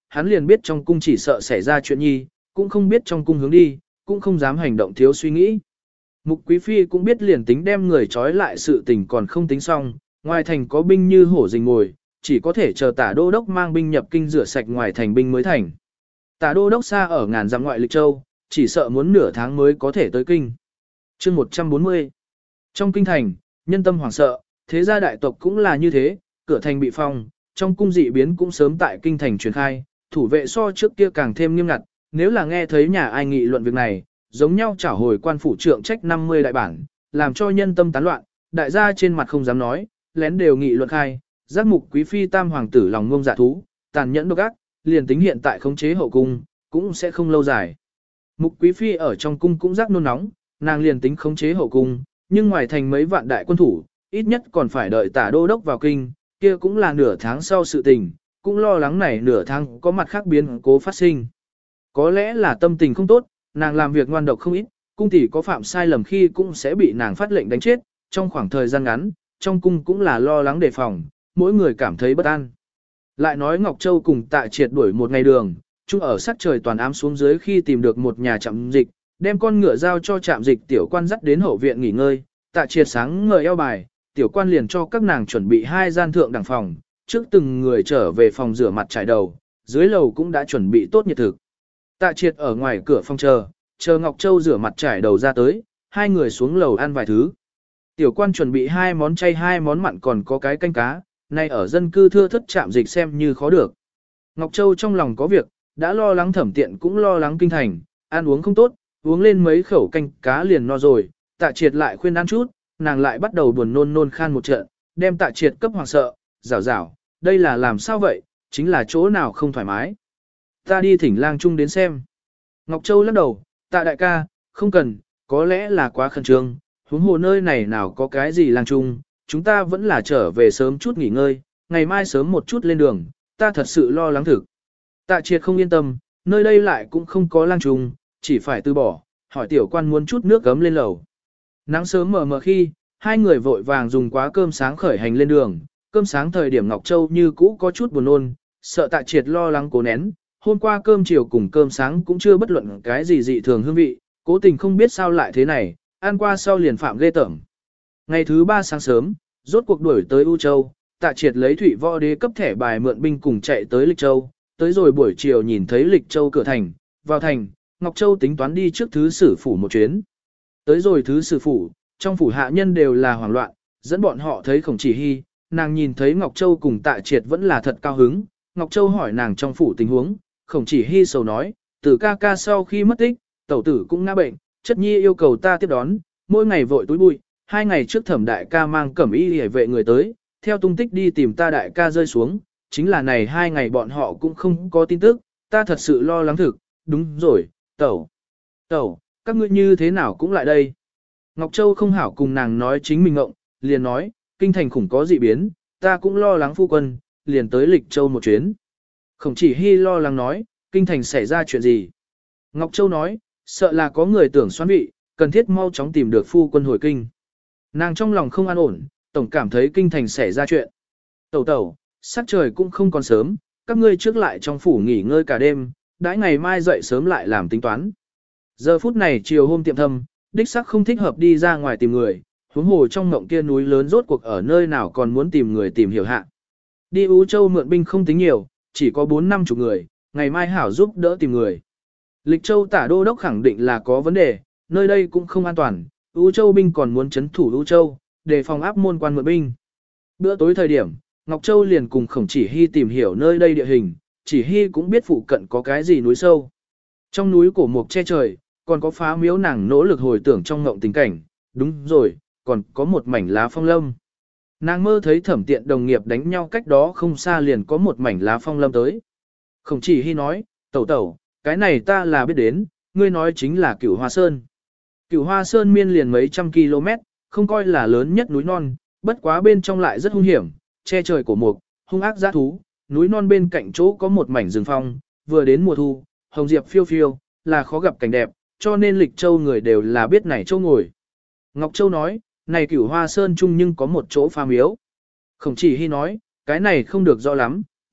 hắn liền biết trong cung chỉ sợ xảy ra chuyện nhi, cũng không biết trong cung hướng đi, cũng không dám hành động thiếu suy nghĩ. Mục Quý Phi cũng biết liền tính đem người trói lại sự tình còn không tính xong, ngoài thành có binh như hổ rình ngồi, chỉ có thể chờ Tả Đô Đốc mang binh nhập kinh rửa sạch ngoài thành binh mới thành. Tả Đô Đốc xa ở ngàn dặm ngoại Lịch Châu, chỉ sợ muốn nửa tháng mới có thể tới kinh. Chương 140. Trong kinh thành, nhân tâm hoảng sợ, thế gia đại tộc cũng là như thế, cửa thành bị phong, trong cung dị biến cũng sớm tại kinh thành truyền khai, thủ vệ so trước kia càng thêm nghiêm ngặt, nếu là nghe thấy nhà ai nghị luận việc này, giống nhau trả hồi quan phủ trượng trách 50 đại bản, làm cho nhân tâm tán loạn, đại gia trên mặt không dám nói, lén đều nghị luận khai, giác Mục Quý Phi tam hoàng tử lòng ngông dạ thú, tàn nhẫn độc ác, liền tính hiện tại khống chế hậu cung, cũng sẽ không lâu dài. Mục Quý Phi ở trong cung cũng giác nôn nóng, nàng liền tính khống chế hậu cung, nhưng ngoài thành mấy vạn đại quân thủ, ít nhất còn phải đợi Tả Đô Đốc vào kinh, kia cũng là nửa tháng sau sự tình, cũng lo lắng này nửa tháng có mặt khác biến cố phát sinh. Có lẽ là tâm tình không tốt, nàng làm việc ngoan độc không ít, cung tỷ có phạm sai lầm khi cũng sẽ bị nàng phát lệnh đánh chết, trong khoảng thời gian ngắn, trong cung cũng là lo lắng đề phòng, mỗi người cảm thấy bất an. Lại nói Ngọc Châu cùng Tạ Triệt đuổi một ngày đường, chung ở sát trời toàn ám xuống dưới khi tìm được một nhà trạm dịch, đem con ngựa giao cho trạm dịch tiểu quan dắt đến hậu viện nghỉ ngơi, Tạ Triệt sáng ngời eo bài, tiểu quan liền cho các nàng chuẩn bị 2 gian thượng đẳng phòng, trước từng người trở về phòng rửa mặt trải đầu, dưới lầu cũng đã chuẩn bị tốt nhiệt thực. Tạ Triệt ở ngoài cửa phòng chờ Ngọc Châu rửa mặt trải đầu ra tới, hai người xuống lầu ăn vài thứ. Tiểu quan chuẩn bị 2 món chay 2 món mặn còn có cái canh cá, nay ở dân cư thưa thất trạm dịch xem như khó được. Ngọc Châu trong lòng có việc, đã lo lắng Thẩm Tiện cũng lo lắng kinh thành, ăn uống không tốt, uống lên mấy khẩu canh cá liền no rồi, Tạ Triệt lại khuyên ăn chút, nàng lại bắt đầu buồn nôn nôn khan một trận, đem Tạ Triệt cấp hoàng sợ, rảo, đây là làm sao vậy, chính là chỗ nào không thoải mái. Ta đi thỉnh lang trung đến xem. Ngọc Châu lắc đầu, Tạ đại ca, không cần, có lẽ là quá khẩn trương, huống hồ nơi này nào có cái gì lang trung, chúng ta vẫn là trở về sớm chút nghỉ ngơi, ngày mai sớm một chút lên đường, ta thật sự lo lắng thực. Tạ Triệt không yên tâm, nơi đây lại cũng không có lang trung, chỉ phải từ bỏ, hỏi tiểu quan muốn chút nước gấm lên lầu. Nắng sớm mờ khi, hai người vội vàng dùng quá cơm sáng khởi hành lên đường, cơm sáng thời điểm Ngọc Châu như cũ có chút buồn nôn, sợ Tạ Triệt lo lắng cố nén, hôm qua cơm chiều cùng cơm sáng cũng chưa bất luận cái gì dị thường hương vị, cố tình không biết sao lại thế này, ăn qua sau liền phạm ghê tởm. Ngày thứ 3 sáng sớm, rốt cuộc đuổi tới U Châu, Tạ Triệt lấy Thủy Võ Đế cấp thẻ bài mượn binh cùng chạy tới Lịch Châu, tới rồi buổi chiều nhìn thấy Lịch Châu cửa thành, vào thành, Ngọc Châu tính toán đi trước thứ sử phủ một chuyến. Tới rồi thứ sử phủ, trong phủ hạ nhân đều là hoảng loạn, dẫn bọn họ thấy Khổng Chỉ Hy, nàng nhìn thấy Ngọc Châu cùng Tạ Triệt vẫn là thật cao hứng, Ngọc Châu hỏi nàng trong phủ tình huống, Khổng Chỉ Hy sầu nói, từ ca ca sau khi mất tích, tẩu tử cũng ngã bệnh, chất nhi yêu cầu ta tiếp đón, mỗi ngày vội túi bụi, 2 ngày trước Thẩm đại ca mang cẩm y hề vệ người tới, theo tung tích đi tìm ta đại ca rơi xuống, chính là này 2 ngày bọn họ cũng không có tin tức, ta thật sự lo lắng thực, đúng rồi, tẩu, các ngươi như thế nào cũng lại đây. Ngọc Châu không hảo cùng nàng nói chính mình ngộng, liền nói, kinh thành khủng có dị biến, ta cũng lo lắng phu quân, liền tới Lịch Châu một chuyến. Khổng Chỉ Hy lo lắng nói, kinh thành xảy ra chuyện gì? Ngọc Châu nói, sợ là có người tưởng xoắn vị, cần thiết mau chóng tìm được phu quân hồi kinh. Nàng trong lòng không an ổn, tổng cảm thấy kinh thành xảy ra chuyện. Tẩu, sắc trời cũng không còn sớm, các ngươi trước lại trong phủ nghỉ ngơi cả đêm, đãi ngày mai dậy sớm lại làm tính toán. Giờ phút này chiều hôm tiệm thâm, đích sắc không thích hợp đi ra ngoài tìm người, huống hồ trong ngộng kia núi lớn rốt cuộc ở nơi nào còn muốn tìm người tìm hiểu hạ. Đi Ú Châu mượn binh không tính nhiều, chỉ có 4-50 người, ngày mai hảo giúp đỡ tìm người. Lịch Châu Tả Đô Đốc khẳng định là có vấn đề, nơi đây cũng không an toàn, Ú Châu binh còn muốn chấn thủ Ú Châu, để phòng áp môn quan mượn binh. Bữa tối thời điểm, Ngọc Châu liền cùng Khổng Chỉ Hy tìm hiểu nơi đây địa hình, Chỉ Hy cũng biết phụ cận có cái gì núi sâu. Trong núi cổ mục che trời, còn có phá miếu nàng nỗ lực hồi tưởng trong ngộng tình cảnh, đúng rồi, còn có một mảnh lá phong lâm. Nàng mơ thấy Thẩm Tiện đồng nghiệp đánh nhau cách đó không xa liền có một mảnh lá phong lâm tới. Khổng Chỉ Hy nói, tẩu, cái này ta là biết đến, ngươi nói chính là Cửu Hoa Sơn. Cửu Hoa Sơn miên liền mấy trăm km, không coi là lớn nhất núi non, bất quá bên trong lại rất hung hiểm, che trời cổ mục, hung ác dã thú, núi non bên cạnh chỗ có một mảnh rừng phong, vừa đến mùa thu, hồng diệp phiêu phiêu, là khó gặp cảnh đẹp, cho nên Lịch Châu người đều là biết này châu ngồi. Ngọc Châu nói, này Cửu Hoa Sơn chung nhưng có một chỗ pha miếu. Khổng Chỉ Hy nói, cái này không được rõ lắm,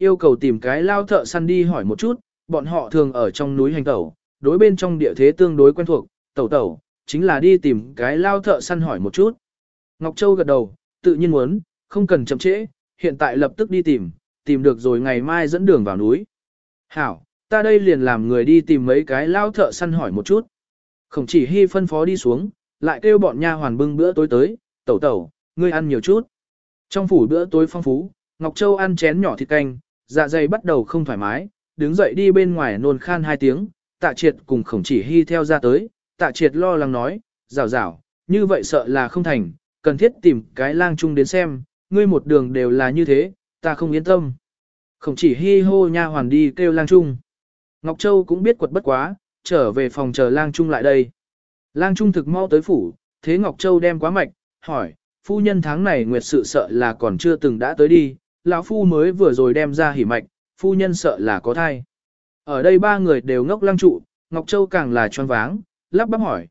yêu cầu tìm cái lao thợ săn đi hỏi một chút, bọn họ thường ở trong núi hành tẩu, đối bên trong địa thế tương đối quen thuộc, tẩu, chính là đi tìm cái lao thợ săn hỏi một chút. Ngọc Châu gật đầu, tự nhiên muốn, không cần chậm trễ, hiện tại lập tức đi tìm được rồi ngày mai dẫn đường vào núi. Hảo, ta đây liền làm người đi tìm mấy cái lao thợ săn hỏi một chút. Khổng Chỉ Hy phân phó đi xuống, lại kêu bọn nha hoàn bưng bữa tối tới, tẩu, ngươi ăn nhiều chút. Trong phủ bữa tối phong phú, Ngọc Châu ăn chén nhỏ thịt canh, dạ dày bắt đầu không thoải mái, đứng dậy đi bên ngoài nôn khan 2 tiếng, Tạ Triệt cùng Khổng Chỉ Hy theo ra tới, Tạ Triệt lo lắng nói, rảo, như vậy sợ là không thành, cần thiết tìm cái lang chung đến xem, ngươi một đường đều là như thế, ta không yên tâm. Khổng Chỉ Hy hô nha hoàn đi kêu lang chung. Ngọc Châu cũng biết quật bất quá, trở về phòng chờ lang chung lại đây. Lang trung thực mau tới phủ, thế Ngọc Châu đem quá mạch, hỏi, phu nhân tháng này nguyệt sự sợ là còn chưa từng đã tới đi, lão phu mới vừa rồi đem ra hỉ mạch, phu nhân sợ là có thai. Ở đây 3 người đều ngốc lang trụ, Ngọc Châu càng là choáng váng, lắp bắp hỏi,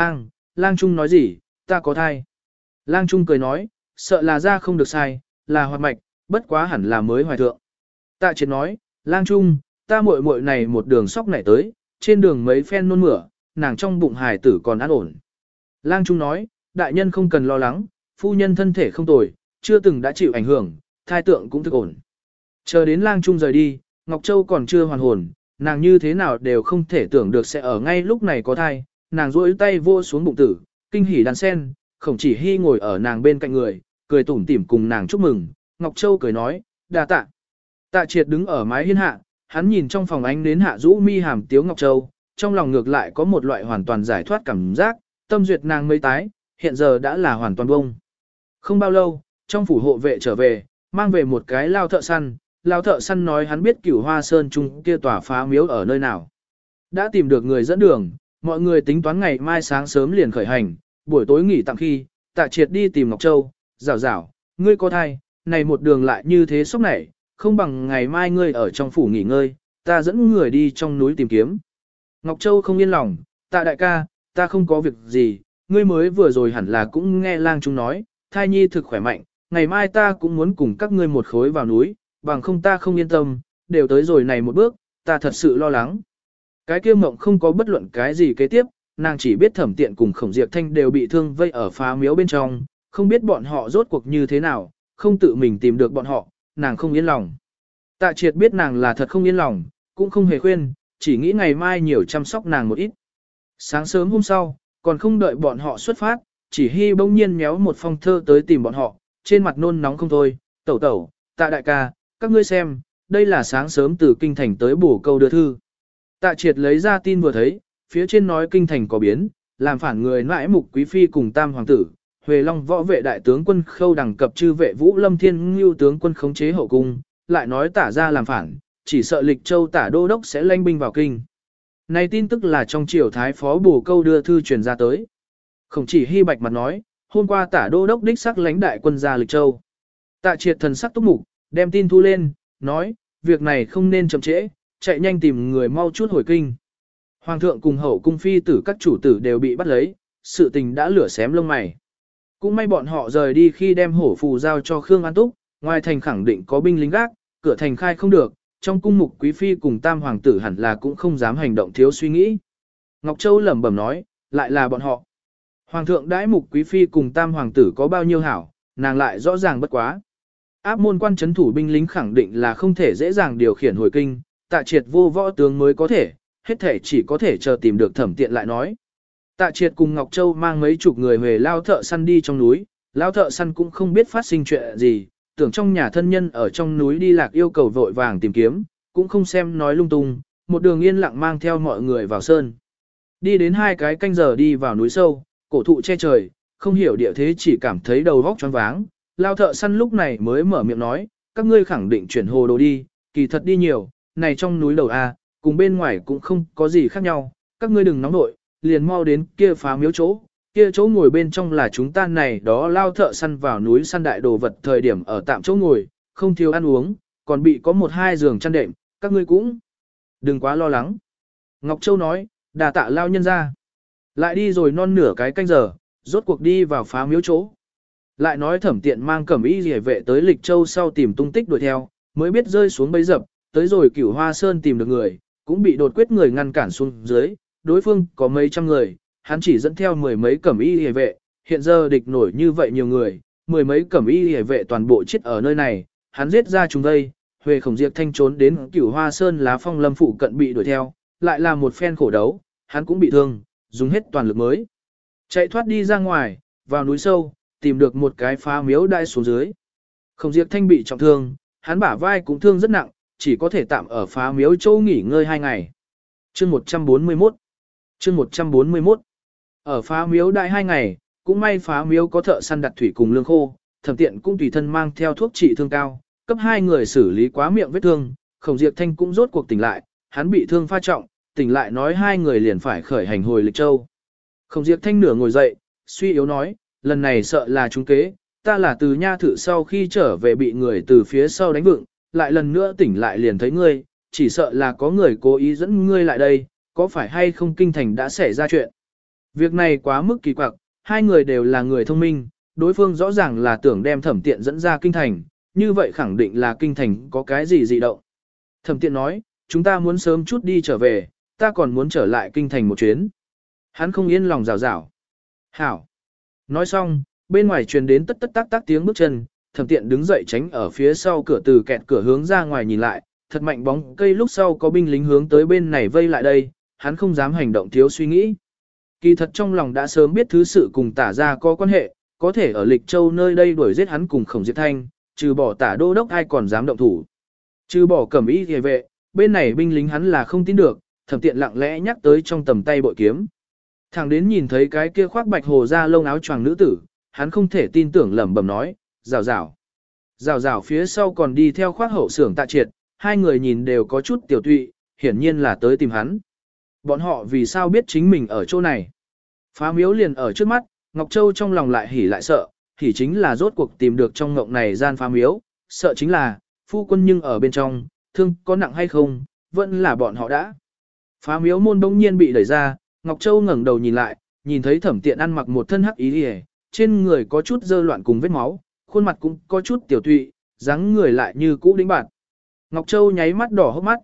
lang trung nói gì, ta có thai. Lang trung cười nói, sợ là ra không được sai, là hoạt mạch, bất quá hẳn là mới hoài thượng. Tạ Triệt nói, lang trung, ta muội này một đường sóc nảy tới, trên đường mấy phen nôn mửa, nàng trong bụng hài tử còn an ổn. Lang trung nói, đại nhân không cần lo lắng, phu nhân thân thể không tồi, chưa từng đã chịu ảnh hưởng, thai tượng cũng thực ổn. Chờ đến lang trung rời đi, Ngọc Châu còn chưa hoàn hồn, nàng như thế nào đều không thể tưởng được sẽ ở ngay lúc này có thai, nàng duỗi tay vô xuống bụng tử, kinh hỉ đàn sen, Khổng Chỉ Hy ngồi ở nàng bên cạnh người, cười tủm tỉm cùng nàng chúc mừng, Ngọc Châu cười nói, đa tạ. Tạ Triệt đứng ở mái hiên hạ, hắn nhìn trong phòng ánh nến hạ rũ mi hàm tiếu Ngọc Châu, trong lòng ngược lại có một loại hoàn toàn giải thoát cảm giác, tâm duyệt nàng mấy tái, hiện giờ đã là hoàn toàn bông. Không bao lâu, trong phủ hộ vệ trở về, mang về một cái lao thợ săn nói hắn biết Cửu Hoa Sơn Trung kia tòa phá miếu ở nơi nào. Đã tìm được người dẫn đường, mọi người tính toán ngày mai sáng sớm liền khởi hành, buổi tối nghỉ tạm khi, Tạ Triệt đi tìm Ngọc Châu, rảo, ngươi có thai, này một đường lại như thế sốc nảy, không bằng ngày mai ngươi ở trong phủ nghỉ ngơi, ta dẫn người đi trong núi tìm kiếm. Ngọc Châu không yên lòng, Tạ đại ca, ta không có việc gì, ngươi mới vừa rồi hẳn là cũng nghe lang chúng nói, thai nhi thực khỏe mạnh, ngày mai ta cũng muốn cùng các ngươi một khối vào núi, bằng không ta không yên tâm, đều tới rồi này một bước, ta thật sự lo lắng. Cái kia mộng không có bất luận cái gì kế tiếp, nàng chỉ biết Thẩm Tiện cùng Khổng Diệp Thanh đều bị thương vây ở phá miếu bên trong, không biết bọn họ rốt cuộc như thế nào, không tự mình tìm được bọn họ, nàng không yên lòng. Tạ Triệt biết nàng là thật không yên lòng, cũng không hề khuyên, chỉ nghĩ ngày mai nhiều chăm sóc nàng một ít. Sáng sớm hôm sau, còn không đợi bọn họ xuất phát, Chỉ Hy bỗng nhiên méo một phong thơ tới tìm bọn họ, trên mặt nôn nóng không thôi, tẩu, Tạ đại ca, các ngươi xem, đây là sáng sớm từ kinh thành tới bổ câu đưa thư. Tạ Triệt lấy ra tin vừa thấy, phía trên nói kinh thành có biến, làm phản người nãi mục quý phi cùng tam hoàng tử, Huệ Long võ vệ đại tướng quân Khâu đẳng cập chư vệ Vũ Lâm Thiên Ngưu tướng quân khống chế hậu cung, lại nói Tả ra làm phản, chỉ sợ Lịch Châu Tả đô đốc sẽ lanh binh vào kinh. Này tin tức là trong triều thái phó bổ câu đưa thư truyền ra tới. Khổng Chỉ Hy bạch mặt nói, hôm qua Tả đô đốc đích sắc lãnh đại quân ra Lịch Châu. Tạ Triệt thần sắc túc mục, đem tin thu lên, nói, việc này không nên chậm trễ, chạy nhanh tìm người mau chút hồi kinh. Hoàng thượng cùng hậu cung phi tử các chủ tử đều bị bắt lấy, sự tình đã lửa xém lông mày. Cũng may bọn họ rời đi khi đem hổ phù giao cho Khương An Túc, ngoài thành khẳng định có binh lính gác, cửa thành khai không được, trong cung mục quý phi cùng tam hoàng tử hẳn là cũng không dám hành động thiếu suy nghĩ. Ngọc Châu lẩm bẩm nói, lại là bọn họ. Hoàng thượng đãi mục quý phi cùng tam hoàng tử có bao nhiêu hảo, nàng lại rõ ràng bất quá. Áp môn quan chấn thủ binh lính khẳng định là không thể dễ dàng điều khiển hồi kinh, Tạ Triệt vô võ tướng mới có thể, hết thể chỉ có thể chờ tìm được Thẩm Tiện lại nói. Tạ Triệt cùng Ngọc Châu mang mấy chục người về lao thợ săn đi trong núi, lao thợ săn cũng không biết phát sinh chuyện gì, tưởng trong nhà thân nhân ở trong núi đi lạc yêu cầu vội vàng tìm kiếm, cũng không xem nói lung tung, một đường yên lặng mang theo mọi người vào sơn. Đi đến 2 cái canh giờ đi vào núi sâu, cổ thụ che trời, không hiểu địa thế chỉ cảm thấy đầu vóc choáng váng, lao thợ săn lúc này mới mở miệng nói, các ngươi khẳng định chuyển hồ đồ đi, kỳ thật đi nhiều, này trong núi đầu A, cùng bên ngoài cũng không có gì khác nhau, các ngươi đừng nóng nội, liền mau đến kia phá miếu chỗ, kia chỗ ngồi bên trong là chúng ta này đó lao thợ săn vào núi săn đại đồ vật thời điểm ở tạm chỗ ngồi, không thiếu ăn uống, còn bị có 1-2 giường chăn đệm, các ngươi cũng đừng quá lo lắng. Ngọc Châu nói, đà tạ lao nhân ra. Lại đi rồi non nửa cái canh giờ, rốt cuộc đi vào phá miếu chỗ. Lại nói Thẩm Tiện mang cẩm y rìa vệ tới Lịch Châu sau tìm tung tích đuổi theo, mới biết rơi xuống bẫy dập, tới rồi Cửu Hoa Sơn tìm được người, cũng bị đột quyết người ngăn cản xuống dưới, đối phương có mấy trăm người, hắn chỉ dẫn theo mười mấy cẩm y hề vệ, hiện giờ địch nổi như vậy nhiều người, mười mấy cẩm y hề vệ toàn bộ chết ở nơi này, hắn giết ra chúng đây, Huệ Khổng Diệp Thanh trốn đến Cửu Hoa Sơn Lá Phong Lâm phụ cận bị đuổi theo, lại là một phen khổ đấu, hắn cũng bị thương, dùng hết toàn lực mới chạy thoát đi ra ngoài, vào núi sâu, tìm được một cái phá miếu đai xuống dưới. Khổng Diệp Thanh bị trọng thương, hắn bả vai cũng thương rất nặng, chỉ có thể tạm ở phá miếu châu nghỉ ngơi 2 ngày. Chương 141 Chương 141 Ở phá miếu đại 2 ngày, cũng may phá miếu có thợ săn đặt thủy cùng lương khô, Thẩm Tiện cũng tùy thân mang theo thuốc trị thương cao, cấp 2 người xử lý quá miệng vết thương, Khổng Diệp Thanh cũng rốt cuộc tỉnh lại, hắn bị thương pha trọng, tỉnh lại nói 2 người liền phải khởi hành hồi Lịch Châu. Khổng Diệp Thanh nửa ngồi dậy, suy yếu nói, lần này sợ là trúng kế, ta là từ nha thử sau khi trở về bị người từ phía sau đánh vựng, lại lần nữa tỉnh lại liền thấy ngươi, chỉ sợ là có người cố ý dẫn ngươi lại đây, có phải hay không kinh thành đã xảy ra chuyện. Việc này quá mức kỳ quặc, 2 người đều là người thông minh, đối phương rõ ràng là tưởng đem Thẩm Tiện dẫn ra kinh thành, như vậy khẳng định là kinh thành có cái gì dị động. Thẩm Tiện nói, chúng ta muốn sớm chút đi trở về, ta còn muốn trở lại kinh thành một chuyến. Hắn không yên lòng rào rào. Hảo. Nói xong, bên ngoài truyền đến tất tất tác tác tiếng bước chân, Thẩm Tiện đứng dậy tránh ở phía sau cửa từ kẹt cửa hướng ra ngoài nhìn lại, thật mạnh bóng cây lúc sau có binh lính hướng tới bên này vây lại đây, hắn không dám hành động thiếu suy nghĩ. Kỳ thật trong lòng đã sớm biết thứ sự cùng Tả gia có quan hệ, có thể ở Lịch Châu nơi đây đuổi giết hắn cùng Khổng Diệp Thanh, trừ bỏ Tả đô đốc ai còn dám động thủ. Trừ bỏ Cẩm y hề vệ, bên này binh lính hắn là không tin được, Thẩm Tiện lặng lẽ nhắc tới trong tầm tay bội kiếm. Thẳng đến nhìn thấy cái kia khoác bạch hồ da lông áo choàng nữ tử, hắn không thể tin tưởng lẩm bẩm nói, rào rào. Rào rào phía sau còn đi theo khoác hậu xưởng Tạ Triệt, 2 người nhìn đều có chút tiểu tụy, hiển nhiên là tới tìm hắn. Bọn họ vì sao biết chính mình ở chỗ này? Phá miếu liền ở trước mắt, Ngọc Châu trong lòng lại hỉ lại sợ, hỉ chính là rốt cuộc tìm được trong ngộng này gian phá miếu, sợ chính là, phu quân nhưng ở bên trong, thương có nặng hay không, vẫn là bọn họ đã. Phá miếu môn đông nhiên bị đẩy ra, Ngọc Châu ngẩng đầu nhìn lại, nhìn thấy Thẩm Tiện ăn mặc một thân hắc ý hề, trên người có chút dơ loạn cùng vết máu, khuôn mặt cũng có chút tiểu tụy, dáng người lại như cũ đĩnh bạn. Ngọc Châu nháy mắt đỏ hốc mắt,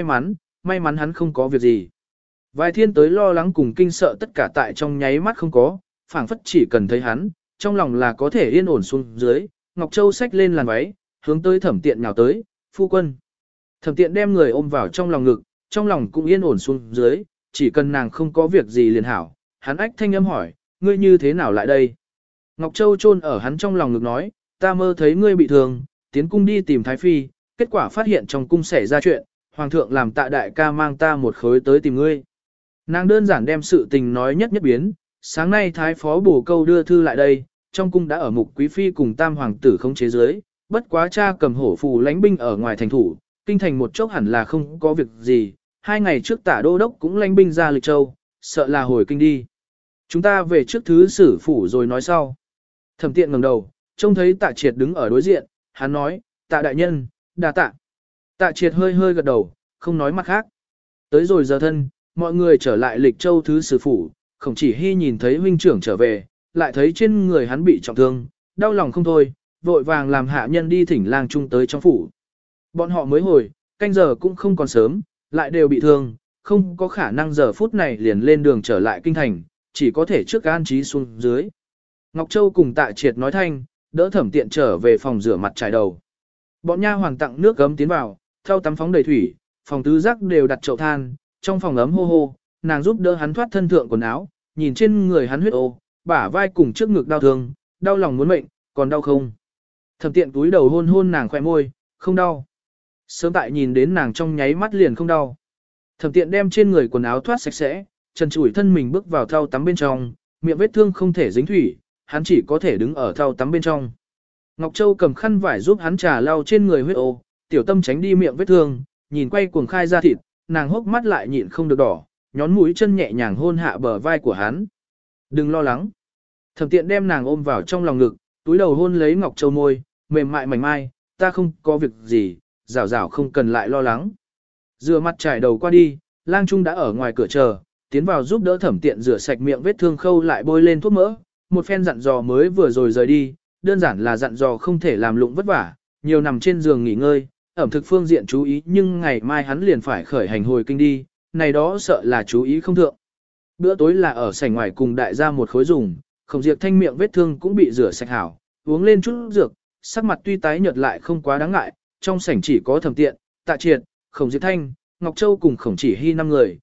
may mắn hắn không có việc gì. Vài thiên tới lo lắng cùng kinh sợ tất cả tại trong nháy mắt không có, phảng phất chỉ cần thấy hắn, trong lòng là có thể yên ổn xuống dưới. Ngọc Châu xách lên làn váy, hướng tới Thẩm Tiện nhào tới, phu quân. Thẩm Tiện đem người ôm vào trong lòng ngực, trong lòng cũng yên ổn xuống dưới, chỉ cần nàng không có việc gì liền hảo. Hắn ách thanh âm hỏi, ngươi như thế nào lại đây? Ngọc Châu chôn ở hắn trong lòng ngực nói, ta mơ thấy ngươi bị thương, tiến cung đi tìm Thái Phi, kết quả phát hiện trong cung xảy ra chuyện, Hoàng thượng làm Tạ đại ca mang ta một khối tới tìm ngươi. Nàng đơn giản đem sự tình nói nhất nhất biến, sáng nay Thái Phó Bổ Câu đưa thư lại đây, trong cung đã ở Mục Quý Phi cùng Tam Hoàng tử không chế giới, bất quá cha cầm hổ phù lãnh binh ở ngoài thành thủ, kinh thành một chốc hẳn là không có việc gì, 2 ngày trước Tả đô đốc cũng lãnh binh ra Lịch Châu, sợ là hồi kinh đi. Chúng ta về trước thứ sử phủ rồi nói sau. Thẩm Tiện ngẩng đầu, trông thấy Tạ Triệt đứng ở đối diện, hắn nói, Tạ đại nhân, đa tạ. Tạ Triệt hơi hơi gật đầu, không nói mặt khác. Tới rồi giờ thân, mọi người trở lại Lịch Châu thứ sử phủ, Khổng Chỉ Hy nhìn thấy huynh trưởng trở về, lại thấy trên người hắn bị trọng thương, đau lòng không thôi, vội vàng làm hạ nhân đi thỉnh lang trung tới trong phủ. Bọn họ mới hồi, canh giờ cũng không còn sớm, lại đều bị thương, không có khả năng giờ phút này liền lên đường trở lại kinh thành, chỉ có thể trước an trí xuống dưới. Ngọc Châu cùng Tạ Triệt nói thanh, đỡ Thẩm Tiện trở về phòng rửa mặt trải đầu. Bọn nha hoàng tặng nước gấm tiến vào, thau tắm phóng đầy thủy, phòng tứ giác đều đặt chậu than, trong phòng ấm hô hô, nàng giúp đỡ hắn thoát thân thượng quần áo, nhìn trên người hắn huyết ô, bả vai cùng trước ngực đau thương, đau lòng muốn mệnh, còn đau không? Thẩm Tiện túi đầu hôn hôn nàng khỏe môi, không đau. Sớm tại nhìn đến nàng trong nháy mắt liền không đau. Thẩm Tiện đem trên người quần áo thoát sạch sẽ, trần trụi thân mình bước vào thau tắm bên trong, miệng vết thương không thể dính thủy, hắn chỉ có thể đứng ở thau tắm bên trong. Ngọc Châu cầm khăn vải giúp hắn trà lau trên người huyết ô, tiểu tâm tránh đi miệng vết thương, nhìn quay cuồng khai ra thịt, nàng hốc mắt lại nhịn không được đỏ, nhón mũi chân nhẹ nhàng hôn hạ bờ vai của hắn. Đừng lo lắng. Thẩm Tiện đem nàng ôm vào trong lòng ngực, túi đầu hôn lấy Ngọc Châu môi, mềm mại mảnh mai, ta không có việc gì, rảo rảo không cần lại lo lắng. Rửa mặt trải đầu qua đi, lang trung đã ở ngoài cửa chờ, tiến vào giúp đỡ Thẩm Tiện rửa sạch miệng vết thương khâu lại bôi lên thuốc mỡ, một phen dặn dò mới vừa rồi rời đi, đơn giản là dặn dò không thể làm lụng vất vả, nhiều nằm trên giường nghỉ ngơi, ẩm thực phương diện chú ý nhưng ngày mai hắn liền phải khởi hành hồi kinh đi, này đó sợ là chú ý không thượng. Bữa tối là ở sảnh ngoài cùng đại gia một khối dùng, Khổng Diệp Thanh miệng vết thương cũng bị rửa sạch hảo, uống lên chút dược, sắc mặt tuy tái nhợt lại không quá đáng ngại, trong sảnh chỉ có Thẩm Tiện, Tạ Triệt, Khổng Diệp Thanh, Ngọc Châu cùng Khổng Chỉ Hy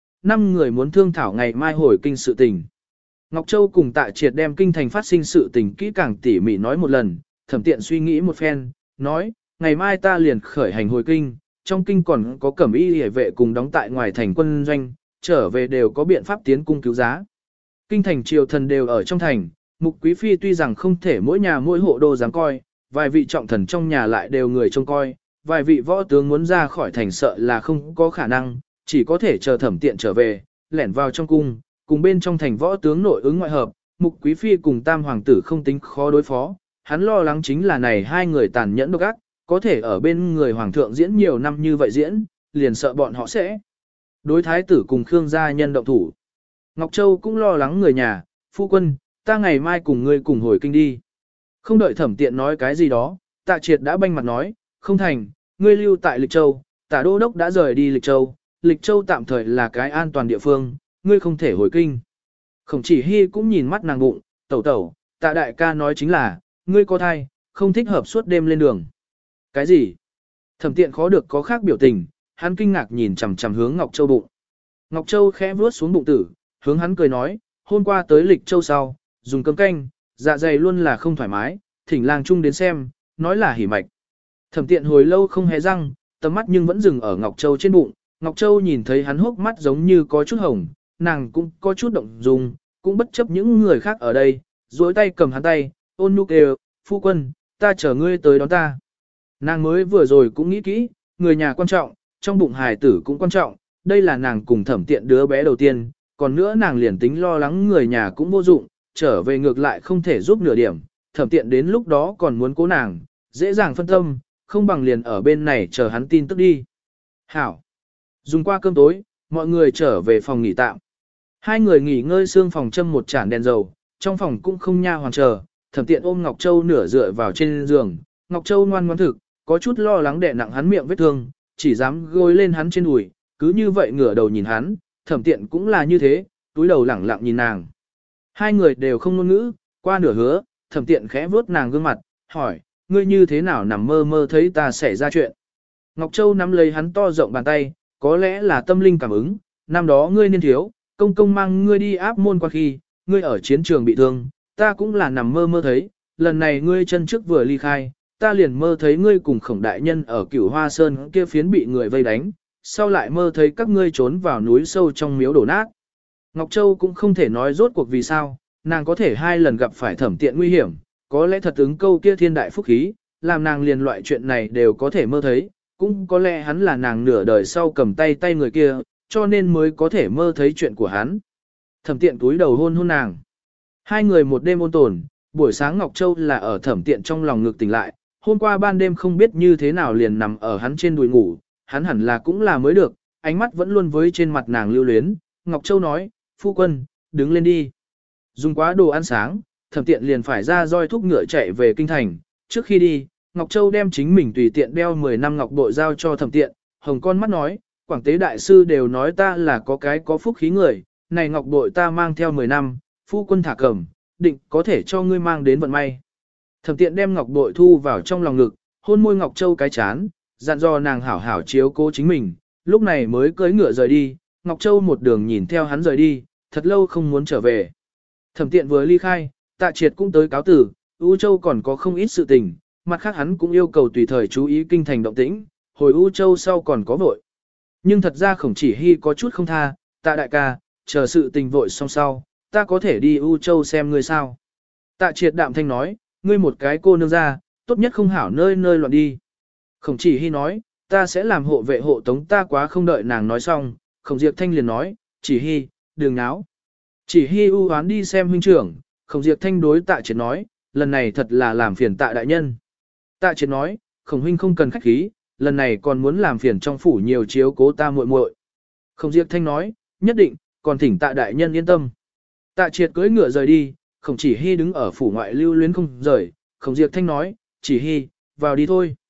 5 người muốn thương thảo ngày mai hồi kinh sự tình. Ngọc Châu cùng Tạ Triệt đem kinh thành phát sinh sự tình kỹ càng tỉ mỉ nói một lần, Thẩm Tiện suy nghĩ một phen, nói, ngày mai ta liền khởi hành hồi kinh, trong kinh còn có cẩm y hề vệ cùng đóng tại ngoài thành quân doanh, trở về đều có biện pháp tiến cung cứu giá. Kinh thành triều thần đều ở trong thành, Mục Quý Phi tuy rằng không thể mỗi nhà mỗi hộ đô dám coi, vài vị trọng thần trong nhà lại đều người trông coi, vài vị võ tướng muốn ra khỏi thành sợ là không có khả năng, chỉ có thể chờ Thẩm Tiện trở về, lẻn vào trong cung, cùng bên trong thành võ tướng nội ứng ngoại hợp, Mục Quý Phi cùng Tam Hoàng tử không tính khó đối phó, hắn lo lắng chính là này hai người tàn nhẫn độc ác, có thể ở bên người Hoàng thượng diễn nhiều năm như vậy diễn, liền sợ bọn họ sẽ đối thái tử cùng Khương gia nhân động thủ. Ngọc Châu cũng lo lắng người nhà, phu quân, ta ngày mai cùng ngươi cùng hồi kinh đi. Không đợi Thẩm Tiện nói cái gì đó, Tạ Triệt đã banh mặt nói, không thành, ngươi lưu tại Lịch Châu, Tạ Đô Đốc đã rời đi Lịch Châu tạm thời là cái an toàn địa phương, ngươi không thể hồi kinh. Khổng Chỉ Hy cũng nhìn mắt nàng bụng, tẩu tẩu, Tạ đại ca nói chính là, ngươi có thai, không thích hợp suốt đêm lên đường. Cái gì? Thẩm Tiện khó được có khác biểu tình, hắn kinh ngạc nhìn chằm chằm hướng Ngọc Châu bụng. Ngọc Châu khẽ vuốt xuống bụng tử, hướng hắn cười nói, hôm qua tới Lịch Châu sau, dùng cơm canh, dạ dày luôn là không thoải mái, thỉnh lang trung đến xem, nói là hỉ mạch. Thẩm Tiện hồi lâu không hé răng, tầm mắt nhưng vẫn dừng ở Ngọc Châu trên bụng, Ngọc Châu nhìn thấy hắn hốc mắt giống như có chút hồng, nàng cũng có chút động dung, cũng bất chấp những người khác ở đây, duỗi tay cầm hắn tay, ôn nhu kêu, phu quân, ta chờ ngươi tới đón ta. Nàng mới vừa rồi cũng nghĩ kỹ, người nhà quan trọng, trong bụng hài tử cũng quan trọng, đây là nàng cùng Thẩm Tiện đứa bé đầu tiên, còn nữa nàng liền tính lo lắng người nhà cũng vô dụng, trở về ngược lại không thể giúp nửa điểm, Thẩm Tiện đến lúc đó còn muốn cố nàng, dễ dàng phân tâm, không bằng liền ở bên này chờ hắn tin tức đi. Hảo. Dùng qua cơm tối, mọi người trở về phòng nghỉ tạm. Hai người nghỉ ngơi xương phòng châm một chản đèn dầu, trong phòng cũng không nha hoàn chờ, Thẩm Tiện ôm Ngọc Châu nửa dựa vào trên giường, Ngọc Châu ngoan ngoãn thực, có chút lo lắng đè nặng hắn miệng vết thương, chỉ dám gối lên hắn trên đùi, cứ như vậy ngửa đầu nhìn hắn, Thẩm Tiện cũng là như thế, túi đầu lẳng lặng nhìn nàng. Hai người đều không ngôn ngữ, qua nửa hứa, Thẩm Tiện khẽ vuốt nàng gương mặt, hỏi, ngươi như thế nào nằm mơ mơ thấy ta xảy ra chuyện. Ngọc Châu nắm lấy hắn to rộng bàn tay, có lẽ là tâm linh cảm ứng, năm đó ngươi niên thiếu, công công mang ngươi đi áp môn qua khi, ngươi ở chiến trường bị thương, ta cũng là nằm mơ mơ thấy, lần này ngươi chân trước vừa ly khai, ta liền mơ thấy ngươi cùng Khổng đại nhân ở Cửu Hoa Sơn kia phiến bị người vây đánh, sau lại mơ thấy các ngươi trốn vào núi sâu trong miếu đổ nát. Ngọc Châu cũng không thể nói rốt cuộc vì sao, nàng có thể hai lần gặp phải Thẩm Tiện nguy hiểm, có lẽ thật ứng câu kia thiên đại phúc khí, làm nàng liền loại chuyện này đều có thể mơ thấy, cũng có lẽ hắn là nàng nửa đời sau cầm tay người kia, cho nên mới có thể mơ thấy chuyện của hắn. Thẩm Tiện túi đầu hôn hôn nàng. Hai người một đêm ôn tồn, buổi sáng Ngọc Châu là ở Thẩm Tiện trong lòng ngực tỉnh lại, hôm qua ban đêm không biết như thế nào liền nằm ở hắn trên đùi ngủ, hắn hẳn là cũng là mới được, ánh mắt vẫn luôn với trên mặt nàng lưu luyến. Ngọc Châu nói, phu quân, đứng lên đi. Dùng quá đồ ăn sáng, Thẩm Tiện liền phải ra roi thúc ngựa chạy về kinh thành. Trước khi đi, Ngọc Châu đem chính mình tùy tiện đeo 10 năm ngọc bội giao cho Thẩm Tiện, hồng con mắt nói, Quảng Tế đại sư đều nói ta là có cái có phúc khí người, này ngọc bội ta mang theo 10 năm, phu quân thả cầm, định có thể cho ngươi mang đến vận may. Thẩm Tiện đem ngọc bội thu vào trong lòng ngực, hôn môi Ngọc Châu cái chán, dặn dò nàng hảo hảo chiếu cố chính mình, lúc này mới cưỡi ngựa rời đi, Ngọc Châu một đường nhìn theo hắn rời đi, thật lâu không muốn trở về. Thẩm Tiện vừa ly khai, Tạ Triệt cũng tới cáo tử, U Châu còn có không ít sự tình, mặt khác hắn cũng yêu cầu tùy thời chú ý kinh thành động tĩnh, hồi U Châu sau còn có vội. Nhưng thật ra Khổng Chỉ Hy có chút không tha, Tạ đại ca, chờ sự tình vội xong sau, ta có thể đi U Châu xem ngươi sao. Tạ Triệt đạm thanh nói, ngươi một cái cô nương ra, tốt nhất không hảo nơi nơi loạn đi. Khổng Chỉ Hy nói, ta sẽ làm hộ vệ hộ tống ta quá không đợi nàng nói xong, Khổng Diệp Thanh liền nói, Chỉ Hy, đừng náo. Chỉ Hy u hoán đi xem huynh trưởng, Khổng Diệp Thanh đối Tạ Triệt nói, lần này thật là làm phiền Tạ đại nhân. Tạ Triệt nói, Khổng huynh không cần khách khí, lần này còn muốn làm phiền trong phủ nhiều chiếu cố ta muội muội. Khổng Diệp Thanh nói, nhất định, còn thỉnh Tạ đại nhân yên tâm. Tạ Triệt cưỡi ngựa rời đi, Khổng Chỉ Hy đứng ở phủ ngoại lưu luyến không rời, Khổng Diệp Thanh nói, Chỉ Hy, vào đi thôi.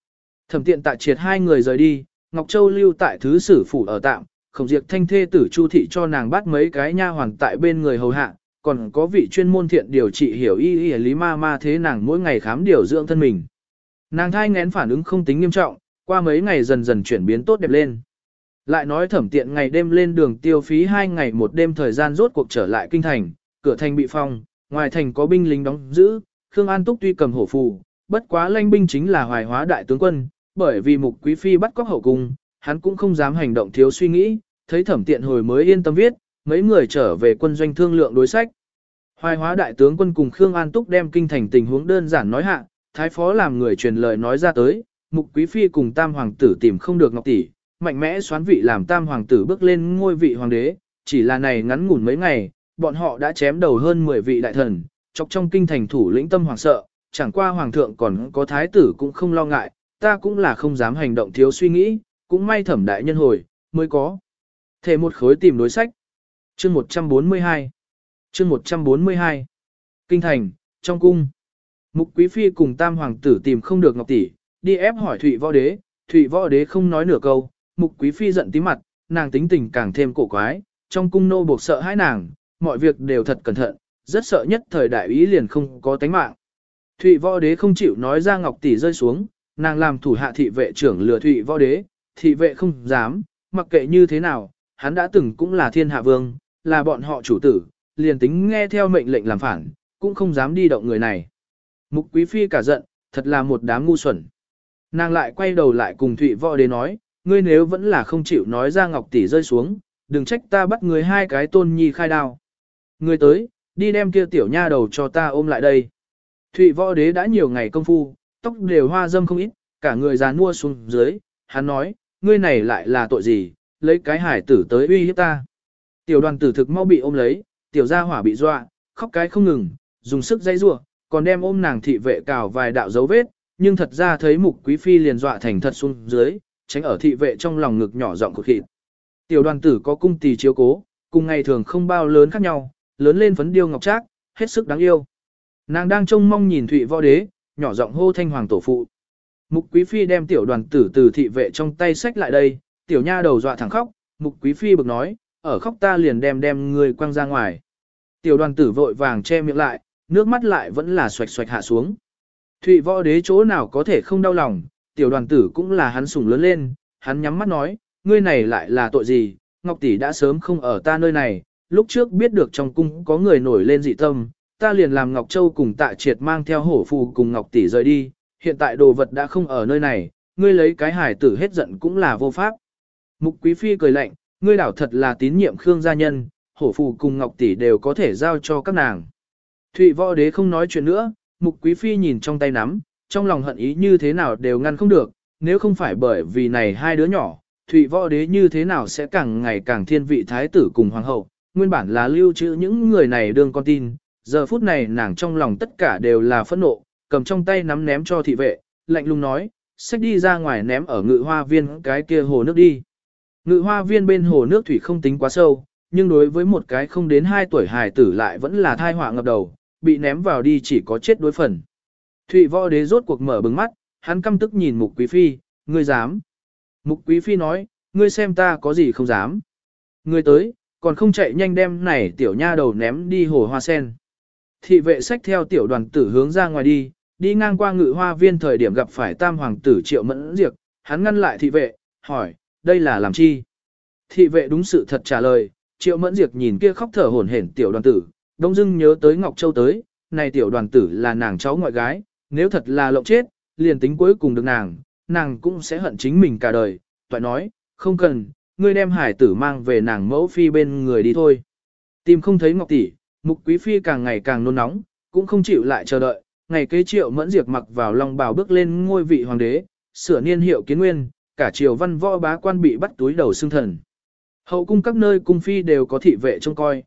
Thẩm Tiện Tạ Triệt hai người rời đi, Ngọc Châu lưu tại thứ sử phủ ở tạm, Khổng Diệp thanh thê tử Chu thị cho nàng bắt mấy cái nha hoàn tại bên người hầu hạ, còn có vị chuyên môn thiện điều trị hiểu y lý ma ma thế nàng mỗi ngày khám điều dưỡng thân mình. Nàng thai nghén phản ứng không tính nghiêm trọng, qua mấy ngày dần dần chuyển biến tốt đẹp lên. Lại nói Thẩm Tiện ngày đêm lên đường tiêu phí 2 ngày một đêm thời gian rốt cuộc trở lại kinh thành, cửa thành bị phong, ngoài thành có binh lính đóng giữ, Khương An Túc tuy cầm hổ phù, bất quá lãnh binh chính là Hoài Hóa đại tướng quân, bởi vì Mục Quý phi bắt cóc hậu cung, hắn cũng không dám hành động thiếu suy nghĩ, thấy Thẩm Tiện hồi mới yên tâm viết, mấy người trở về quân doanh thương lượng đối sách. Hoài Hóa đại tướng quân cùng Khương An Túc đem kinh thành tình huống đơn giản nói hạ, thái phó làm người truyền lời nói ra tới, Mục Quý phi cùng Tam hoàng tử tìm không được Ngọc tỷ, mạnh mẽ xoán vị làm Tam hoàng tử bước lên ngôi vị hoàng đế, chỉ là này ngắn ngủn mấy ngày, bọn họ đã chém đầu hơn 10 vị đại thần, chọc trong kinh thành thủ lĩnh tâm hoàng sợ, chẳng qua hoàng thượng còn có thái tử cũng không lo ngại, ta cũng là không dám hành động thiếu suy nghĩ, cũng may Thẩm đại nhân hồi, mới có thể một khối tìm đối sách. Chương 142 Chương 142 Kinh thành, trong cung. Mục Quý phi cùng Tam hoàng tử tìm không được Ngọc tỷ, đi ép hỏi Thụy Võ đế, Thụy Võ đế không nói nửa câu, Mục Quý phi giận tím mặt, nàng tính tình càng thêm cổ quái, trong cung nô buộc sợ hãi nàng, mọi việc đều thật cẩn thận, rất sợ nhất thời đại ý liền không có tánh mạng. Thụy Võ đế không chịu nói ra Ngọc tỷ rơi xuống, nàng làm thủ hạ thị vệ trưởng lừa Thụy Võ đế, thị vệ không dám, mặc kệ như thế nào, hắn đã từng cũng là thiên hạ vương, là bọn họ chủ tử, liền tính nghe theo mệnh lệnh làm phản, cũng không dám đi động người này. Mục Quý phi cả giận, thật là một đám ngu xuẩn. Nàng lại quay đầu lại cùng Thụy Võ đế nói, ngươi nếu vẫn là không chịu nói ra Ngọc tỷ rơi xuống, đừng trách ta bắt người hai cái tôn nhi khai đao. Ngươi tới, đi đem kia tiểu nha đầu cho ta ôm lại đây. Thụy Võ đế đã nhiều ngày công phu, tóc đều hoa dâm không ít, cả người già nua xuống dưới, hắn nói, ngươi này lại là tội gì, lấy cái hải tử tới uy hiếp ta. Tiểu đoàn tử thực mau bị ôm lấy, tiểu gia hỏa bị dọa, khóc cái không ngừng, dùng sức dây rủa, còn đem ôm nàng thị vệ cào vài đạo dấu vết, nhưng thật ra thấy Mục Quý phi liền dọa thành thật xuống dưới, tránh ở thị vệ trong lòng ngực nhỏ giọng cột khịt. Tiểu đoàn tử có cung tỳ chiếu cố, cùng ngày thường không bao lớn khác nhau, lớn lên phấn điêu ngọc trác, hết sức đáng yêu. Nàng đang trông mong nhìn Thụy Võ đế, nhỏ giọng hô thanh hoàng tổ phụ. Mục Quý phi đem tiểu đoàn tử từ thị vệ trong tay xách lại đây, tiểu nha đầu dọa thẳng khóc, Mục Quý phi bực nói, ở khóc ta liền đem người quăng ra ngoài. Tiểu đoàn tử vội vàng che miệng lại, nước mắt lại vẫn là xoạch xoạch hạ xuống. Thụy Võ đế chỗ nào có thể không đau lòng, tiểu đoàn tử cũng là hắn sủng lớn lên, hắn nhắm mắt nói, ngươi này lại là tội gì, Ngọc tỷ đã sớm không ở ta nơi này, lúc trước biết được trong cung có người nổi lên dị tâm, ta liền làm Ngọc Châu cùng Tạ Triệt mang theo hổ phù cùng Ngọc tỷ rời đi, hiện tại đồ vật đã không ở nơi này, ngươi lấy cái hải tử hết giận cũng là vô pháp. Mục Quý phi cười lạnh, ngươi đảo thật là tín nhiệm Khương gia nhân, hổ phù cùng Ngọc tỷ đều có thể giao cho các nàng. Thụy Võ đế không nói chuyện nữa, Mục Quý phi nhìn trong tay nắm, trong lòng hận ý như thế nào đều ngăn không được, nếu không phải bởi vì này hai đứa nhỏ, Thụy Võ đế như thế nào sẽ càng ngày càng thiên vị thái tử cùng hoàng hậu, nguyên bản là lưu trữ những người này đương con tin, giờ phút này nàng trong lòng tất cả đều là phẫn nộ, cầm trong tay nắm ném cho thị vệ, lạnh lùng nói, xách đi ra ngoài ném ở Ngự Hoa viên cái kia hồ nước đi. Ngự Hoa viên bên hồ nước thủy không tính quá sâu, nhưng đối với một cái không đến 2 tuổi hài tử lại vẫn là thai họa ngập đầu, bị ném vào đi chỉ có chết đối phần. Thụy Võ đế rốt cuộc mở bừng mắt, hắn căm tức nhìn Mục Quý phi, ngươi dám. Mục Quý phi nói, ngươi xem ta có gì không dám. Ngươi tới, còn không chạy nhanh đem này tiểu nha đầu ném đi hồ hoa sen. Thị vệ xách theo tiểu đoàn tử hướng ra ngoài đi ngang qua Ngự Hoa viên thời điểm gặp phải Tam hoàng tử Triệu Mẫn Diệp, hắn ngăn lại thị vệ, hỏi, đây là làm chi? Thị vệ đúng sự thật trả lời, Triệu Mẫn Diệp nhìn kia khóc thở hổn hển tiểu đoàn tử, đông dưng nhớ tới Ngọc Châu tới, này tiểu đoàn tử là nàng cháu ngoại gái, nếu thật là lộng chết, liền tính cuối cùng được nàng cũng sẽ hận chính mình cả đời, toại nói, không cần, ngươi đem hải tử mang về nàng mẫu phi bên người đi thôi. Tìm không thấy Ngọc tỷ, Mục Quý phi càng ngày càng nôn nóng, cũng không chịu lại chờ đợi, ngày kế Triệu Mẫn Diệp mặc vào long bào bước lên ngôi vị hoàng đế, sửa niên hiệu kiến nguyên, cả triều văn võ bá quan bị bắt túi đầu xương thần. Hậu cung các nơi cung phi đều có thị vệ trông coi,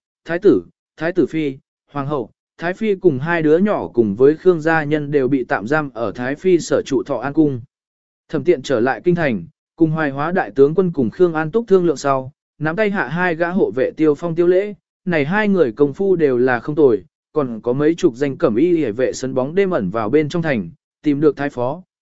thái tử phi, hoàng hậu, thái phi cùng hai đứa nhỏ cùng với Khương gia nhân đều bị tạm giam ở thái phi sở trụ Thọ An cung. Thẩm Tiện trở lại kinh thành, cùng Hoài Hóa đại tướng quân cùng Khương An Túc thương lượng sau, nắm tay hạ hai gã hộ vệ Tiêu Phong Tiêu Lễ, này hai người công phu đều là không tồi, còn có mấy chục danh cẩm y hề vệ sân bóng đêm ẩn vào bên trong thành, tìm được thái phó,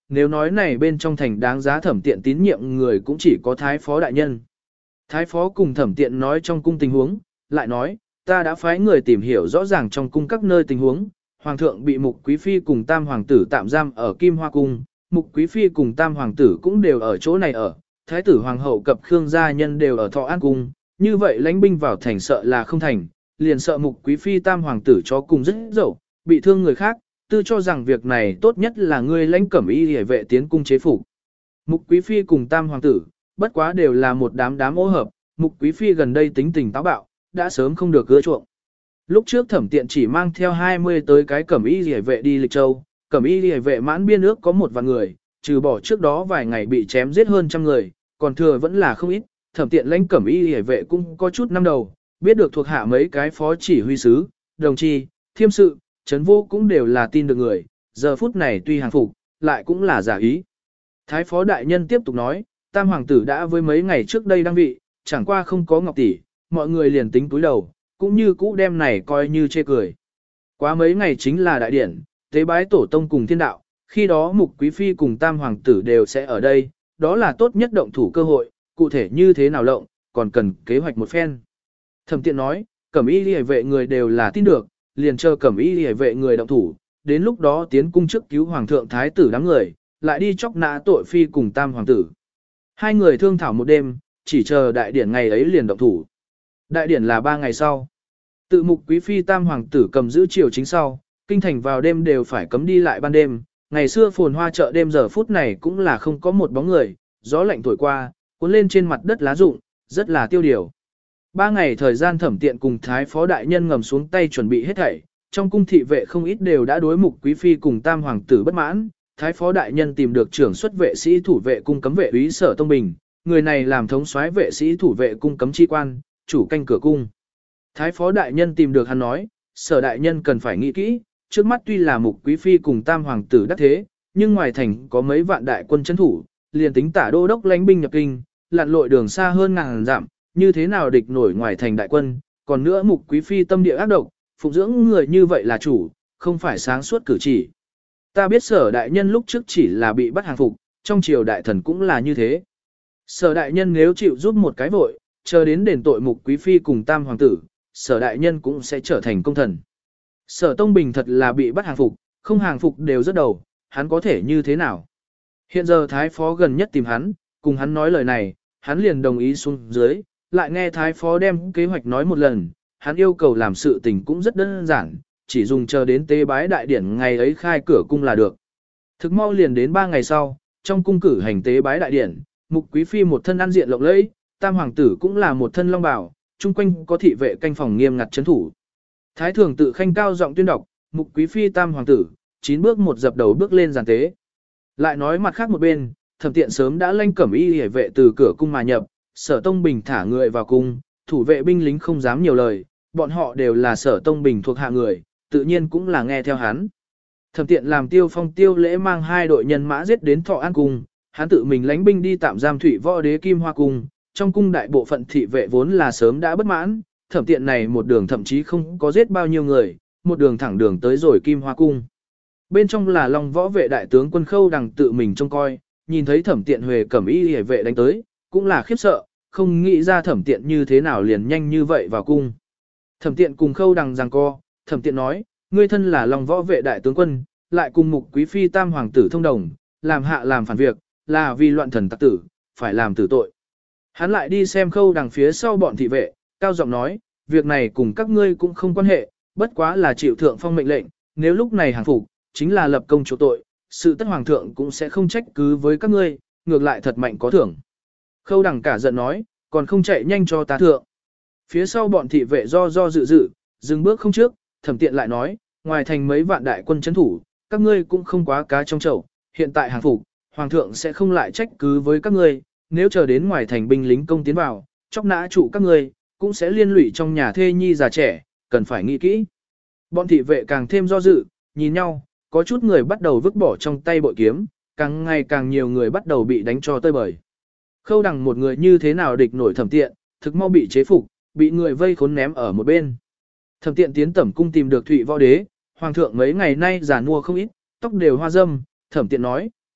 nếu nói này bên trong thành đáng giá Thẩm Tiện tín nhiệm người cũng chỉ có Thái Phó đại nhân. Thái Phó cùng Thẩm Tiện nói trong cung tình huống, lại nói, ta đã phái người tìm hiểu rõ ràng trong cung các nơi tình huống, Hoàng thượng bị Mục Quý Phi cùng Tam Hoàng tử tạm giam ở Kim Hoa Cung, Mục Quý Phi cùng Tam Hoàng tử cũng đều ở chỗ này ở, Thái tử Hoàng hậu cập Khương gia nhân đều ở Thọ An Cung, như vậy lãnh binh vào thành sợ là không thành, liền sợ Mục Quý Phi Tam Hoàng tử cho cùng rất dẫu, bị thương người khác, tư cho rằng việc này tốt nhất là ngươi lãnh cẩm y hề vệ tiến cung chế phục. Mục Quý Phi cùng Tam Hoàng tử, bất quá đều là một đám ô hợp, Mục Quý Phi gần đây tính tình táo bạo, đã sớm không được ưa chuộng. Lúc trước Thẩm Tiện chỉ mang theo 20 tới cái cẩm y hề vệ đi Lịch Châu, cẩm y hề vệ mãn biên ước có một vạn người, trừ bỏ trước đó vài ngày bị chém giết hơn trăm người, còn thừa vẫn là không ít. Thẩm Tiện lãnh cẩm y hề vệ cũng có chút năm đầu, biết được thuộc hạ mấy cái phó chỉ huy sứ, đồng chi, thiêm sự, trấn vô cũng đều là tin được người, giờ phút này tuy hàng phục, lại cũng là giả ý. Thái phó đại nhân tiếp tục nói, Tam Hoàng tử đã với mấy ngày trước đây đăng vị, chẳng qua không có Ngọc tỷ, mọi người liền tính túi đầu, cũng như cũ đem này coi như chê cười. Quá mấy ngày chính là đại điển, tế bái tổ tông cùng thiên đạo, khi đó Mục Quý Phi cùng Tam Hoàng tử đều sẽ ở đây, đó là tốt nhất động thủ cơ hội, cụ thể như thế nào lộng, còn cần kế hoạch một phen. Thẩm Tiện nói, cẩm y liề vệ người đều là tin được, liền chờ cẩm y liề vệ người động thủ, đến lúc đó tiến cung trước cứu Hoàng thượng Thái tử đám người, lại đi chóc nã tội Phi cùng Tam Hoàng tử. Hai người thương thảo một đêm, chỉ chờ đại điển ngày ấy liền động thủ. Đại điển là 3 ngày sau. Tự Mục Quý Phi Tam Hoàng tử cầm giữ triều chính sau, kinh thành vào đêm đều phải cấm đi lại ban đêm. Ngày xưa phồn hoa chợ đêm giờ phút này cũng là không có một bóng người, gió lạnh thổi qua, cuốn lên trên mặt đất lá rụng, rất là tiêu điều. 3 ngày thời gian Thẩm Tiện cùng Thái phó đại nhân ngầm xuống tay chuẩn bị hết thảy, trong cung thị vệ không ít đều đã đối Mục Quý Phi cùng Tam Hoàng tử bất mãn. Thái phó đại nhân tìm được trưởng xuất vệ sĩ thủ vệ cung cấm vệ úy Sở Tông Bình, người này làm thống soái vệ sĩ thủ vệ cung cấm chi quan, chủ canh cửa cung. Thái phó đại nhân tìm được hắn nói, Sở đại nhân cần phải nghĩ kỹ, trước mắt tuy là Mục Quý Phi cùng Tam Hoàng tử đắc thế, nhưng ngoài thành có mấy vạn đại quân trấn thủ, liền tính tả đô đốc lãnh binh nhập kinh, lặn lội đường xa hơn ngàn dặm, như thế nào địch nổi ngoài thành đại quân, còn nữa Mục Quý Phi tâm địa ác độc, phụng dưỡng người như vậy là chủ, không phải sáng suốt cử chỉ. Ta biết Sở đại nhân lúc trước chỉ là bị bắt hàng phục, trong triều đại thần cũng là như thế. Sở đại nhân nếu chịu giúp một cái vội, chờ đến đền tội Mục Quý Phi cùng Tam Hoàng tử, Sở đại nhân cũng sẽ trở thành công thần. Sở Tông Bình thật là bị bắt hàng phục, không hàng phục đều rất đầu, hắn có thể như thế nào? Hiện giờ Thái phó gần nhất tìm hắn, cùng hắn nói lời này, hắn liền đồng ý xuống dưới, lại nghe Thái phó đem kế hoạch nói một lần, hắn yêu cầu làm sự tình cũng rất đơn giản, chỉ dùng chờ đến tế bái đại điển ngày ấy khai cửa cung là được. Thực mau liền đến 3 ngày sau, trong cung cử hành tế bái đại điển, Mục Quý Phi một thân ăn diện lộng lẫy, Tam Hoàng tử cũng là một thân long bào, chung quanh có thị vệ canh phòng nghiêm ngặt trấn thủ. Thái thường tự khanh cao giọng tuyên đọc, Mục Quý Phi Tam Hoàng tử, 9 bước một dập đầu bước lên giàn tế. Lại nói mặt khác một bên, Thẩm Tiện sớm đã lanh cẩm y hề vệ từ cửa cung mà nhập, Sở Tông Bình thả người vào cung, thủ vệ binh lính không dám nhiều lời, bọn họ đều là Sở Tông Bình thuộc hạ người, tự nhiên cũng là nghe theo hắn. Thẩm Tiện làm Tiêu Phong Tiêu Lễ mang 2 đội nhân mã giết đến Thọ An cung, hắn tự mình lãnh binh đi tạm giam Thủy Võ Đế Kim Hoa cung, trong cung đại bộ phận thị vệ vốn là sớm đã bất mãn, Thẩm Tiện này một đường thậm chí không có giết bao nhiêu người, một đường thẳng đường tới rồi Kim Hoa cung. Bên trong là Long Võ vệ đại tướng quân Khâu Đằng tự mình trông coi, nhìn thấy Thẩm Tiện huề cẩm y hề vệ đánh tới, cũng là khiếp sợ, không nghĩ ra Thẩm Tiện như thế nào liền nhanh như vậy vào cung. Thẩm Tiện cùng Khâu Đằng giằng co, Thẩm Tiện nói, ngươi thân là Long Võ vệ đại tướng quân, lại cùng Mục Quý Phi Tam Hoàng tử thông đồng, làm hạ làm phản việc, là vì loạn thần tặc tử, phải làm tử tội. Hắn lại đi xem Khâu Đằng phía sau bọn thị vệ, cao giọng nói, việc này cùng các ngươi cũng không quan hệ, bất quá là chịu thượng phong mệnh lệnh, nếu lúc này hàng phục, chính là lập công chỗ tội, sự tất hoàng thượng cũng sẽ không trách cứ với các ngươi, ngược lại thật mạnh có thưởng. Khâu Đằng cả giận nói, còn không chạy nhanh cho ta thượng. Phía sau bọn thị vệ do dự, dừng bước không trước, Thẩm Tiện lại nói, ngoài thành mấy vạn đại quân trấn thủ, các ngươi cũng không quá cá trong chậu, hiện tại hàng phục, hoàng thượng sẽ không lại trách cứ với các ngươi, nếu chờ đến ngoài thành binh lính công tiến vào, chóc nã trụ các ngươi, cũng sẽ liên lụy trong nhà thê nhi già trẻ, cần phải nghĩ kỹ. Bọn thị vệ càng thêm do dự, nhìn nhau, có chút người bắt đầu vứt bỏ trong tay bội kiếm, càng ngày càng nhiều người bắt đầu bị đánh cho tơi bời. Khâu Đằng một người như thế nào địch nổi Thẩm Tiện, thực mau bị chế phục, bị người vây khốn ném ở một bên. Thẩm Tiện tiến tẩm cung tìm được Thụy Võ Đế, hoàng thượng mấy ngày nay già nua không ít, tóc đều hoa râm, Thẩm Tiện nói,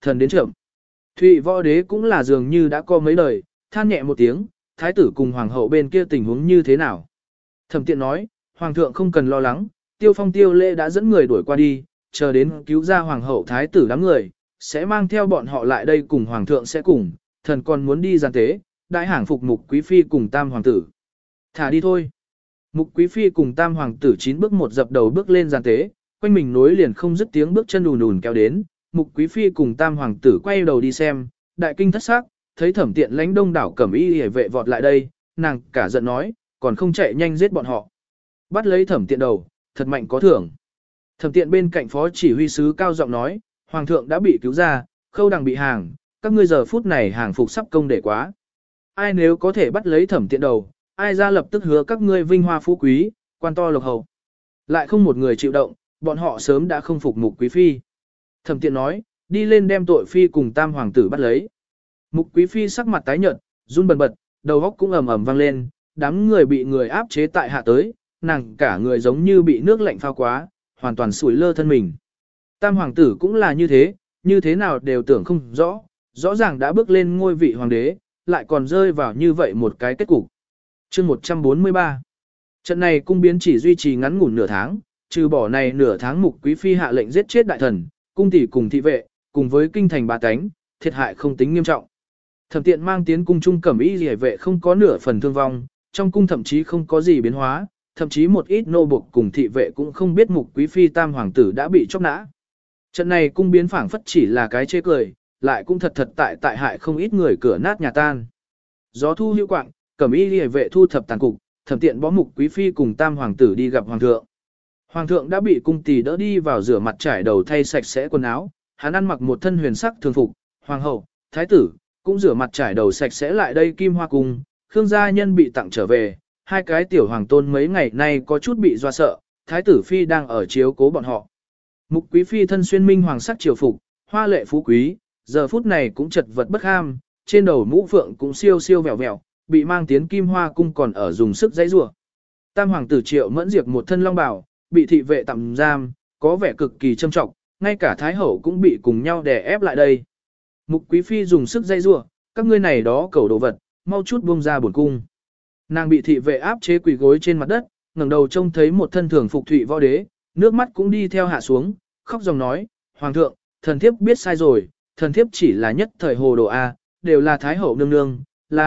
thần đến trưởng. Thụy võ đế cũng là dường như đã có mấy đời, than nhẹ một tiếng, thái tử cùng hoàng hậu bên kia tình huống như thế nào. Thẩm tiện nói, hoàng thượng không cần lo lắng, Tiêu Phong Tiêu Lễ đã dẫn người đuổi qua đi, chờ đến cứu ra hoàng hậu thái tử đám người, sẽ mang theo bọn họ lại đây cùng hoàng thượng sẽ cùng, thần còn muốn đi gian tế, đại hàng phục Mục Quý Phi cùng tam hoàng tử. Thả đi thôi. Mục Quý Phi cùng tam hoàng tử 9 bước một dập đầu bước lên gian tế, quanh mình nối liền không dứt tiếng bước chân đùn đùn kéo đến, Mục Quý Phi cùng tam hoàng tử quay đầu đi xem, đại kinh thất sắc, thấy thẩm tiện lãnh đông đảo cẩm y hề vệ vọt lại đây, nàng cả giận nói, còn không chạy nhanh giết bọn họ. Bắt lấy thẩm tiện đầu, thật mạnh có thưởng. Thẩm tiện bên cạnh phó chỉ huy sứ cao giọng nói, hoàng thượng đã bị cứu ra, khâu đằng bị hàng, các ngươi giờ phút này hàng phục sắp công để quá. Ai nếu có thể bắt lấy thẩm tiện đầu, ai ra lập tức hứa các ngươi vinh hoa phú quý, quan to lộc hầu. Lại không một người chịu động, bọn họ sớm đã không phục Mục Quý Phi. Thẩm tiện nói, đi lên đem tội phi cùng tam hoàng tử bắt lấy. Mục Quý Phi sắc mặt tái nhợt, run bần bật, đầu óc cũng ầm ầm vang lên, đám người bị người áp chế tại hạ tới, nàng cả người giống như bị nước lạnh phao quá, hoàn toàn sủi lơ thân mình. Tam hoàng tử cũng là như thế nào đều tưởng không rõ, rõ ràng đã bước lên ngôi vị hoàng đế, lại còn rơi vào như vậy một cái kết cục. Chương 143. Trận này cung biến chỉ duy trì ngắn ngủn nửa tháng, trừ bỏ này nửa tháng Mục Quý Phi hạ lệnh giết chết đại thần, cung tỷ cùng thị vệ, cùng với kinh thành bá tánh, thiệt hại không tính nghiêm trọng. Thẩm tiện mang tiến cung trung cẩm y liề vệ không có nửa phần thương vong, trong cung thậm chí không có gì biến hóa, thậm chí một ít nô buộc cùng thị vệ cũng không biết Mục Quý Phi tam hoàng tử đã bị chóc nã. Trận này cung biến phảng phất chỉ là cái chê cười, lại cũng thật tại hại không ít người cửa nát nhà tan. Gió thu hữu quạng, cẩm y liề vệ thu thập tàn cục, thẩm tiện bó Mục Quý Phi cùng tam hoàng tử đi gặp hoàng thượng. Hoàng thượng đã bị cung tỳ đỡ đi vào rửa mặt trải đầu thay sạch sẽ quần áo, hắn ăn mặc một thân huyền sắc thường phục, hoàng hậu, thái tử, cũng rửa mặt trải đầu sạch sẽ lại đây Kim Hoa cung, Khương gia nhân bị tặng trở về, hai cái tiểu hoàng tôn mấy ngày nay có chút bị doa sợ, thái tử phi đang ở chiếu cố bọn họ. Mục Quý Phi thân xuyên minh hoàng sắc triều phục, hoa lệ phú quý, giờ phút này cũng chật vật bất ham, trên đầu mũ phượng cũng siêu siêu vẹo vẹo, bị mang tiến Kim Hoa cung còn ở dùng sức dãy rủa. Tam hoàng tử Triệu Mẫn Diệp một thân long bào, bị thị vệ tạm giam, có vẻ cực kỳ trâm trọng, ngay cả thái hậu cũng bị cùng nhau đè ép lại đây. Mục Quý Phi dùng sức dây rủa, các ngươi này đó cẩu đồ vật, mau chút buông ra bổn cung. Nàng bị thị vệ áp chế quỳ gối trên mặt đất, ngẩng đầu trông thấy một thân thường phục thụy võ đế, nước mắt cũng đi theo hạ xuống, khóc dòng nói, hoàng thượng, thần thiếp biết sai rồi, thần thiếp chỉ là nhất thời hồ đồ A, đều là thái hậu nương nương,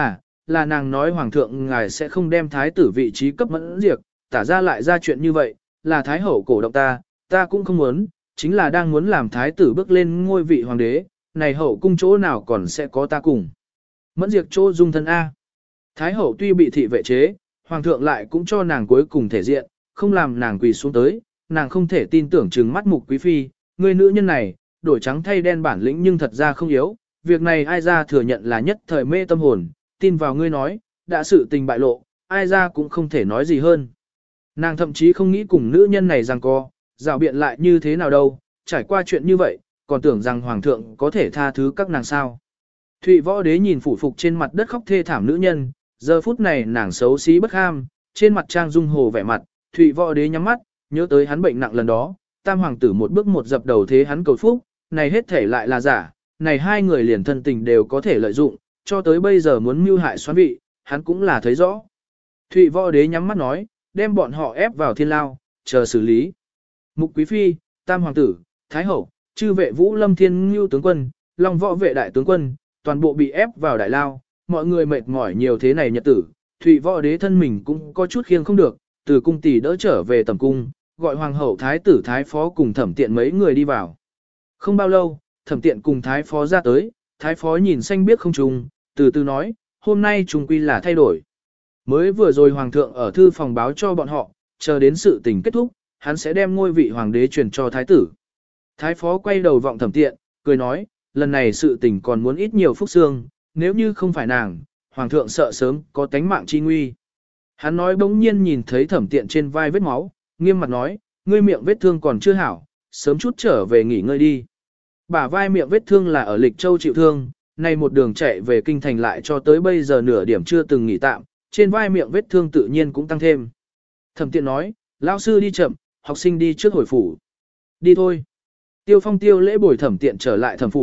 là nàng nói hoàng thượng ngài sẽ không đem thái tử vị trí cấp Mẫn Diệp, tả ra lại ra chuyện như vậy, là thái hậu cổ động ta cũng không muốn, chính là đang muốn làm thái tử bước lên ngôi vị hoàng đế, này hậu cung chỗ nào còn sẽ có ta cùng. Mẫn Diệp chỗ dung thân A. Thái hậu tuy bị thị vệ chế, hoàng thượng lại cũng cho nàng cuối cùng thể diện, không làm nàng quỳ xuống tới, nàng không thể tin tưởng trừng mắt Mục Quý Phi, người nữ nhân này, đổi trắng thay đen bản lĩnh nhưng thật ra không yếu, việc này ai ra thừa nhận là nhất thời mê tâm hồn, tin vào ngươi nói, đã sự tình bại lộ, ai ra cũng không thể nói gì hơn. Nàng thậm chí không nghĩ cùng nữ nhân này rằng co, rào biện lại như thế nào đâu, trải qua chuyện như vậy, còn tưởng rằng hoàng thượng có thể tha thứ các nàng sao. Thụy võ đế nhìn phủ phục trên mặt đất khóc thê thảm nữ nhân, giờ phút này nàng xấu xí bất ham, trên mặt trang dung hồ vẻ mặt, Thụy võ đế nhắm mắt, nhớ tới hắn bệnh nặng lần đó, tam hoàng tử một bước một dập đầu thế hắn cầu phúc, này hết thể lại là giả, này hai người liền thân tình đều có thể lợi dụng, cho tới bây giờ muốn mưu hại xoán vị, hắn cũng là thấy rõ. Thụy võ đế nhắm mắt nói, đem bọn họ ép vào thiên lao, chờ xử lý. Mục Quý Phi, tam hoàng tử, thái hậu, chư vệ Vũ Lâm Thiên Ngưu tướng quân, Long Võ vệ đại tướng quân, toàn bộ bị ép vào đại lao, mọi người mệt mỏi nhiều thế này nhật tử, Thụy võ đế thân mình cũng có chút khiêng không được, từ cung tỷ đỡ trở về tầm cung, gọi hoàng hậu thái tử thái phó cùng thẩm tiện mấy người đi vào. Không bao lâu, thẩm tiện cùng thái phó ra tới, thái phó nhìn xanh biết không trùng, từ từ nói, hôm nay trùng quy là thay đổi. Mới vừa rồi hoàng thượng ở thư phòng báo cho bọn họ, chờ đến sự tình kết thúc, hắn sẽ đem ngôi vị hoàng đế truyền cho thái tử. Thái phó quay đầu vọng thẩm tiện, cười nói, lần này sự tình còn muốn ít nhiều phúc xương, nếu như không phải nàng, hoàng thượng sợ sớm có tánh mạng chi nguy. Hắn nói bỗng nhiên nhìn thấy thẩm tiện trên vai vết máu, nghiêm mặt nói, ngươi miệng vết thương còn chưa hảo, sớm chút trở về nghỉ ngơi đi. Bả vai miệng vết thương là ở Lịch Châu chịu thương, nay một đường chạy về kinh thành lại cho tới bây giờ nửa điểm chưa từng nghỉ tạm, trên vai miệng vết thương tự nhiên cũng tăng thêm. Thẩm tiện nói, lão sư đi chậm, học sinh đi trước hồi phủ. Đi thôi. Tiêu Phong Tiêu Lễ bồi thẩm tiện trở lại thẩm phủ,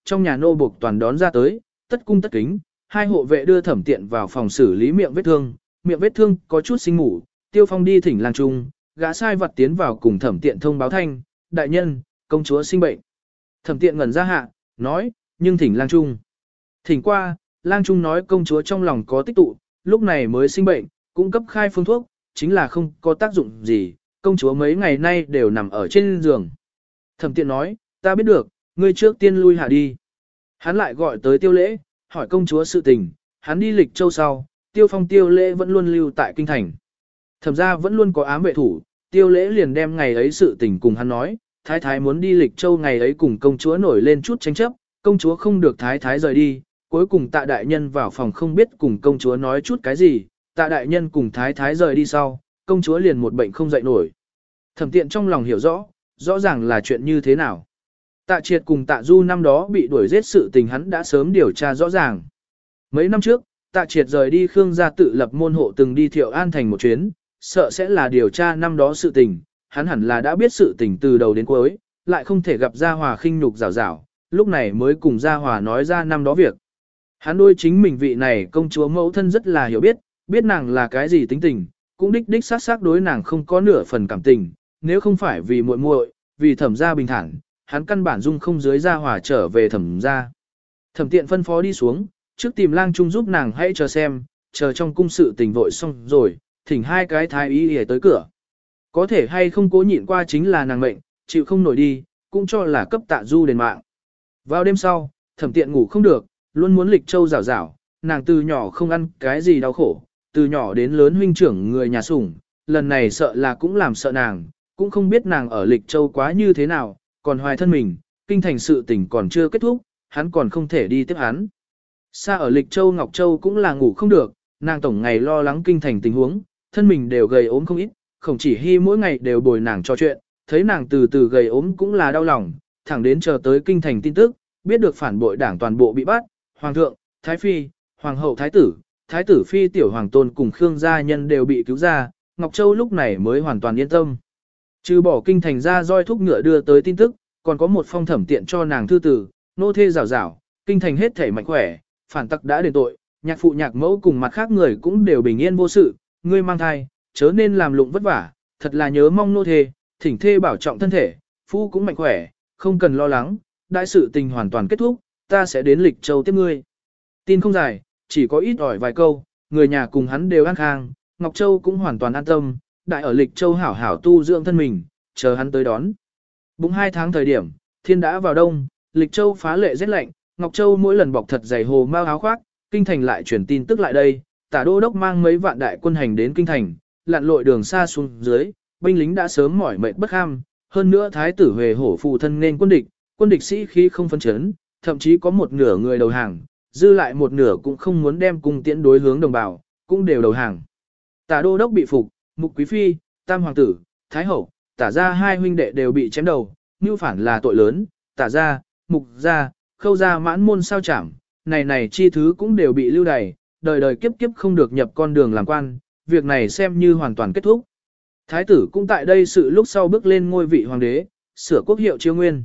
trong nhà nô buộc toàn đón ra tới, tất cung tất kính, hai hộ vệ đưa Thẩm Tiện vào phòng xử lý miệng vết thương có chút sinh mủ, Tiêu Phong đi thỉnh lang trung, gã sai vật tiến vào cùng Thẩm Tiện thông báo thanh, đại nhân, công chúa sinh bệnh. Thẩm Tiện ngẩn ra hạ, nói, nhưng thỉnh lang trung. Thỉnh qua, lang trung nói công chúa trong lòng có tích tụ, lúc này mới sinh bệnh, cũng cấp khai phương thuốc, chính là không có tác dụng gì, công chúa mấy ngày nay đều nằm ở trên giường. Thẩm Tiện nói, ta biết được, ngươi trước tiên lui hạ đi. Hắn lại gọi tới Tiêu Lễ, hỏi công chúa sự tình, hắn đi Lịch Châu sau, Tiêu Phong Tiêu Lễ vẫn luôn lưu tại kinh thành. Thẩm ra vẫn luôn có ám vệ thủ, Tiêu Lễ liền đem ngày ấy sự tình cùng hắn nói, thái thái muốn đi Lịch Châu ngày ấy cùng công chúa nổi lên chút tranh chấp, công chúa không được thái thái rời đi, cuối cùng Tạ đại nhân vào phòng không biết cùng công chúa nói chút cái gì, Tạ đại nhân cùng thái thái rời đi sau, công chúa liền một bệnh không dậy nổi. Thẩm Tiện trong lòng hiểu rõ ràng là chuyện như thế nào. Tạ Triệt cùng Tạ Du năm đó bị đuổi giết sự tình hắn đã sớm điều tra rõ ràng. Mấy năm trước, Tạ Triệt rời đi Khương gia tự lập môn hộ từng đi Thiệu An thành một chuyến, sợ sẽ là điều tra năm đó sự tình, hắn hẳn là đã biết sự tình từ đầu đến cuối, lại không thể gặp Gia Hòa khinh nhục rào rào, lúc này mới cùng Gia Hòa nói ra năm đó việc. Hắn đôi chính mình vị này công chúa mẫu thân rất là hiểu biết nàng là cái gì tính tình, cũng đích xác đối nàng không có nửa phần cảm tình, nếu không phải vì muội muội, vì Thẩm gia bình thản, hắn căn bản dung không dưới Gia Hòa trở về Thẩm gia. Thẩm Tiện phân phó đi xuống, trước tìm lang trung giúp nàng hãy chờ xem, chờ trong cung sự tình vội xong rồi, thỉnh hai cái thái y để tới cửa. Có thể hay không cố nhịn qua chính là nàng mệnh, chịu không nổi đi, cũng cho là cấp Tạ Du đền mạng. Vào đêm sau, Thẩm Tiện ngủ không được, luôn muốn Lịch Châu rảo, nàng từ nhỏ không ăn cái gì đau khổ, từ nhỏ đến lớn huynh trưởng người nhà sủng, lần này sợ là cũng làm sợ nàng, cũng không biết nàng ở Lịch Châu quá như thế nào, còn hoài thân mình, kinh thành sự tình còn chưa kết thúc, hắn còn không thể đi tiếp hắn. Xa ở Lịch Châu Ngọc Châu cũng là ngủ không được, nàng tổng ngày lo lắng kinh thành tình huống, thân mình đều gầy ốm không ít, Khổng Chỉ Hy mỗi ngày đều bồi nàng trò chuyện, thấy nàng từ từ gầy ốm cũng là đau lòng, thẳng đến chờ tới kinh thành tin tức, biết được phản bội đảng toàn bộ bị bắt, hoàng thượng, thái phi, hoàng hậu thái tử phi tiểu hoàng tôn cùng Khương gia nhân đều bị cứu ra, Ngọc Châu lúc này mới hoàn toàn yên tâm. Trừ bỏ kinh thành ra roi thúc ngựa đưa tới tin tức, còn có một phong Thẩm Tiện cho nàng thư tử, nô thê rảo, kinh thành hết thể mạnh khỏe, phản tặc đã đền tội, nhạc phụ nhạc mẫu cùng mặt khác người cũng đều bình yên vô sự, ngươi mang thai, chớ nên làm lụng vất vả, thật là nhớ mong nô thê, thỉnh thê bảo trọng thân thể, phu cũng mạnh khỏe, không cần lo lắng, đại sự tình hoàn toàn kết thúc, ta sẽ đến Lịch Châu tiếp ngươi. Tin không dài, chỉ có ít ỏi vài câu, người nhà cùng hắn đều an khang, Ngọc Châu cũng hoàn toàn an tâm, đại ở Lịch Châu hảo hảo tu dưỡng thân mình, chờ hắn tới đón. Bụng 2 tháng thời điểm, thiên đã vào đông, Lịch Châu phá lệ rét lạnh, Ngọc Châu mỗi lần bọc thật dày hồ mao áo khoác, kinh thành lại truyền tin tức lại đây, Tả đô đốc mang mấy vạn đại quân hành đến kinh thành, lặn lội đường xa xuống dưới, binh lính đã sớm mỏi mệt bất ham, hơn nữa thái tử Huệ hổ phụ thân nên quân địch sĩ khí không phân chấn, thậm chí có một nửa người đầu hàng, dư lại một nửa cũng không muốn đem cung tiễn đối hướng đồng bào, cũng đều đầu hàng. Tả đô đốc bị phục, Mục quý phi, Tam hoàng tử, Thái hậu, Tả gia hai huynh đệ đều bị chém đầu, mưu phản là tội lớn, Tả gia, Mục gia, Khâu gia mãn môn sao chảm, này chi thứ cũng đều bị lưu đày, đời đời kiếp kiếp không được nhập con đường làm quan, việc này xem như hoàn toàn kết thúc. Thái tử cũng tại đây sự lúc sau bước lên ngôi vị hoàng đế, sửa quốc hiệu Chiêu Nguyên.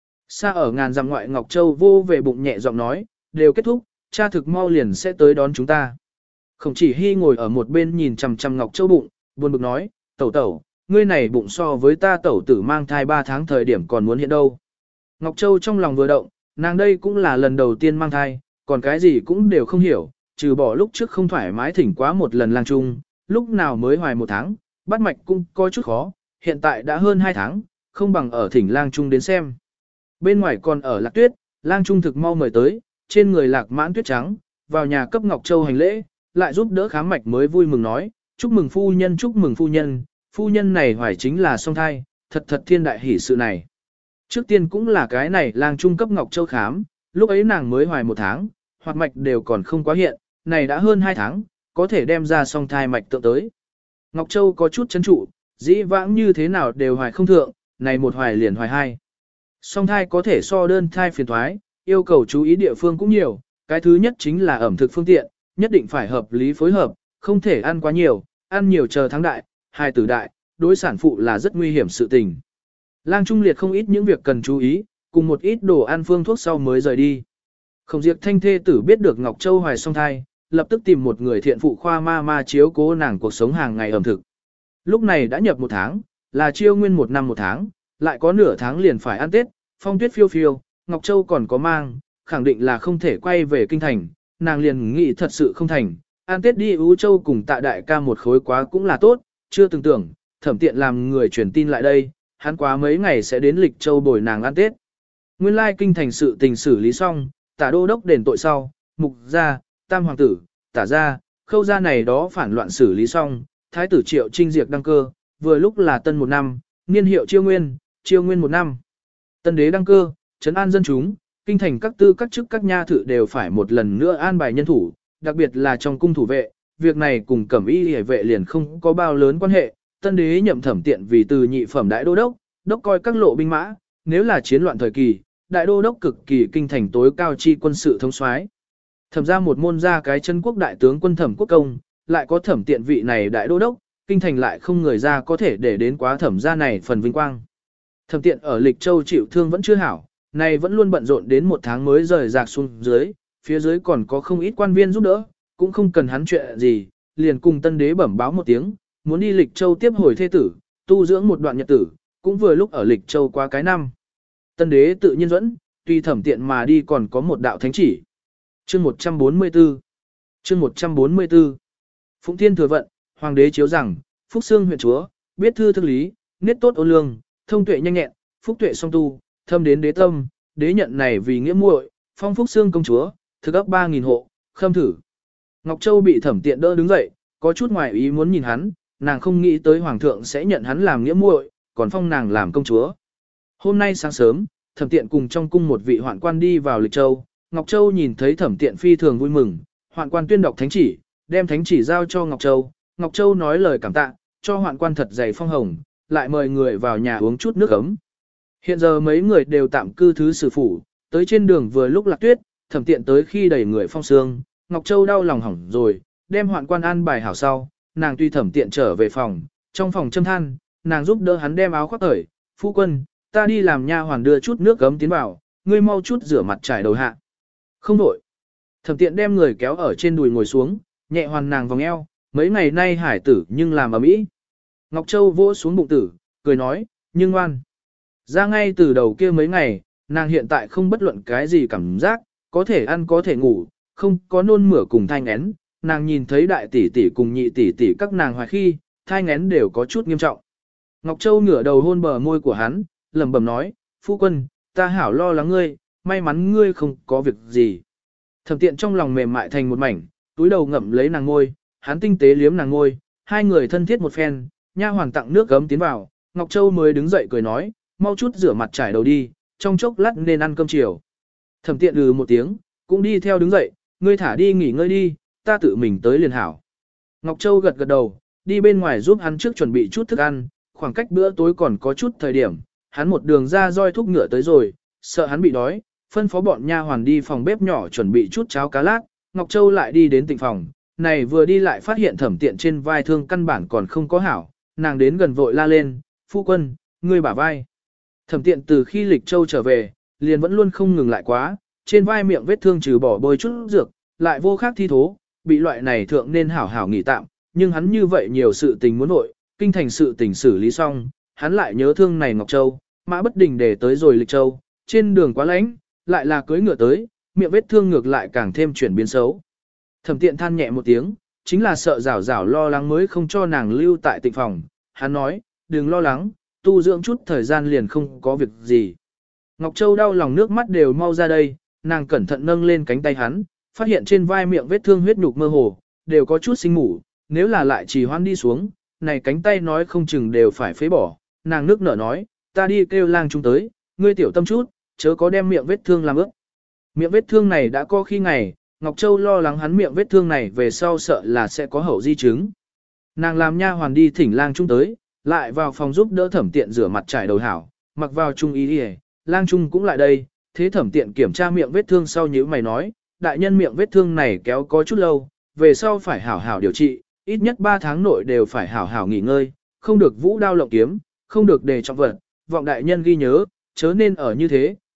Xa ở ngàn dặm ngoại Ngọc Châu vô về bụng nhẹ giọng nói, đều kết thúc, cha thực mau liền sẽ tới đón chúng ta. Khổng Chỉ Hy ngồi ở một bên nhìn chằm chằm Ngọc Châu bụng, buồn bực nói, tẩu, ngươi này bụng so với ta tẩu tử mang thai 3 tháng thời điểm còn muốn hiện đâu. Ngọc Châu trong lòng vừa động, nàng đây cũng là lần đầu tiên mang thai, còn cái gì cũng đều không hiểu, trừ bỏ lúc trước không thoải mái thỉnh quá một lần lang trung, lúc nào mới hoài 1 tháng, bắt mạch cũng có chút khó, hiện tại đã hơn 2 tháng, không bằng ở thỉnh lang trung đến xem. Bên ngoài còn ở Lạc Tuyết, lang trung thực mau mời tới, trên người Lạc Mãn Tuyết trắng, vào nhà cấp Ngọc Châu hành lễ, lại giúp đỡ khám mạch mới vui mừng nói, chúc mừng phu nhân, phu nhân này hoài chính là song thai, thật thiên đại hỷ sự này. Trước tiên cũng là cái này lang trung cấp Ngọc Châu khám, lúc ấy nàng mới hoài 1 tháng, hoạt mạch đều còn không quá hiện, này đã hơn 2 tháng, có thể đem ra song thai mạch tượng tới. Ngọc Châu có chút chấn trụ, dĩ vãng như thế nào đều hoài không thượng, này một hoài liền hoài 2. Song thai có thể so đơn thai phiền thoái, yêu cầu chú ý địa phương cũng nhiều, cái thứ nhất chính là ẩm thực phương tiện, nhất định phải hợp lý phối hợp, không thể ăn quá nhiều, ăn nhiều chờ tháng đại, hài tử đại, đối sản phụ là rất nguy hiểm sự tình. Lang trung liệt không ít những việc cần chú ý, cùng một ít đồ ăn phương thuốc sau mới rời đi. Khổng Diệp Thanh thê tử biết được Ngọc Châu hoài song thai, lập tức tìm một người thiện phụ khoa ma chiếu cố nàng cuộc sống hàng ngày ẩm thực. Lúc này đã nhập 1 tháng, là Chiêu Nguyên 1 năm 1 tháng, lại có nửa tháng liền phải ăn Tết, phong tuyết phiêu phiêu, Ngọc Châu còn có mang, khẳng định là không thể quay về kinh thành, nàng liền nghĩ thật sự không thành, ăn Tết đi Ú Châu cùng Tạ đại ca một khối quá cũng là tốt, chưa từng tưởng, Thẩm Tiện làm người truyền tin lại đây, hắn quá mấy ngày sẽ đến Lịch Châu bồi nàng ăn Tết. Nguyên lai kinh thành sự tình xử lý xong, Tả đô đốc đền tội sau, Mục gia, Tam hoàng tử, Tả gia, Khâu gia này đó phản loạn xử lý xong, Thái tử Triệu Trinh diệt đăng cơ, vừa lúc là tân 1 năm, niên hiệu Chiêu Nguyên 1 năm. Tân đế đăng cơ, trấn an dân chúng, kinh thành các tư các chức các nha thự đều phải một lần nữa an bài nhân thủ, đặc biệt là trong cung thủ vệ, việc này cùng Cẩm Y Liễu vệ liền không có bao lớn quan hệ. Tân đế nhậm Thẩm Tiện vì từ nhị phẩm đại đô đốc, đốc coi các lộ binh mã, nếu là chiến loạn thời kỳ, đại đô đốc cực kỳ kinh thành tối cao chi quân sự thống soái. Thẩm ra một môn ra cái chân quốc đại tướng quân Thẩm Quốc Công, lại có Thẩm Tiện vị này đại đô đốc, kinh thành lại không người ra có thể để đến quá Thẩm gia này phần vinh quang. Thẩm Tiện ở Lịch Châu chịu thương vẫn chưa hảo, này vẫn luôn bận rộn đến 1 tháng mới rời rạc xuống dưới, phía dưới còn có không ít quan viên giúp đỡ, cũng không cần hắn chuyện gì, liền cùng tân đế bẩm báo một tiếng, muốn đi Lịch Châu tiếp hồi thê tử, tu dưỡng một đoạn nhật tử, cũng vừa lúc ở Lịch Châu qua cái năm. Tân đế tự nhiên dẫn, tuy Thẩm Tiện mà đi còn có một đạo thánh chỉ. Chương 144 Phụng Thiên thừa vận, hoàng đế chiếu rằng, Phúc Xương huyện chúa, biết thư thức lý, niết tốt ôn lương, thông tuệ nhanh nhẹn, phúc tuệ song tu, thâm đến đế tâm, đế nhận này vì nghĩa muội, phong Phúc Xương công chúa, thực ấp 3.000 hộ, khâm thử. Ngọc Châu bị Thẩm Tiện đỡ đứng dậy, có chút ngoài ý muốn nhìn hắn, nàng không nghĩ tới hoàng thượng sẽ nhận hắn làm nghĩa muội, còn phong nàng làm công chúa. Hôm nay sáng sớm, Thẩm Tiện cùng trong cung một vị hoạn quan đi vào Lịch Châu, Ngọc Châu nhìn thấy Thẩm Tiện phi thường vui mừng, hoạn quan tuyên đọc thánh chỉ, đem thánh chỉ giao cho Ngọc Châu. Ngọc Châu nói lời cảm tạ, cho hoạn quan thật dày phong hồng, lại mời người vào nhà uống chút nước ấm. Hiện giờ mấy người đều tạm cư thứ sử phủ, tới trên đường vừa lúc lạc tuyết, Thẩm Tiện tới khi đầy người phong sương, Ngọc Châu đau lòng hỏng rồi, đem hoạn quan an bài hảo sau, nàng tuy Thẩm Tiện trở về phòng, trong phòng châm than, nàng giúp đỡ hắn đem áo khoác cởi, phu quân, ta đi làm nha hoàn đưa chút nước ấm tiến vào, ngươi mau chút rửa mặt trải đầu hạ. Không đổi. Thẩm Tiện đem người kéo ở trên đùi ngồi xuống, nhẹ hoàn nàng vòng eo, mấy ngày nay hải tử nhưng làm ở mỹ. Ngọc Châu vỗ xuống bụng tử, cười nói, nhưng ngoan. Ra ngay từ đầu kia mấy ngày, nàng hiện tại không bất luận cái gì cảm giác, có thể ăn có thể ngủ, không có nôn mửa cùng thai nghén. Nàng nhìn thấy đại tỷ tỷ cùng nhị tỷ tỷ các nàng hoài khi, thai nghén đều có chút nghiêm trọng. Ngọc Châu ngửa đầu hôn bờ môi của hắn, lẩm bẩm nói, phu quân, ta hảo lo lắng ngươi, may mắn ngươi không có việc gì. Thẩm Tiện trong lòng mềm mại thành một mảnh, túi đầu ngậm lấy nàng ngôi, hắn tinh tế liếm nàng ngôi, hai người thân thiết một phen, nha hoàn tặng nước gấm tiến vào, Ngọc Châu mới đứng dậy cười nói, mau chút rửa mặt trải đầu đi, trong chốc lát nên ăn cơm chiều. Thẩm Tiện một tiếng, cũng đi theo đứng dậy, ngươi thả đi nghỉ ngơi đi, ta tự mình tới liền hảo. Ngọc Châu gật gật đầu, đi bên ngoài giúp hắn trước chuẩn bị chút thức ăn, khoảng cách bữa tối còn có chút thời điểm, hắn một đường ra roi thúc ngựa tới rồi, sợ hắn bị đói, phân phó bọn nha hoàn đi phòng bếp nhỏ chuẩn bị chút cháo cá lát, Ngọc Châu lại đi đến tịnh phòng, này vừa đi lại phát hiện Thẩm Tiện trên vai thương căn bản còn không có hảo, nàng đến gần vội la lên, phu quân, ngươi bả vai. Thẩm Tiện từ khi Lịch Châu trở về, liền vẫn luôn không ngừng lại quá, trên vai miệng vết thương trừ bỏ bôi chút dược, lại vô khác thi thố, bị loại này thượng nên hảo hảo nghỉ tạm, nhưng hắn như vậy nhiều sự tình muốn nội, kinh thành sự tình xử lý xong, hắn lại nhớ thương này Ngọc Châu, mã bất đình để tới rồi Lịch Châu, trên đường quá lạnh, lại là cưỡi ngựa tới, miệng vết thương ngược lại càng thêm chuyển biến xấu. Thẩm Tiện than nhẹ một tiếng, chính là sợ rảo rảo lo lắng mới không cho nàng lưu tại tịnh phòng, hắn nói, đừng lo lắng, tu dưỡng chút thời gian liền không có việc gì. Ngọc Châu đau lòng nước mắt đều mau ra đây, nàng cẩn thận nâng lên cánh tay hắn, phát hiện trên vai miệng vết thương huyết nhục mơ hồ, đều có chút sinh mủ, nếu là lại trì hoãn đi xuống, này cánh tay nói không chừng đều phải phế bỏ. Nàng nước nở nói, ta đi kêu lang chúng tới, ngươi tiểu tâm chút, chớ có đem miệng vết thương làm ướt. Miệng vết thương này đã có khi ngày, Ngọc Châu lo lắng hắn miệng vết thương này về sau sợ là sẽ có hậu di chứng. Nàng làm nha hoàn đi thỉnh lang trung tới, lại vào phòng giúp đỡ Thẩm Tiện rửa mặt trải đầu hảo, mặc vào trung y đi, lang trung cũng lại đây, thế Thẩm Tiện kiểm tra miệng vết thương sau như mày nói, đại nhân miệng vết thương này kéo có chút lâu, về sau phải hảo hảo điều trị, ít nhất 3 tháng nội đều phải hảo hảo nghỉ ngơi, không được vũ đao lộng kiếm, không được đề trọng vật, vọng đại nhân ghi nhớ, chớ nên ở như thế,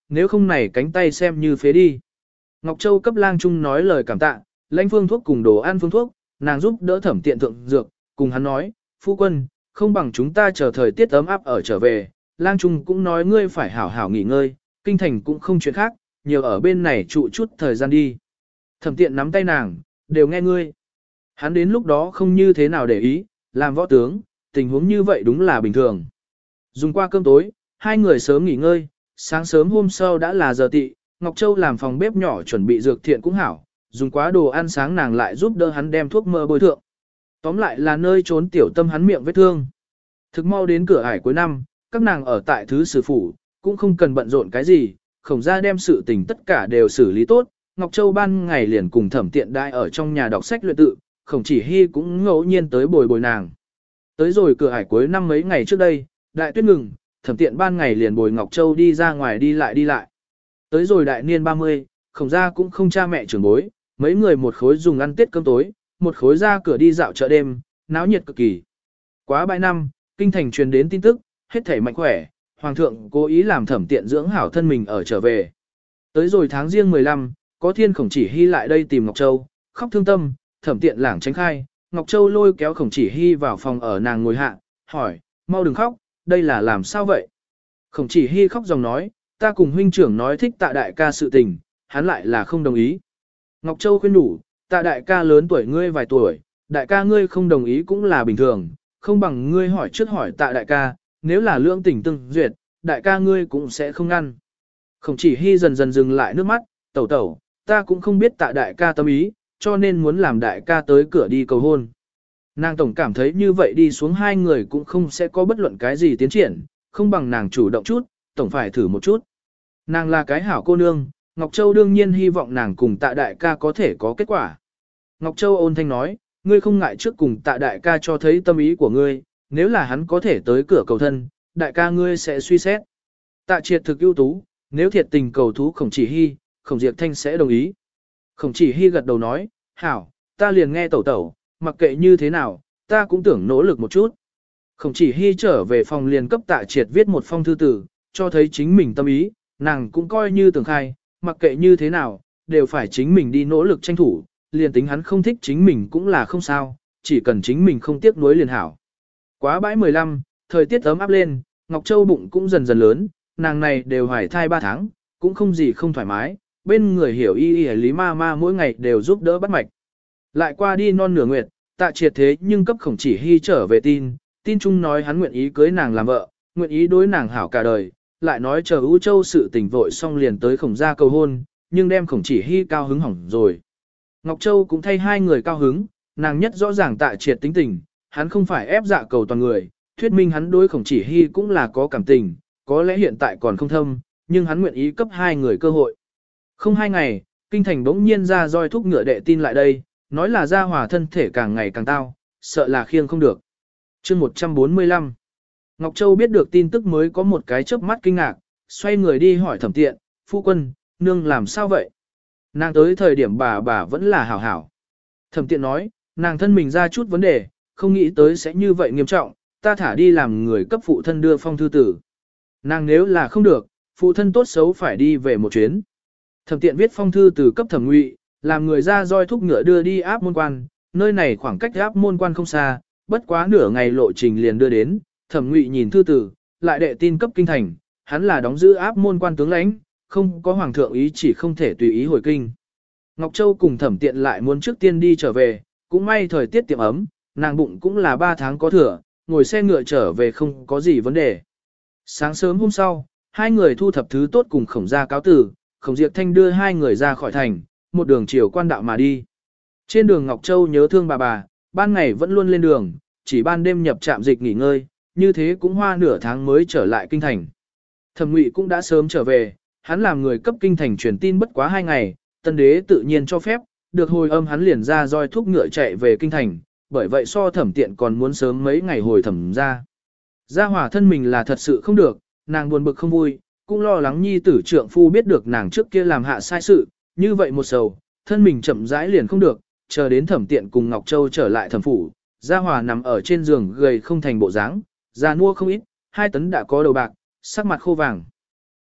nếu không này cánh tay xem như phế đi. Ngọc Châu cấp Lang Trung nói lời cảm tạ, lãnh phương thuốc cùng đồ ăn phương thuốc, nàng giúp đỡ Thẩm Tiện thượng dược, cùng hắn nói, phu quân, không bằng chúng ta chờ thời tiết ấm áp ở trở về, Lang Trung cũng nói ngươi phải hảo hảo nghỉ ngơi, kinh thành cũng không chuyện khác, nhiều ở bên này trụ chút thời gian đi. Thẩm Tiện nắm tay nàng, đều nghe ngươi. Hắn đến lúc đó không như thế nào để ý, làm võ tướng, tình huống như vậy đúng là bình thường. Dùng qua cơm tối, hai người sớm nghỉ ngơi, sáng sớm hôm sau đã là giờ tị, Ngọc Châu làm phòng bếp nhỏ chuẩn bị dược thiện cũng hảo, dùng quá đồ ăn sáng nàng lại giúp đỡ hắn đem thuốc mơ bôi thượng. Tóm lại là nơi trốn tiểu tâm hắn miệng vết thương. Thực mau đến cửa ải cuối năm, các nàng ở tại thứ sử phủ, cũng không cần bận rộn cái gì, Khổng gia đem sự tình tất cả đều xử lý tốt, Ngọc Châu ban ngày liền cùng Thẩm Tiện đai ở trong nhà đọc sách luyện tự, Khổng Chỉ Hy cũng ngẫu nhiên tới bồi bồi nàng. Tới rồi cửa ải cuối năm mấy ngày trước đây, đại tuyết ngừng, Thẩm Tiện ban ngày liền bồi Ngọc Châu đi ra ngoài đi lại. Tới rồi đại niên 30, Khổng gia cũng không cha mẹ trưởng bối, mấy người một khối dùng ăn tiết cơm tối, một khối ra cửa đi dạo chợ đêm, náo nhiệt cực kỳ. Quá 7 năm, kinh thành truyền đến tin tức, hết thảy mạnh khỏe, hoàng thượng cố ý làm Thẩm Tiện dưỡng hảo thân mình ở trở về. Tới rồi tháng riêng 15, có thiên Khổng Chỉ Hy lại đây tìm Ngọc Châu, khóc thương tâm, Thẩm Tiện lảng tránh khai, Ngọc Châu lôi kéo Khổng Chỉ Hy vào phòng ở nàng ngồi hạ, hỏi, mau đừng khóc, đây là làm sao vậy? Khổng Chỉ Hy khóc dòng nói, ta cùng huynh trưởng nói thích Tạ đại ca sự tình, hắn lại là không đồng ý. Ngọc Châu khuyên đủ, Tạ đại ca lớn tuổi ngươi vài tuổi, đại ca ngươi không đồng ý cũng là bình thường, không bằng ngươi hỏi trước hỏi Tạ đại ca, nếu là lương tình tương duyệt, đại ca ngươi cũng sẽ không ngăn. Khổng Chỉ Hy dần dần dừng lại nước mắt, tẩu tẩu, ta cũng không biết Tạ đại ca tâm ý, cho nên muốn làm đại ca tới cửa đi cầu hôn. Nàng tổng cảm thấy như vậy đi xuống hai người cũng không sẽ có bất luận cái gì tiến triển, không bằng nàng chủ động chút, tổng phải thử một chút. Nàng là cái hảo cô nương, Ngọc Châu đương nhiên hy vọng nàng cùng Tạ đại ca có thể có kết quả. Ngọc Châu ôn thanh nói, ngươi không ngại trước cùng Tạ đại ca cho thấy tâm ý của ngươi, nếu là hắn có thể tới cửa cầu thân, đại ca ngươi sẽ suy xét. Tạ Triệt thực ưu tú, nếu thiệt tình cầu thú Khổng Chỉ Hy, Khổng Diệp Thanh sẽ đồng ý. Khổng Chỉ Hy gật đầu nói, hảo, ta liền nghe tẩu tẩu, mặc kệ như thế nào, ta cũng tưởng nỗ lực một chút. Khổng Chỉ Hy trở về phòng liền cấp Tạ Triệt viết một phong thư tử, cho thấy chính mình tâm ý, nàng cũng coi như tưởng khai, mặc kệ như thế nào, đều phải chính mình đi nỗ lực tranh thủ, liền tính hắn không thích chính mình cũng là không sao, chỉ cần chính mình không tiếc nuối liền hảo. Quá bãi 15, thời tiết ấm áp lên, Ngọc Châu bụng cũng dần dần lớn, nàng này đều hoài thai 3 tháng, cũng không gì không thoải mái, bên người hiểu y lý ma ma mỗi ngày đều giúp đỡ bắt mạch. Lại qua đi non nửa nguyệt, Tạ Triệt thế nhưng cấp Khổng Chỉ Hy trở về tin chung nói hắn nguyện ý cưới nàng làm vợ, nguyện ý đối nàng hảo cả đời, lại nói chờ U Châu sự tình vội xong liền tới Khổng gia cầu hôn, nhưng đem Khổng Chỉ Hy cao hứng hỏng rồi. Ngọc Châu cũng thay hai người cao hứng, nàng nhất rõ ràng Tạ Triệt tính tình, hắn không phải ép dạ cầu toàn người, thuyết minh hắn đối Khổng Chỉ Hy cũng là có cảm tình, có lẽ hiện tại còn không thâm, nhưng hắn nguyện ý cấp hai người cơ hội. Không 2 ngày, kinh thành bỗng nhiên ra roi thúc ngựa đệ tin lại đây, nói là Gia Hòa thân thể càng ngày càng tao, sợ là khiêng không được. Chương 145. Ngọc Châu biết được tin tức mới có một cái chớp mắt kinh ngạc, xoay người đi hỏi Thẩm Tiện, phu quân, nương làm sao vậy? Nàng tới thời điểm bà vẫn là hảo hảo. Thẩm Tiện nói, nàng thân mình ra chút vấn đề, không nghĩ tới sẽ như vậy nghiêm trọng, ta thả đi làm người cấp phụ thân đưa phong thư tử. Nàng nếu là không được, phụ thân tốt xấu phải đi về một chuyến. Thẩm Tiện viết phong thư từ cấp Thẩm Ngụy, làm người ra roi thúc ngựa đưa đi áp môn quan, nơi này khoảng cách áp môn quan không xa, bất quá nửa ngày lộ trình liền đưa đến, Thẩm Ngụy nhìn thư tử, lại đệ tin cấp kinh thành, hắn là đóng giữ áp môn quan tướng lãnh, không có hoàng thượng ý chỉ không thể tùy ý hồi kinh. Ngọc Châu cùng Thẩm Tiện lại muốn trước tiên đi trở về, cũng may thời tiết tiệm ấm, nàng bụng cũng là 3 tháng có thừa, ngồi xe ngựa trở về không có gì vấn đề. Sáng sớm hôm sau, hai người thu thập thứ tốt cùng Khổng gia cáo tử, Khổng Diệp Thanh đưa hai người ra khỏi thành, một đường chiều quan đạo mà đi. Trên đường Ngọc Châu nhớ thương bà, ban ngày vẫn luôn lên đường, chỉ ban đêm nhập trạm dịch nghỉ ngơi, như thế cũng hoa nửa tháng mới trở lại kinh thành. Thẩm Ngụy cũng đã sớm trở về, hắn làm người cấp kinh thành truyền tin bất quá 2 ngày, tân đế tự nhiên cho phép, được hồi âm hắn liền ra roi thúc ngựa chạy về kinh thành, bởi vậy so Thẩm Tiện còn muốn sớm mấy ngày hồi thẩm ra. Gia Hòa thân mình là thật sự không được, nàng buồn bực không vui, cũng lo lắng nhi tử trượng phu biết được nàng trước kia làm hạ sai sự, như vậy một sầu, thân mình chậm rãi liền không được, chờ đến Thẩm Tiện cùng Ngọc Châu trở lại thẩm phủ, Gia Hòa nằm ở trên giường gầy không thành bộ dáng, già nua không ít, 2 tấn đã có đầu bạc, sắc mặt khô vàng.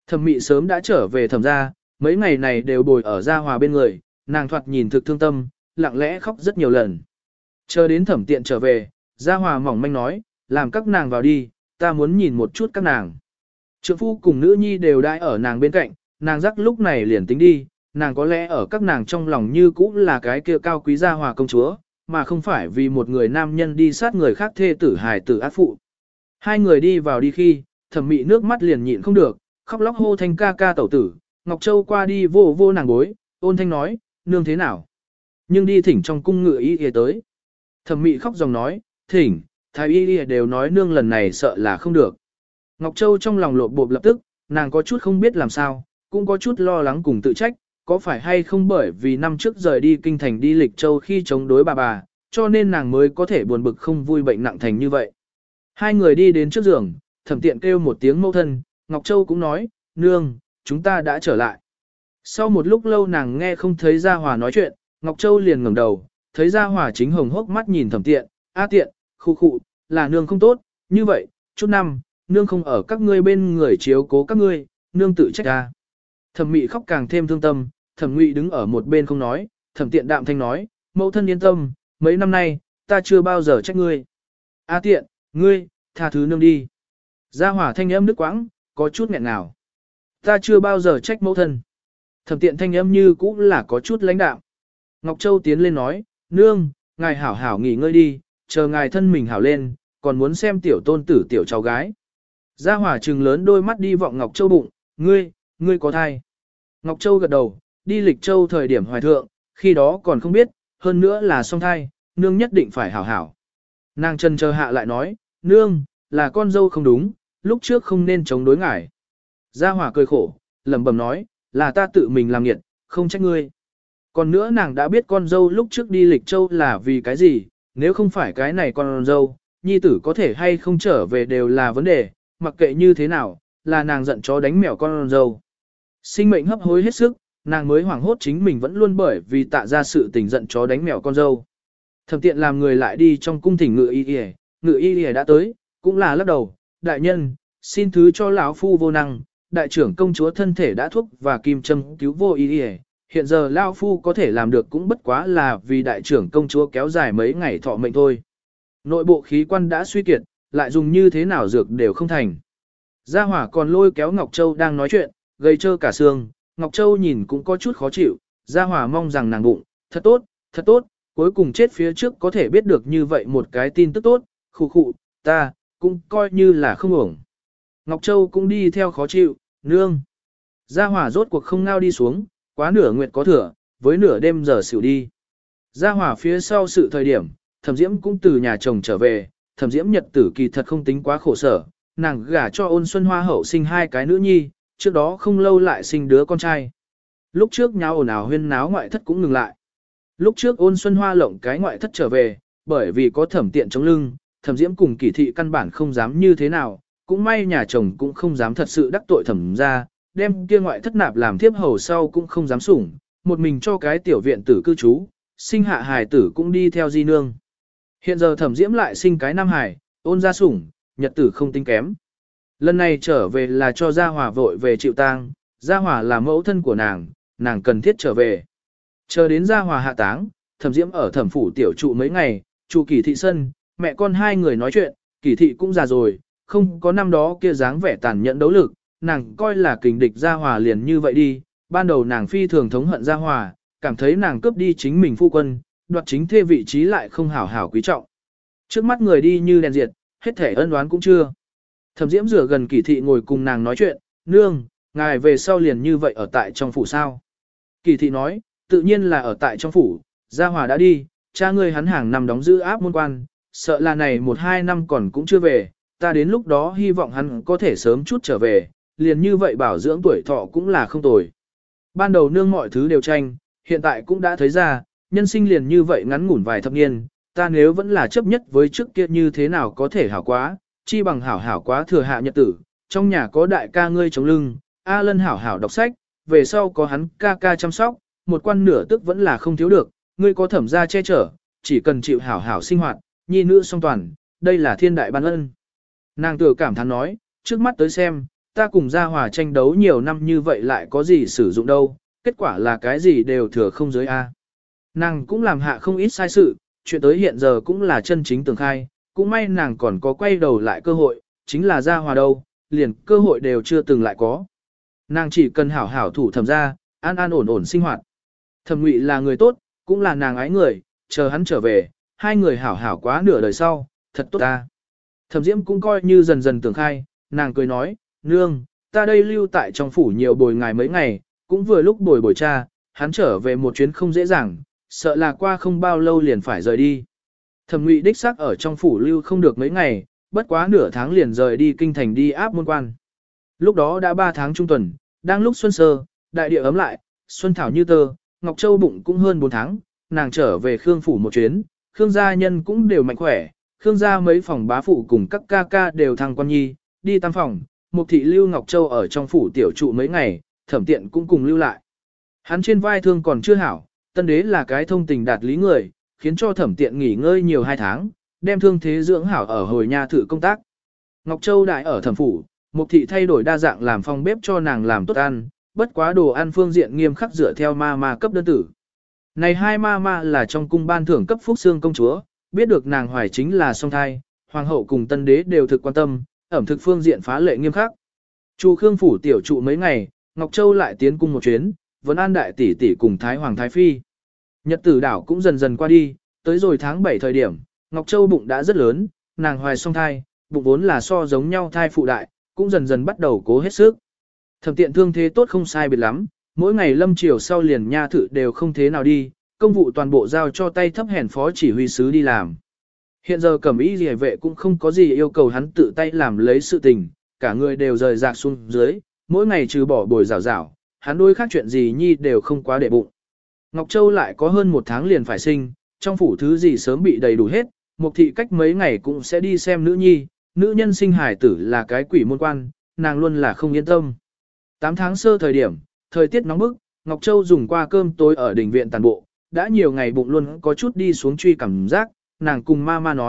Thẩm mị sớm đã trở về thẩm gia, mấy ngày này đều bồi ở Gia Hòa bên người, nàng thoạt nhìn thực thương tâm, lặng lẽ khóc rất nhiều lần. Chờ đến thẩm tiện trở về, Gia Hòa mỏng manh nói, làm các nàng vào đi, ta muốn nhìn một chút các nàng. Trượng phu cùng nữ nhi đều đãi ở nàng bên cạnh, nàng rắc lúc này liền tính đi, nàng có lẽ ở các nàng trong lòng như cũ là cái kia cao quý Gia Hòa công chúa, mà không phải vì một người nam nhân đi sát người khác thê tử hài tử ác phụ. Hai người đi vào đi khi, thẩm mị nước mắt liền nhịn không được, khóc lóc hô thanh ca ca tẩu tử, Ngọc Châu qua đi vô vô nàng gối, ôn thanh nói, nương thế nào? Nhưng đi thỉnh trong cung ngự y y tới. Thẩm mị khóc dòng nói, thỉnh, thái y y đều nói nương lần này sợ là không được. Ngọc Châu trong lòng lộp bộp lập tức, nàng có chút không biết làm sao, cũng có chút lo lắng cùng tự trách, có phải hay không bởi vì năm trước rời đi kinh thành đi Lịch Châu khi chống đối bà, cho nên nàng mới có thể buồn bực không vui bệnh nặng thành như vậy. Hai người đi đến trước giường, thẩm tiện kêu một tiếng mẫu thân, Ngọc Châu cũng nói, nương, chúng ta đã trở lại. Sau một lúc lâu nàng nghe không thấy Gia Hòa nói chuyện, Ngọc Châu liền ngẩng đầu, thấy Gia Hòa chính hồng hốc mắt nhìn thẩm tiện, a tiện, khu khụ, là nương không tốt, như vậy, chút năm, nương không ở các ngươi bên người chiếu cố các ngươi, nương tự trách ta. Thẩm mị khóc càng thêm thương tâm, thẩm ngụy đứng ở một bên không nói, thẩm tiện đạm thanh nói, mẫu thân yên tâm, mấy năm nay, ta chưa bao giờ trách ngươi. A tiện, ngươi, tha thứ nương đi. Gia Hòa thanh âm nước quãng, có chút nghẹn ngào. Ta chưa bao giờ trách mẫu thân. Thẩm tiện thanh âm như cũng là có chút lãnh đạm. Ngọc Châu tiến lên nói, nương, ngài hảo hảo nghỉ ngơi đi, chờ ngài thân mình hảo lên, còn muốn xem tiểu tôn tử tiểu cháu gái. Gia Hòa trừng lớn đôi mắt đi vọng Ngọc Châu bụng, ngươi có thai. Ngọc Châu gật đầu, đi Lịch Châu thời điểm hoài thượng, khi đó còn không biết, hơn nữa là song thai, nương nhất định phải hảo hảo. Nàng chân chờ hạ lại nói, nương, là con dâu không đúng, lúc trước không nên chống đối ngài. Gia Hòa cười khổ, lẩm bẩm nói, là ta tự mình làm nghiệt, không trách ngươi. Còn nữa nàng đã biết con dâu lúc trước đi Lịch Châu là vì cái gì, nếu không phải cái này con dâu, nhi tử có thể hay không trở về đều là vấn đề, mặc kệ như thế nào, là nàng giận chó đánh mèo con dâu. Sinh mệnh hấp hối hết sức, nàng mới hoảng hốt chính mình vẫn luôn bởi vì tạ ra sự tình giận chó đánh mèo con dâu. Thẩm tiện làm người lại đi trong cung thỉnh ngự y đã tới, cũng là lắc đầu, đại nhân, xin thứ cho lão phu vô năng, đại trưởng công chúa thân thể đã thuốc và kim châm cứu vô y, hiện giờ lão phu có thể làm được cũng bất quá là vì đại trưởng công chúa kéo dài mấy ngày thọ mệnh thôi. Nội bộ khí quan đã suy kiệt, lại dùng như thế nào dược đều không thành. Gia Hỏa còn lôi kéo Ngọc Châu đang nói chuyện, gây trơ cả xương, Ngọc Châu nhìn cũng có chút khó chịu, Gia Hỏa mong rằng nàng bụng, thật tốt, cuối cùng chết phía trước có thể biết được như vậy một cái tin tức tốt, khụ, ta, cũng coi như là không ổng. Ngọc Châu cũng đi theo khó chịu, nương. Gia Hỏa rốt cuộc không ngao đi xuống, quá nửa nguyệt có thừa, với nửa đêm giờ xỉu đi. Gia Hỏa phía sau sự thời điểm, Thẩm Diễm cũng từ nhà chồng trở về, Thẩm Diễm nhật tử kỳ thật không tính quá khổ sở, nàng gả cho Ôn Xuân Hoa hậu sinh hai cái nữ nhi, trước đó không lâu lại sinh đứa con trai. Lúc trước nháo ồn ào huyên náo ngoại thất cũng ngừng lại. Lúc trước Ôn Xuân Hoa lộng cái ngoại thất trở về, bởi vì có Thẩm Tiện chống lưng, Thẩm Diễm cùng Kỳ thị căn bản không dám như thế nào, cũng may nhà chồng cũng không dám thật sự đắc tội Thẩm gia, đem kia ngoại thất nạp làm thiếp hầu sau cũng không dám sủng, một mình cho cái tiểu viện tử cư trú, sinh hạ hài tử cũng đi theo di nương. Hiện giờ Thẩm Diễm lại sinh cái nam hài, Ôn gia sủng, nhật tử không tính kém. Lần này trở về là cho Gia Hòa vội về chịu tang, Gia Hòa là mẫu thân của nàng cần thiết trở về. Chờ đến Gia Hòa hạ táng, Thẩm Diễm ở Thẩm phủ tiểu trụ mấy ngày, trụ Kỳ thị sân, mẹ con hai người nói chuyện, Kỳ thị cũng già rồi, không có năm đó kia dáng vẻ tàn nhẫn đấu lực, nàng coi là kình địch Gia Hòa liền như vậy đi, ban đầu nàng phi thường thống hận Gia Hòa, cảm thấy nàng cướp đi chính mình phu quân, đoạt chính thê vị trí lại không hảo hảo quý trọng. Trước mắt người đi như đèn diệt, hết thể ân oán cũng chưa. Thẩm Diễm rửa gần Kỳ thị ngồi cùng nàng nói chuyện, nương, ngài về sau liền như vậy ở tại trong phủ sao. Kỳ thị nói, tự nhiên là ở tại trong phủ, Gia Hòa đã đi, cha ngươi hắn hàng năm đóng giữ áp môn quan, sợ là này 1-2 năm còn cũng chưa về, ta đến lúc đó hy vọng hắn có thể sớm chút trở về, liền như vậy bảo dưỡng tuổi thọ cũng là không tồi. Ban đầu nương mọi thứ đều tranh, hiện tại cũng đã thấy ra, nhân sinh liền như vậy ngắn ngủn vài thập niên, ta nếu vẫn là chấp nhất với trước kia như thế nào có thể hảo quá, chi bằng hảo hảo quá thừa hạ nhật tử, trong nhà có đại ca ngươi chống lưng, A Lân hảo hảo đọc sách, về sau có hắn ca ca chăm sóc, một quan nửa tức vẫn là không thiếu được, ngươi có Thẩm gia che chở, chỉ cần chịu hảo hảo sinh hoạt, nhi nữ song toàn, đây là thiên đại ban ân. Nàng tự cảm thán nói, trước mắt tới xem, ta cùng Gia Hòa tranh đấu nhiều năm như vậy lại có gì sử dụng đâu, kết quả là cái gì đều thừa không giới A. Nàng cũng làm hạ không ít sai sự, chuyện tới hiện giờ cũng là chân chính tường khai, cũng may nàng còn có quay đầu lại cơ hội, chính là Gia Hòa đâu, liền cơ hội đều chưa từng lại có. Nàng chỉ cần hảo hảo thủ Thẩm gia, an an ổn ổn sinh hoạt. Thẩm Ngụy là người tốt, cũng là nàng ái người, chờ hắn trở về, hai người hảo hảo quá nửa đời sau, thật tốt ta. Thẩm Diễm cũng coi như dần dần tưởng khai, nàng cười nói, nương, ta đây lưu tại trong phủ nhiều bồi ngài mấy ngày, cũng vừa lúc bồi cha, hắn trở về một chuyến không dễ dàng, sợ là qua không bao lâu liền phải rời đi. Thẩm Ngụy đích xác ở trong phủ lưu không được mấy ngày, bất quá nửa tháng liền rời đi kinh thành đi áp môn quan. Lúc đó đã 3 tháng trung tuần, đang lúc xuân sơ, đại địa ấm lại, xuân thảo như tơ, Ngọc Châu bụng cũng hơn 4 tháng, nàng trở về Khương phủ một chuyến, Khương gia nhân cũng đều mạnh khỏe, Khương gia mấy phòng bá phụ cùng các ca ca đều thăng quan nhi, đi tam phòng, Mục thị lưu Ngọc Châu ở trong phủ tiểu trụ mấy ngày, Thẩm Tiện cũng cùng lưu lại. Hắn trên vai thương còn chưa hảo, tân đế là cái thông tình đạt lý người, khiến cho Thẩm Tiện nghỉ ngơi nhiều 2 tháng, đem thương thế dưỡng hảo ở hồi nha thử công tác. Ngọc Châu đại ở thẩm phủ, Mục thị thay đổi đa dạng làm phòng bếp cho nàng làm tốt ăn, bất quá đồ ăn phương diện nghiêm khắc dựa theo ma cấp đơn tử. Này hai ma là trong cung ban thưởng cấp phúc xương công chúa, biết được nàng hoài chính là song thai, hoàng hậu cùng tân đế đều thực quan tâm, ẩm thực phương diện phá lệ nghiêm khắc. Chu Khương phủ tiểu trụ mấy ngày, Ngọc Châu lại tiến cung một chuyến, vẫn an đại tỷ tỷ cùng Thái Hoàng Thái Phi. Nhật tử đảo cũng dần dần qua đi, tới rồi tháng 7 thời điểm, Ngọc Châu bụng đã rất lớn, nàng hoài song thai, bụng vốn là so giống nhau thai phụ đại, cũng dần dần bắt đầu cố hết sức. Thẩm Tiện thương thế tốt không sai biệt lắm, mỗi ngày lâm chiều sau liền nha thự đều không thế nào đi, công vụ toàn bộ giao cho tay thấp hèn phó chỉ huy sứ đi làm. Hiện giờ Cẩm Y Liề vệ cũng không có gì yêu cầu hắn tự tay làm lấy sự tình, cả người đều rời rạc xuống dưới, mỗi ngày trừ bỏ bồi rào rào, hắn đối khác chuyện gì nhi đều không quá để bụng. Ngọc Châu lại có hơn 1 tháng liền phải sinh, trong phủ thứ gì sớm bị đầy đủ hết, Mục thị cách mấy ngày cũng sẽ đi xem nữ nhi, nữ nhân sinh hải tử là cái quỷ môn quan, nàng luôn là không yên tâm. 8 tháng sơ thời điểm, thời tiết nóng bức, Ngọc Châu dùng qua cơm tối ở đình viện tàn bộ, đã nhiều ngày bụng luôn có chút đi xuống truy cảm giác, nàng cùng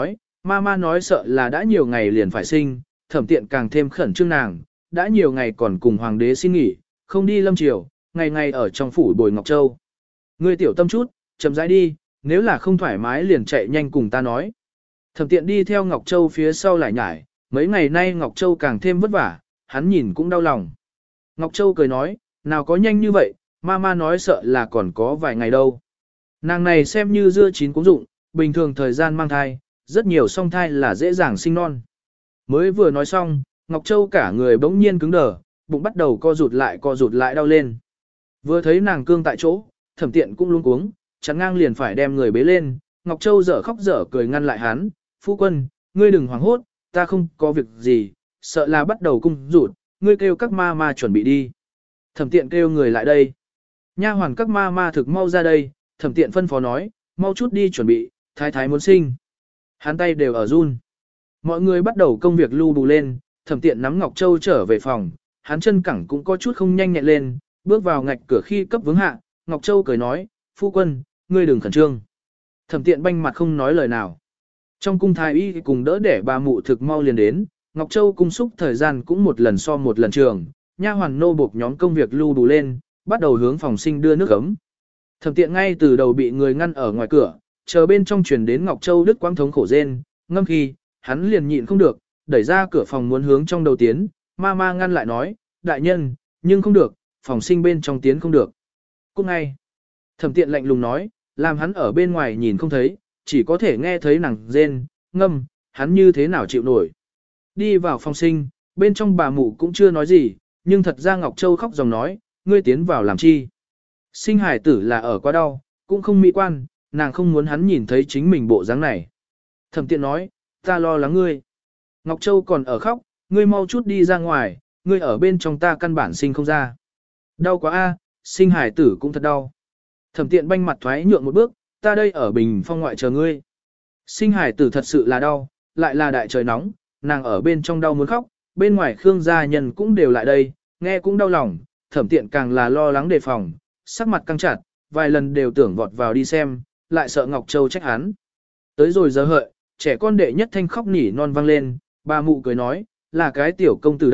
ma nói sợ là đã nhiều ngày liền phải sinh, Thẩm Tiện càng thêm khẩn trương nàng, đã nhiều ngày còn cùng hoàng đế xin nghỉ, không đi lâm triều, ngày ngày ở trong phủ bồi Ngọc Châu. Ngươi tiểu tâm chút, chậm rãi đi, nếu là không thoải mái liền chạy nhanh cùng ta nói. Thẩm Tiện đi theo Ngọc Châu phía sau lại nhải, mấy ngày nay Ngọc Châu càng thêm vất vả, hắn nhìn cũng đau lòng. Ngọc Châu cười nói, nào có nhanh như vậy, ma nói sợ là còn có vài ngày đâu. Nàng này xem như dưa chín cũng dụng, bình thường thời gian mang thai, rất nhiều song thai là dễ dàng sinh non. Mới vừa nói xong, Ngọc Châu cả người bỗng nhiên cứng đờ, bụng bắt đầu co rụt lại đau lên. Vừa thấy nàng cương tại chỗ, Thẩm Tiện cũng luống cuống, chắn ngang liền phải đem người bế lên, Ngọc Châu dở khóc dở cười ngăn lại hắn, phu quân, ngươi đừng hoảng hốt, ta không có việc gì, sợ là bắt đầu cung rụt, ngươi kêu các ma chuẩn bị đi. Thẩm Tiện kêu người lại đây. Nha hoàn các ma thực mau ra đây, Thẩm Tiện phân phó nói, mau chút đi chuẩn bị, thái thái muốn sinh. Hắn tay đều ở run. Mọi người bắt đầu công việc lưu bù lên, Thẩm Tiện nắm Ngọc Châu trở về phòng, hắn chân cẳng cũng có chút không nhanh nhẹn lên, bước vào ngạch cửa khi cấp vướng hạ, Ngọc Châu cười nói, phu quân, ngươi đừng khẩn trương. Thẩm Tiện banh mặt không nói lời nào. Trong cung thái y cùng đỡ để bà mụ thực mau liền đến, Ngọc Châu cung xúc thời gian cũng một lần so một lần trường, nha hoàn nô buộc nhóm công việc lưu đủ lên, bắt đầu hướng phòng sinh đưa nước ấm. Thẩm Tiện ngay từ đầu bị người ngăn ở ngoài cửa, chờ bên trong truyền đến Ngọc Châu đứt quãng thống khổ rên, ngâm khi, hắn liền nhịn không được, đẩy ra cửa phòng muốn hướng trong đầu tiến, ma ngăn lại nói, đại nhân, nhưng không được, phòng sinh bên trong tiến không được. Cút ngay. Thẩm Tiện lạnh lùng nói, làm hắn ở bên ngoài nhìn không thấy, chỉ có thể nghe thấy nàng rên, ngâm, hắn như thế nào chịu nổi. Đi vào phòng sinh, bên trong bà mụ cũng chưa nói gì, nhưng thật ra Ngọc Châu khóc dòng nói, ngươi tiến vào làm chi. Sinh hải tử là ở quá đau, cũng không mỹ quan, nàng không muốn hắn nhìn thấy chính mình bộ dáng này. Thẩm Tiện nói, ta lo lắng ngươi. Ngọc Châu còn ở khóc, ngươi mau chút đi ra ngoài, ngươi ở bên trong ta căn bản sinh không ra. Đau quá a, sinh hải tử cũng thật đau. Thẩm Tiện banh mặt thoái nhượng một bước, ta đây ở bình phong ngoại chờ ngươi. Sinh hải tử thật sự là đau, lại là đại trời nóng, nàng ở bên trong đau muốn khóc, bên ngoài Khương gia nhân cũng đều lại đây, nghe cũng đau lòng, Thẩm Tiện càng là lo lắng đề phòng, sắc mặt căng chặt, vài lần đều tưởng vọt vào đi xem, lại sợ Ngọc Châu trách hắn. Tới rồi giờ hợi, trẻ con đệ nhất thanh khóc nỉ non vang lên, bà mụ cười nói, là cái tiểu công tử đâu,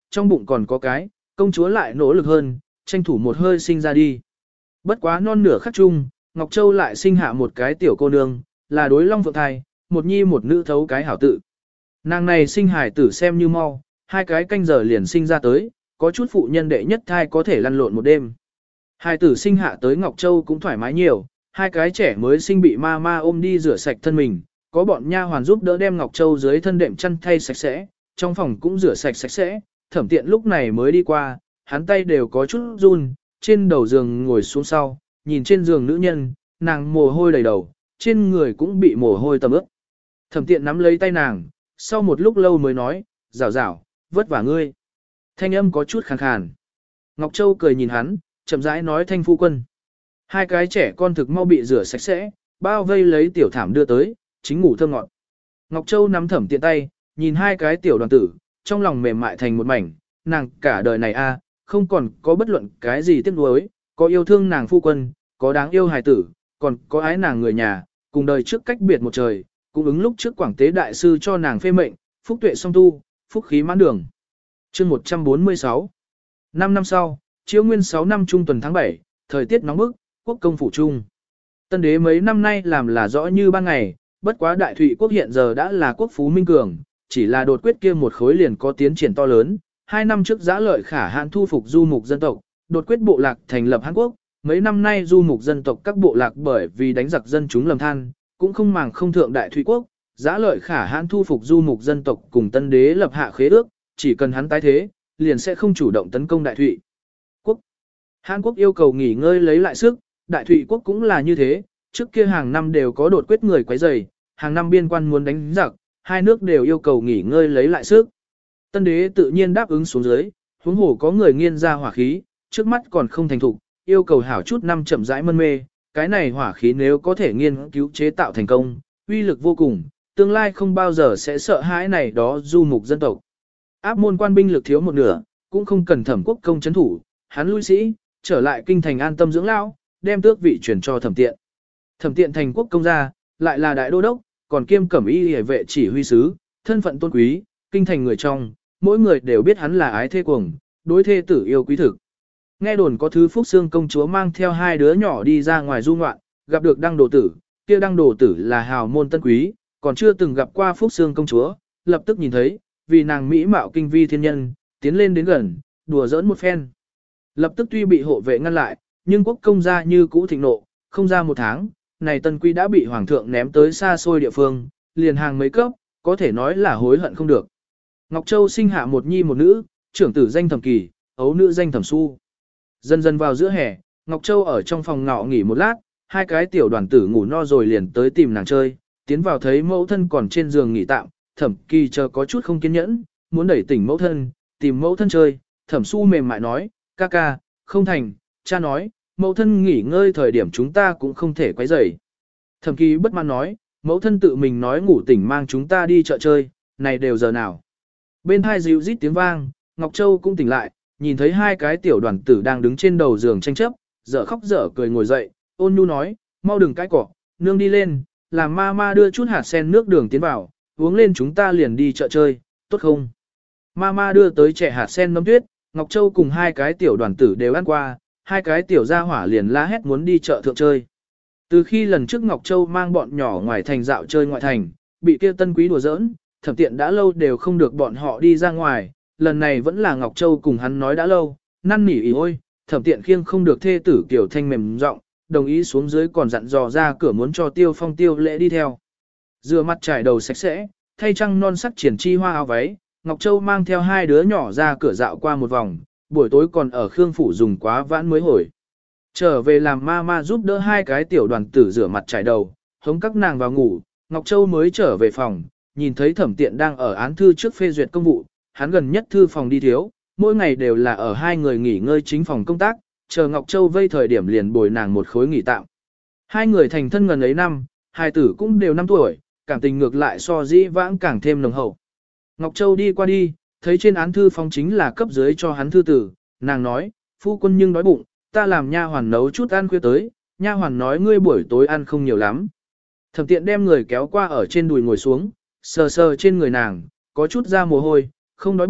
trong bụng còn có cái, công chúa lại nỗ lực hơn, tranh thủ một hơi sinh ra đi. Bất quá non nửa khắc chung, Ngọc Châu lại sinh hạ một cái tiểu cô nương, là đối long phượng thai, một nhi một nữ thấu cái hảo tự. Nàng này sinh hải tử xem như mau, 2 cái canh giờ liền sinh ra tới, có chút phụ nhân đệ nhất thai có thể lăn lộn một đêm. Hải tử sinh hạ tới Ngọc Châu cũng thoải mái nhiều, 2 cái trẻ mới sinh bị ma ma ôm đi rửa sạch thân mình, có bọn nha hoàn giúp đỡ đem Ngọc Châu dưới thân đệm chăn thay sạch sẽ, trong phòng cũng rửa sạch sạch sẽ, Thẩm Tiện lúc này mới đi qua, hắn tay đều có chút run, trên đầu giường ngồi xuống sau, nhìn trên giường nữ nhân, nàng mồ hôi đầy đầu, trên người cũng bị mồ hôi tầm ướt. Thẩm Tiện nắm lấy tay nàng, sau một lúc lâu mới nói, rảo rảo, vất vả ngươi. Thanh âm có chút khàn khàn. Ngọc Châu cười nhìn hắn, chậm rãi nói thanh phu quân. 2 cái trẻ con thực mau bị rửa sạch sẽ, bao vây lấy tiểu thảm đưa tới, chính ngủ thơm ngọt. Ngọc Châu nắm Thẩm Tiện tay, nhìn 2 cái tiểu đoàn tử, trong lòng mềm mại thành một mảnh, nàng cả đời này không còn có bất luận cái gì tiếc nuối, có yêu thương nàng phu quân, có đáng yêu hài tử, còn có ái nàng người nhà, cùng đời trước cách biệt một trời, cũng ứng lúc trước Quảng Tế đại sư cho nàng phê mệnh, phúc tuệ song tu, phúc khí mãn đường. Chương 146. 5 năm sau, Chiêu Nguyên 6 năm trung tuần tháng 7, thời tiết nóng bức, quốc công phủ trung. Tân đế mấy năm nay làm là rõ như ban ngày, bất quá Đại Thụy quốc hiện giờ đã là quốc phú minh cường, chỉ là đột quyết kia một khối liền có tiến triển to lớn. 2 năm trước Giã Lợi Khả Hãn thu phục du mục dân tộc, đột quyết bộ lạc thành lập Hán Quốc, mấy năm nay du mục dân tộc các bộ lạc bởi vì đánh giặc dân chúng lầm than, cũng không màng không thượng Đại Thụy quốc. Giã Lợi Khả Hãn thu phục du mục dân tộc cùng tân đế lập hạ khế ước, chỉ cần hắn tái thế, liền sẽ không chủ động tấn công Đại Thụy quốc. Hán Quốc yêu cầu nghỉ ngơi lấy lại sức, Đại Thụy quốc cũng là như thế, trước kia hàng năm đều có đột quyết người quấy rầy, hàng năm biên quan muốn đánh giặc, hai nước đều yêu cầu nghỉ ngơi lấy lại sức. Tân đế tự nhiên đáp ứng xuống dưới, huống hồ có người nghiên ra hỏa khí, trước mắt còn không thành thục, yêu cầu hảo chút năm chậm rãi mân mê, cái này hỏa khí nếu có thể nghiên cứu chế tạo thành công, uy lực vô cùng, tương lai không bao giờ sẽ sợ hãi này đó du mục dân tộc. Áp môn quan binh lực thiếu một nửa, cũng không cần Thẩm Quốc công chấn thủ, hắn lui sĩ, trở lại kinh thành an tâm dưỡng lão, đem tước vị chuyển cho Thẩm Tiện. Thẩm Tiện thành quốc công gia, lại là đại đô đốc, còn kiêm cẩm y hề vệ chỉ huy sứ, thân phận tôn quý, kinh thành người trong, mỗi người đều biết hắn là ái thê cuồng, đối thê tử yêu quý thực. Nghe đồn có thứ Phúc Xương công chúa mang theo 2 đứa nhỏ đi ra ngoài du ngoạn, gặp được Đăng Đồ Tử, kia Đăng Đồ Tử là hào môn tân quý, còn chưa từng gặp qua Phúc Xương công chúa, lập tức nhìn thấy, vì nàng mỹ mạo kinh vi thiên nhân, tiến lên đến gần, đùa giỡn một phen. Lập tức tuy bị hộ vệ ngăn lại, nhưng quốc công gia như cũ thịnh nộ, không ra 1 tháng, này tân quý đã bị hoàng thượng ném tới xa xôi địa phương, liền hàng mấy cấp, có thể nói là hối hận không được. Ngọc Châu sinh hạ một nhi một nữ, trưởng tử danh Thẩm Kỳ, ấu nữ danh Thẩm Xu. Dần dần vào giữa hè, Ngọc Châu ở trong phòng ngọ nghỉ một lát, 2 cái tiểu đoàn tử ngủ no rồi liền tới tìm nàng chơi, tiến vào thấy mẫu thân còn trên giường nghỉ tạm, Thẩm Kỳ chờ có chút không kiên nhẫn, muốn đẩy tỉnh mẫu thân, tìm mẫu thân chơi, Thẩm Xu mềm mại nói, ca ca, không thành, cha nói, mẫu thân nghỉ ngơi thời điểm chúng ta cũng không thể quấy rầy. Thẩm Kỳ bất mãn nói, mẫu thân tự mình nói ngủ tỉnh mang chúng ta đi chợ chơi, này đều giờ nào. Bên hai dịu rít tiếng vang, Ngọc Châu cũng tỉnh lại, nhìn thấy 2 cái tiểu đoàn tử đang đứng trên đầu giường tranh chấp, dở khóc dở cười ngồi dậy, ôn nhu nói, mau đừng cãi cọ, nương đi lên, làm ma ma đưa chút hạt sen nước đường tiến vào, uống lên chúng ta liền đi chợ chơi, tốt không? Ma ma đưa tới trẻ hạt sen nấm tuyết, Ngọc Châu cùng 2 cái tiểu đoàn tử đều ăn qua, 2 cái tiểu gia hỏa liền la hét muốn đi chợ thượng chơi. Từ khi lần trước Ngọc Châu mang bọn nhỏ ngoài thành dạo chơi ngoại thành, bị kia tân quý đùa giỡn, Thẩm Tiện đã lâu đều không được bọn họ đi ra ngoài, lần này vẫn là Ngọc Châu cùng hắn nói đã lâu, năn nỉ ý ôi, Thẩm Tiện khiêng không được thê tử kiểu thanh mềm giọng, đồng ý xuống dưới còn dặn dò ra cửa muốn cho Tiêu Phong Tiêu Lễ đi theo. Rửa mặt trải đầu sạch sẽ, thay trăng non sắc triển chi hoa áo váy, Ngọc Châu mang theo 2 đứa nhỏ ra cửa dạo qua một vòng, buổi tối còn ở Khương phủ dùng quá vãn mới hồi. Trở về làm ma ma giúp đỡ 2 cái tiểu đoàn tử rửa mặt trải đầu, hống các nàng vào ngủ, Ngọc Châu mới trở về phòng, nhìn thấy Thẩm Tiện đang ở án thư trước phê duyệt công vụ, hắn gần nhất thư phòng đi thiếu, mỗi ngày đều là ở 2 người nghỉ ngơi chính phòng công tác, chờ Ngọc Châu vây thời điểm liền bồi nàng một khối nghỉ tạm. 2 người thành thân gần ấy năm, hai tử cũng đều 5 tuổi, cảm tình ngược lại so dĩ vãng càng thêm nồng hậu. Ngọc Châu đi qua đi, thấy trên án thư phong chính là cấp dưới cho hắn thư tử, nàng nói, phu quân nhưng đói bụng, ta làm nha hoàn nấu chút ăn khuya tới, nha hoàn nói ngươi buổi tối ăn không nhiều lắm. Thẩm Tiện đem người kéo qua ở trên đùi ngồi xuống, sờ sờ trên người nàng, có chút ra mồ hôi, không đói bụng,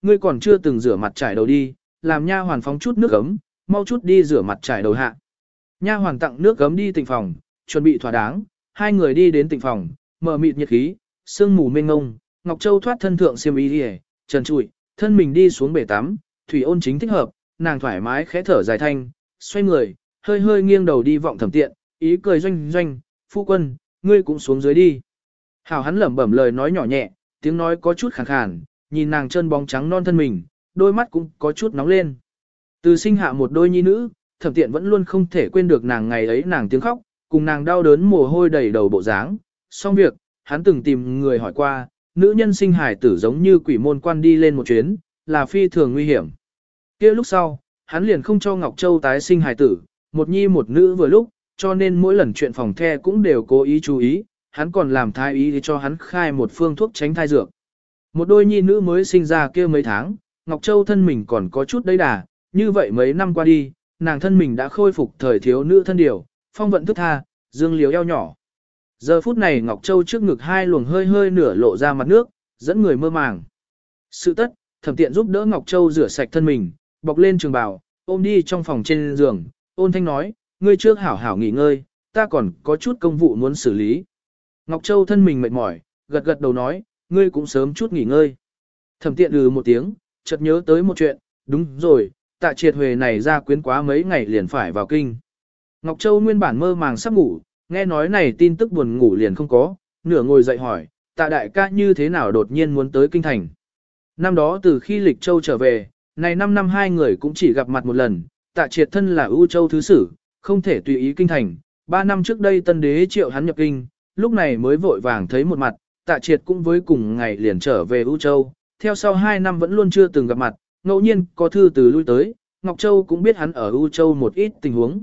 ngươi còn chưa từng rửa mặt trải đầu đi, làm nha hoàn phóng chút nước ấm, mau chút đi rửa mặt trải đầu hạ. Nha hoàn tặng nước ấm đi tịnh phòng, chuẩn bị thỏa đáng, hai người đi đến tịnh phòng, mở mịt nhiệt khí, sương mù mênh ngông, Ngọc Châu thoát thân thượng xiêm y đi, trần trụi, thân mình đi xuống bể tắm, thủy ôn chính thích hợp, nàng thoải mái khẽ thở dài thanh, xoay người, hơi hơi nghiêng đầu đi vọng Thẩm Tiện, ý cười doanh doanh, phu quân, ngươi cũng xuống dưới đi. Hảo hắn lẩm bẩm lời nói nhỏ nhẹ, tiếng nói có chút khàn khàn, nhìn nàng chân bóng trắng non thân mình, đôi mắt cũng có chút nóng lên. Từ sinh hạ một đôi nhi nữ, Thẩm Tiện vẫn luôn không thể quên được nàng ngày ấy nàng tiếng khóc, cùng nàng đau đớn mồ hôi đầy đầu bộ dáng. Xong việc, hắn từng tìm người hỏi qua, nữ nhân sinh hài tử giống như quỷ môn quan đi lên một chuyến, là phi thường nguy hiểm. Kia lúc sau, hắn liền không cho Ngọc Châu tái sinh hài tử, một nhi một nữ vừa lúc, cho nên mỗi lần chuyện phòng the cũng đều cố ý chú ý, hắn còn làm thái ý để cho hắn khai một phương thuốc tránh thai dược. Một đôi nhi nữ mới sinh ra kia mấy tháng, Ngọc Châu thân mình còn có chút đầy đà, như vậy mấy năm qua đi, nàng thân mình đã khôi phục thời thiếu nữ thân điều, phong vận thức tha, dương liếu eo nhỏ. Giờ phút này Ngọc Châu trước ngực hai luồng hơi hơi nửa lộ ra mặt nước, dẫn người mơ màng. Sự tất, Thẩm Tiện giúp đỡ Ngọc Châu rửa sạch thân mình, bọc lên trường bào, ôm đi trong phòng trên giường, ôn thanh nói, ngươi trước hảo hảo nghỉ ngơi, ta còn có chút công vụ muốn xử lý. Ngọc Châu thân mình mệt mỏi, gật gật đầu nói, ngươi cũng sớm chút nghỉ ngơi. Thẩm Tiện một tiếng, chợt nhớ tới một chuyện, đúng rồi, Tạ Triệt Huệ này ra quyến quá mấy ngày liền phải vào kinh. Ngọc Châu nguyên bản mơ màng sắp ngủ, nghe nói này tin tức buồn ngủ liền không có, nửa ngồi dậy hỏi, Tạ đại ca như thế nào đột nhiên muốn tới kinh thành. Năm đó từ khi Lịch Châu trở về, này 5 năm hai người cũng chỉ gặp mặt một lần, Tạ Triệt thân là ưu châu thứ sử, không thể tùy ý kinh thành. 3 năm trước đây tân đế triệu hắn nhập kinh, lúc này mới vội vàng thấy một mặt, Tạ Triệt cũng với cùng ngày liền trở về ưu châu, theo sau 2 năm vẫn luôn chưa từng gặp mặt, ngẫu nhiên có thư từ lui tới, Ngọc Châu cũng biết hắn ở ưu châu một ít tình huống.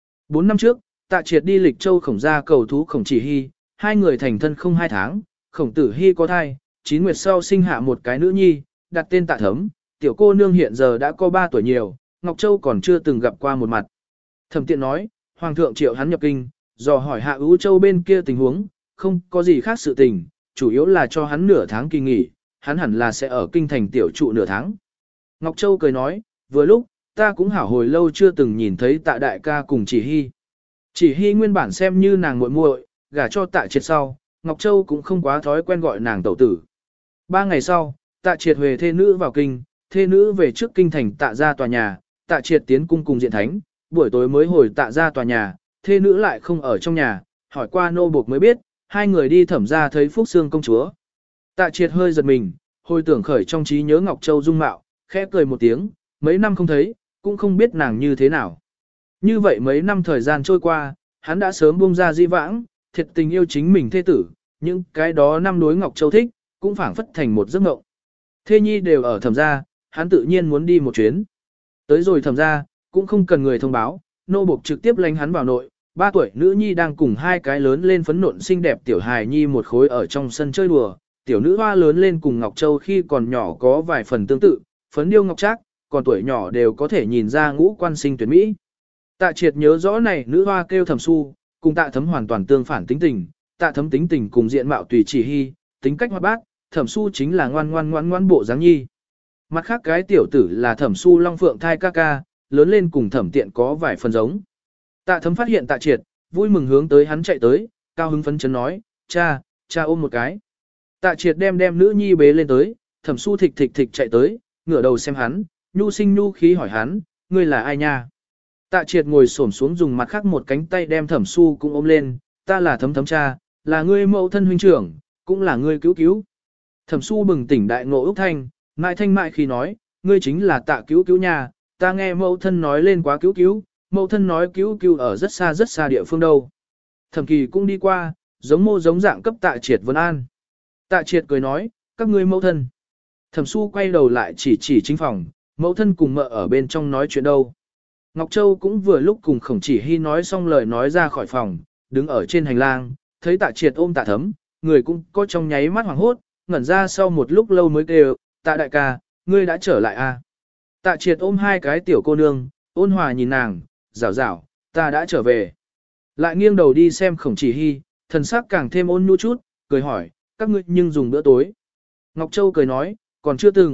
4 năm trước, Tạ Triệt đi Lịch Châu Khổng gia cầu thú Khổng Chỉ Hy, hai người thành thân không 2 tháng, Khổng Tử Hy có thai, 9 nguyệt sau sinh hạ một cái nữ nhi, đặt tên Tạ Thấm, tiểu cô nương hiện giờ đã có 3 tuổi nhiều, Ngọc Châu còn chưa từng gặp qua một mặt. Thẩm Tiện nói, Hoàng thượng triệu hắn nhập kinh, dò hỏi hạ ưu châu bên kia tình huống, không có gì khác sự tình, chủ yếu là cho hắn nửa tháng kỳ nghỉ, hắn hẳn là sẽ ở kinh thành tiểu trụ nửa tháng. Ngọc Châu cười nói, vừa lúc, ta cũng hảo hồi lâu chưa từng nhìn thấy Tạ đại ca cùng Chỉ Hy. Chỉ Hy nguyên bản xem như nàng muội muội, gả cho Tạ Triệt sau, Ngọc Châu cũng không quá thói quen gọi nàng tẩu tử. 3 ngày sau, Tạ Triệt Huệ thê nữ vào kinh, thê nữ về trước kinh thành Tạ gia tòa nhà, Tạ Triệt tiến cung cùng diện thánh, buổi tối mới hồi Tạ gia tòa nhà, thê nữ lại không ở trong nhà, hỏi qua nô buộc mới biết, hai người đi Thẩm gia thấy Phúc Sương công chúa. Tạ Triệt hơi giật mình, hồi tưởng khởi trong trí nhớ Ngọc Châu dung mạo, khẽ cười một tiếng, mấy năm không thấy, cũng không biết nàng như thế nào. Như vậy mấy năm thời gian trôi qua, hắn đã sớm buông ra di vãng, thiệt tình yêu chính mình thê tử, những cái đó năm đối Ngọc Châu thích, cũng phảng phất thành một giấc mộng. Thê nhi đều ở Thẩm gia, hắn tự nhiên muốn đi một chuyến. Tới rồi Thẩm gia, cũng không cần người thông báo, nô buộc trực tiếp lánh hắn vào nội, 3 tuổi nữ nhi đang cùng hai cái lớn lên phấn nộn xinh đẹp tiểu hài nhi một khối ở trong sân chơi đùa, tiểu nữ hoa lớn lên cùng Ngọc Châu khi còn nhỏ có vài phần tương tự, phấn điêu ngọc trác, còn tuổi nhỏ đều có thể nhìn ra ngũ quan sinh tuyệt mỹ. Tạ Triệt nhớ rõ này nữ hoa kêu Thẩm Xu, cùng Tạ Thấm hoàn toàn tương phản tính tình, Tạ Thấm tính tình cùng diện mạo tùy Chỉ Hy, tính cách hoạt bát, Thẩm Xu chính là ngoan bộ dáng nhi. Mặt khác cái tiểu tử là Thẩm Xu Long Phượng thai ca ca, lớn lên cùng Thẩm Tiện có vài phần giống. Tạ Thấm phát hiện Tạ Triệt, vui mừng hướng tới hắn chạy tới, cao hứng phấn chấn nói, cha ôm một cái. Tạ Triệt đem nữ nhi bế lên tới, Thẩm Xu thịch chạy tới, ngửa đầu xem hắn, nhu sinh nhu khí hỏi hắn, ngươi là ai nha? Tạ Triệt ngồi xổm xuống dùng mặt khác một cánh tay đem Thẩm Xu cũng ôm lên, ta là Thấm cha, là ngươi mẫu thân huynh trưởng, cũng là ngươi cứu. Thẩm Xu bừng tỉnh đại ngộ Úc Thanh, mại khi nói, ngươi chính là Tạ cứu nha, ta nghe mẫu thân nói lên quá cứu, mẫu thân nói cứu ở rất xa địa phương đâu. Thẩm Kỳ cũng đi qua, giống dạng cấp Tạ Triệt vân an. Tạ Triệt cười nói, các ngươi mẫu thân. Thẩm Xu quay đầu lại chỉ chính phòng, mẫu thân cùng mợ ở bên trong nói chuyện đâu. Ngọc Châu cũng vừa lúc cùng Khổng Chỉ Hy nói xong lời nói ra khỏi phòng, đứng ở trên hành lang, thấy Tạ Triệt ôm Tạ Thấm, người cũng có trong nháy mắt hoảng hốt, ngẩn ra sau một lúc lâu mới kêu, Tạ đại ca, ngươi đã trở lại à? Tạ Triệt ôm hai cái tiểu cô nương, ôn hòa nhìn nàng, rảo, ta đã trở về. Lại nghiêng đầu đi xem Khổng Chỉ Hy, thần sắc càng thêm ôn nhu chút, cười hỏi, các ngươi nhưng dùng bữa tối. Ngọc Châu cười nói, còn chưa từng,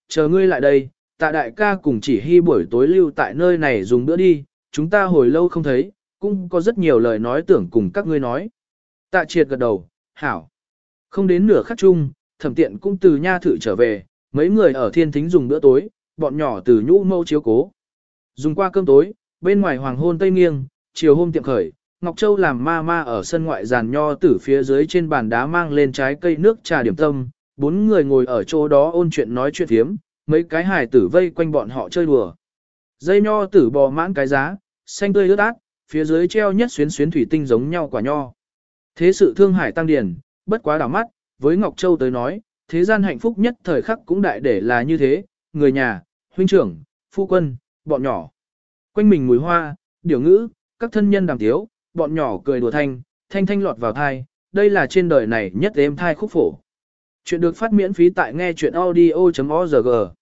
chờ ngươi lại đây, Tạ đại ca cùng chỉ hy buổi tối lưu tại nơi này dùng bữa đi, chúng ta hồi lâu không thấy, cũng có rất nhiều lời nói tưởng cùng các ngươi nói. Tạ triệt gật đầu, hảo. Không đến nửa khắc chung, thẩm tiện cũng từ nha thự trở về, mấy người ở thiên thính dùng bữa tối, bọn nhỏ từ nhũ mâu chiếu cố. Dùng qua cơm tối, bên ngoài hoàng hôn tây nghiêng, chiều hôm tiệm khởi, Ngọc Châu làm ma ma ở sân ngoại giàn nho tử phía dưới trên bàn đá mang lên trái cây nước trà điểm tâm, bốn người ngồi ở chỗ đó ôn chuyện nói chuyện thiếm, mấy cái hài tử vây quanh bọn họ chơi đùa. Dây nho tử bò mãn cái giá, xanh tươi ướt át, phía dưới treo nhất xuyến xuyến thủy tinh giống nhau quả nho. Thế sự thương hải tăng điển, bất quá đảo mắt, với Ngọc Châu tới nói, thế gian hạnh phúc nhất thời khắc cũng đại để là như thế, người nhà, huynh trưởng, phu quân, bọn nhỏ. Quanh mình mùi hoa, điều ngữ, các thân nhân đàm tiếu, bọn nhỏ cười đùa thanh, thanh thanh lọt vào thai, đây là trên đời này nhất êm thai khúc phổ. Chuyện được phát miễn phí tại nghe chuyện audio.org.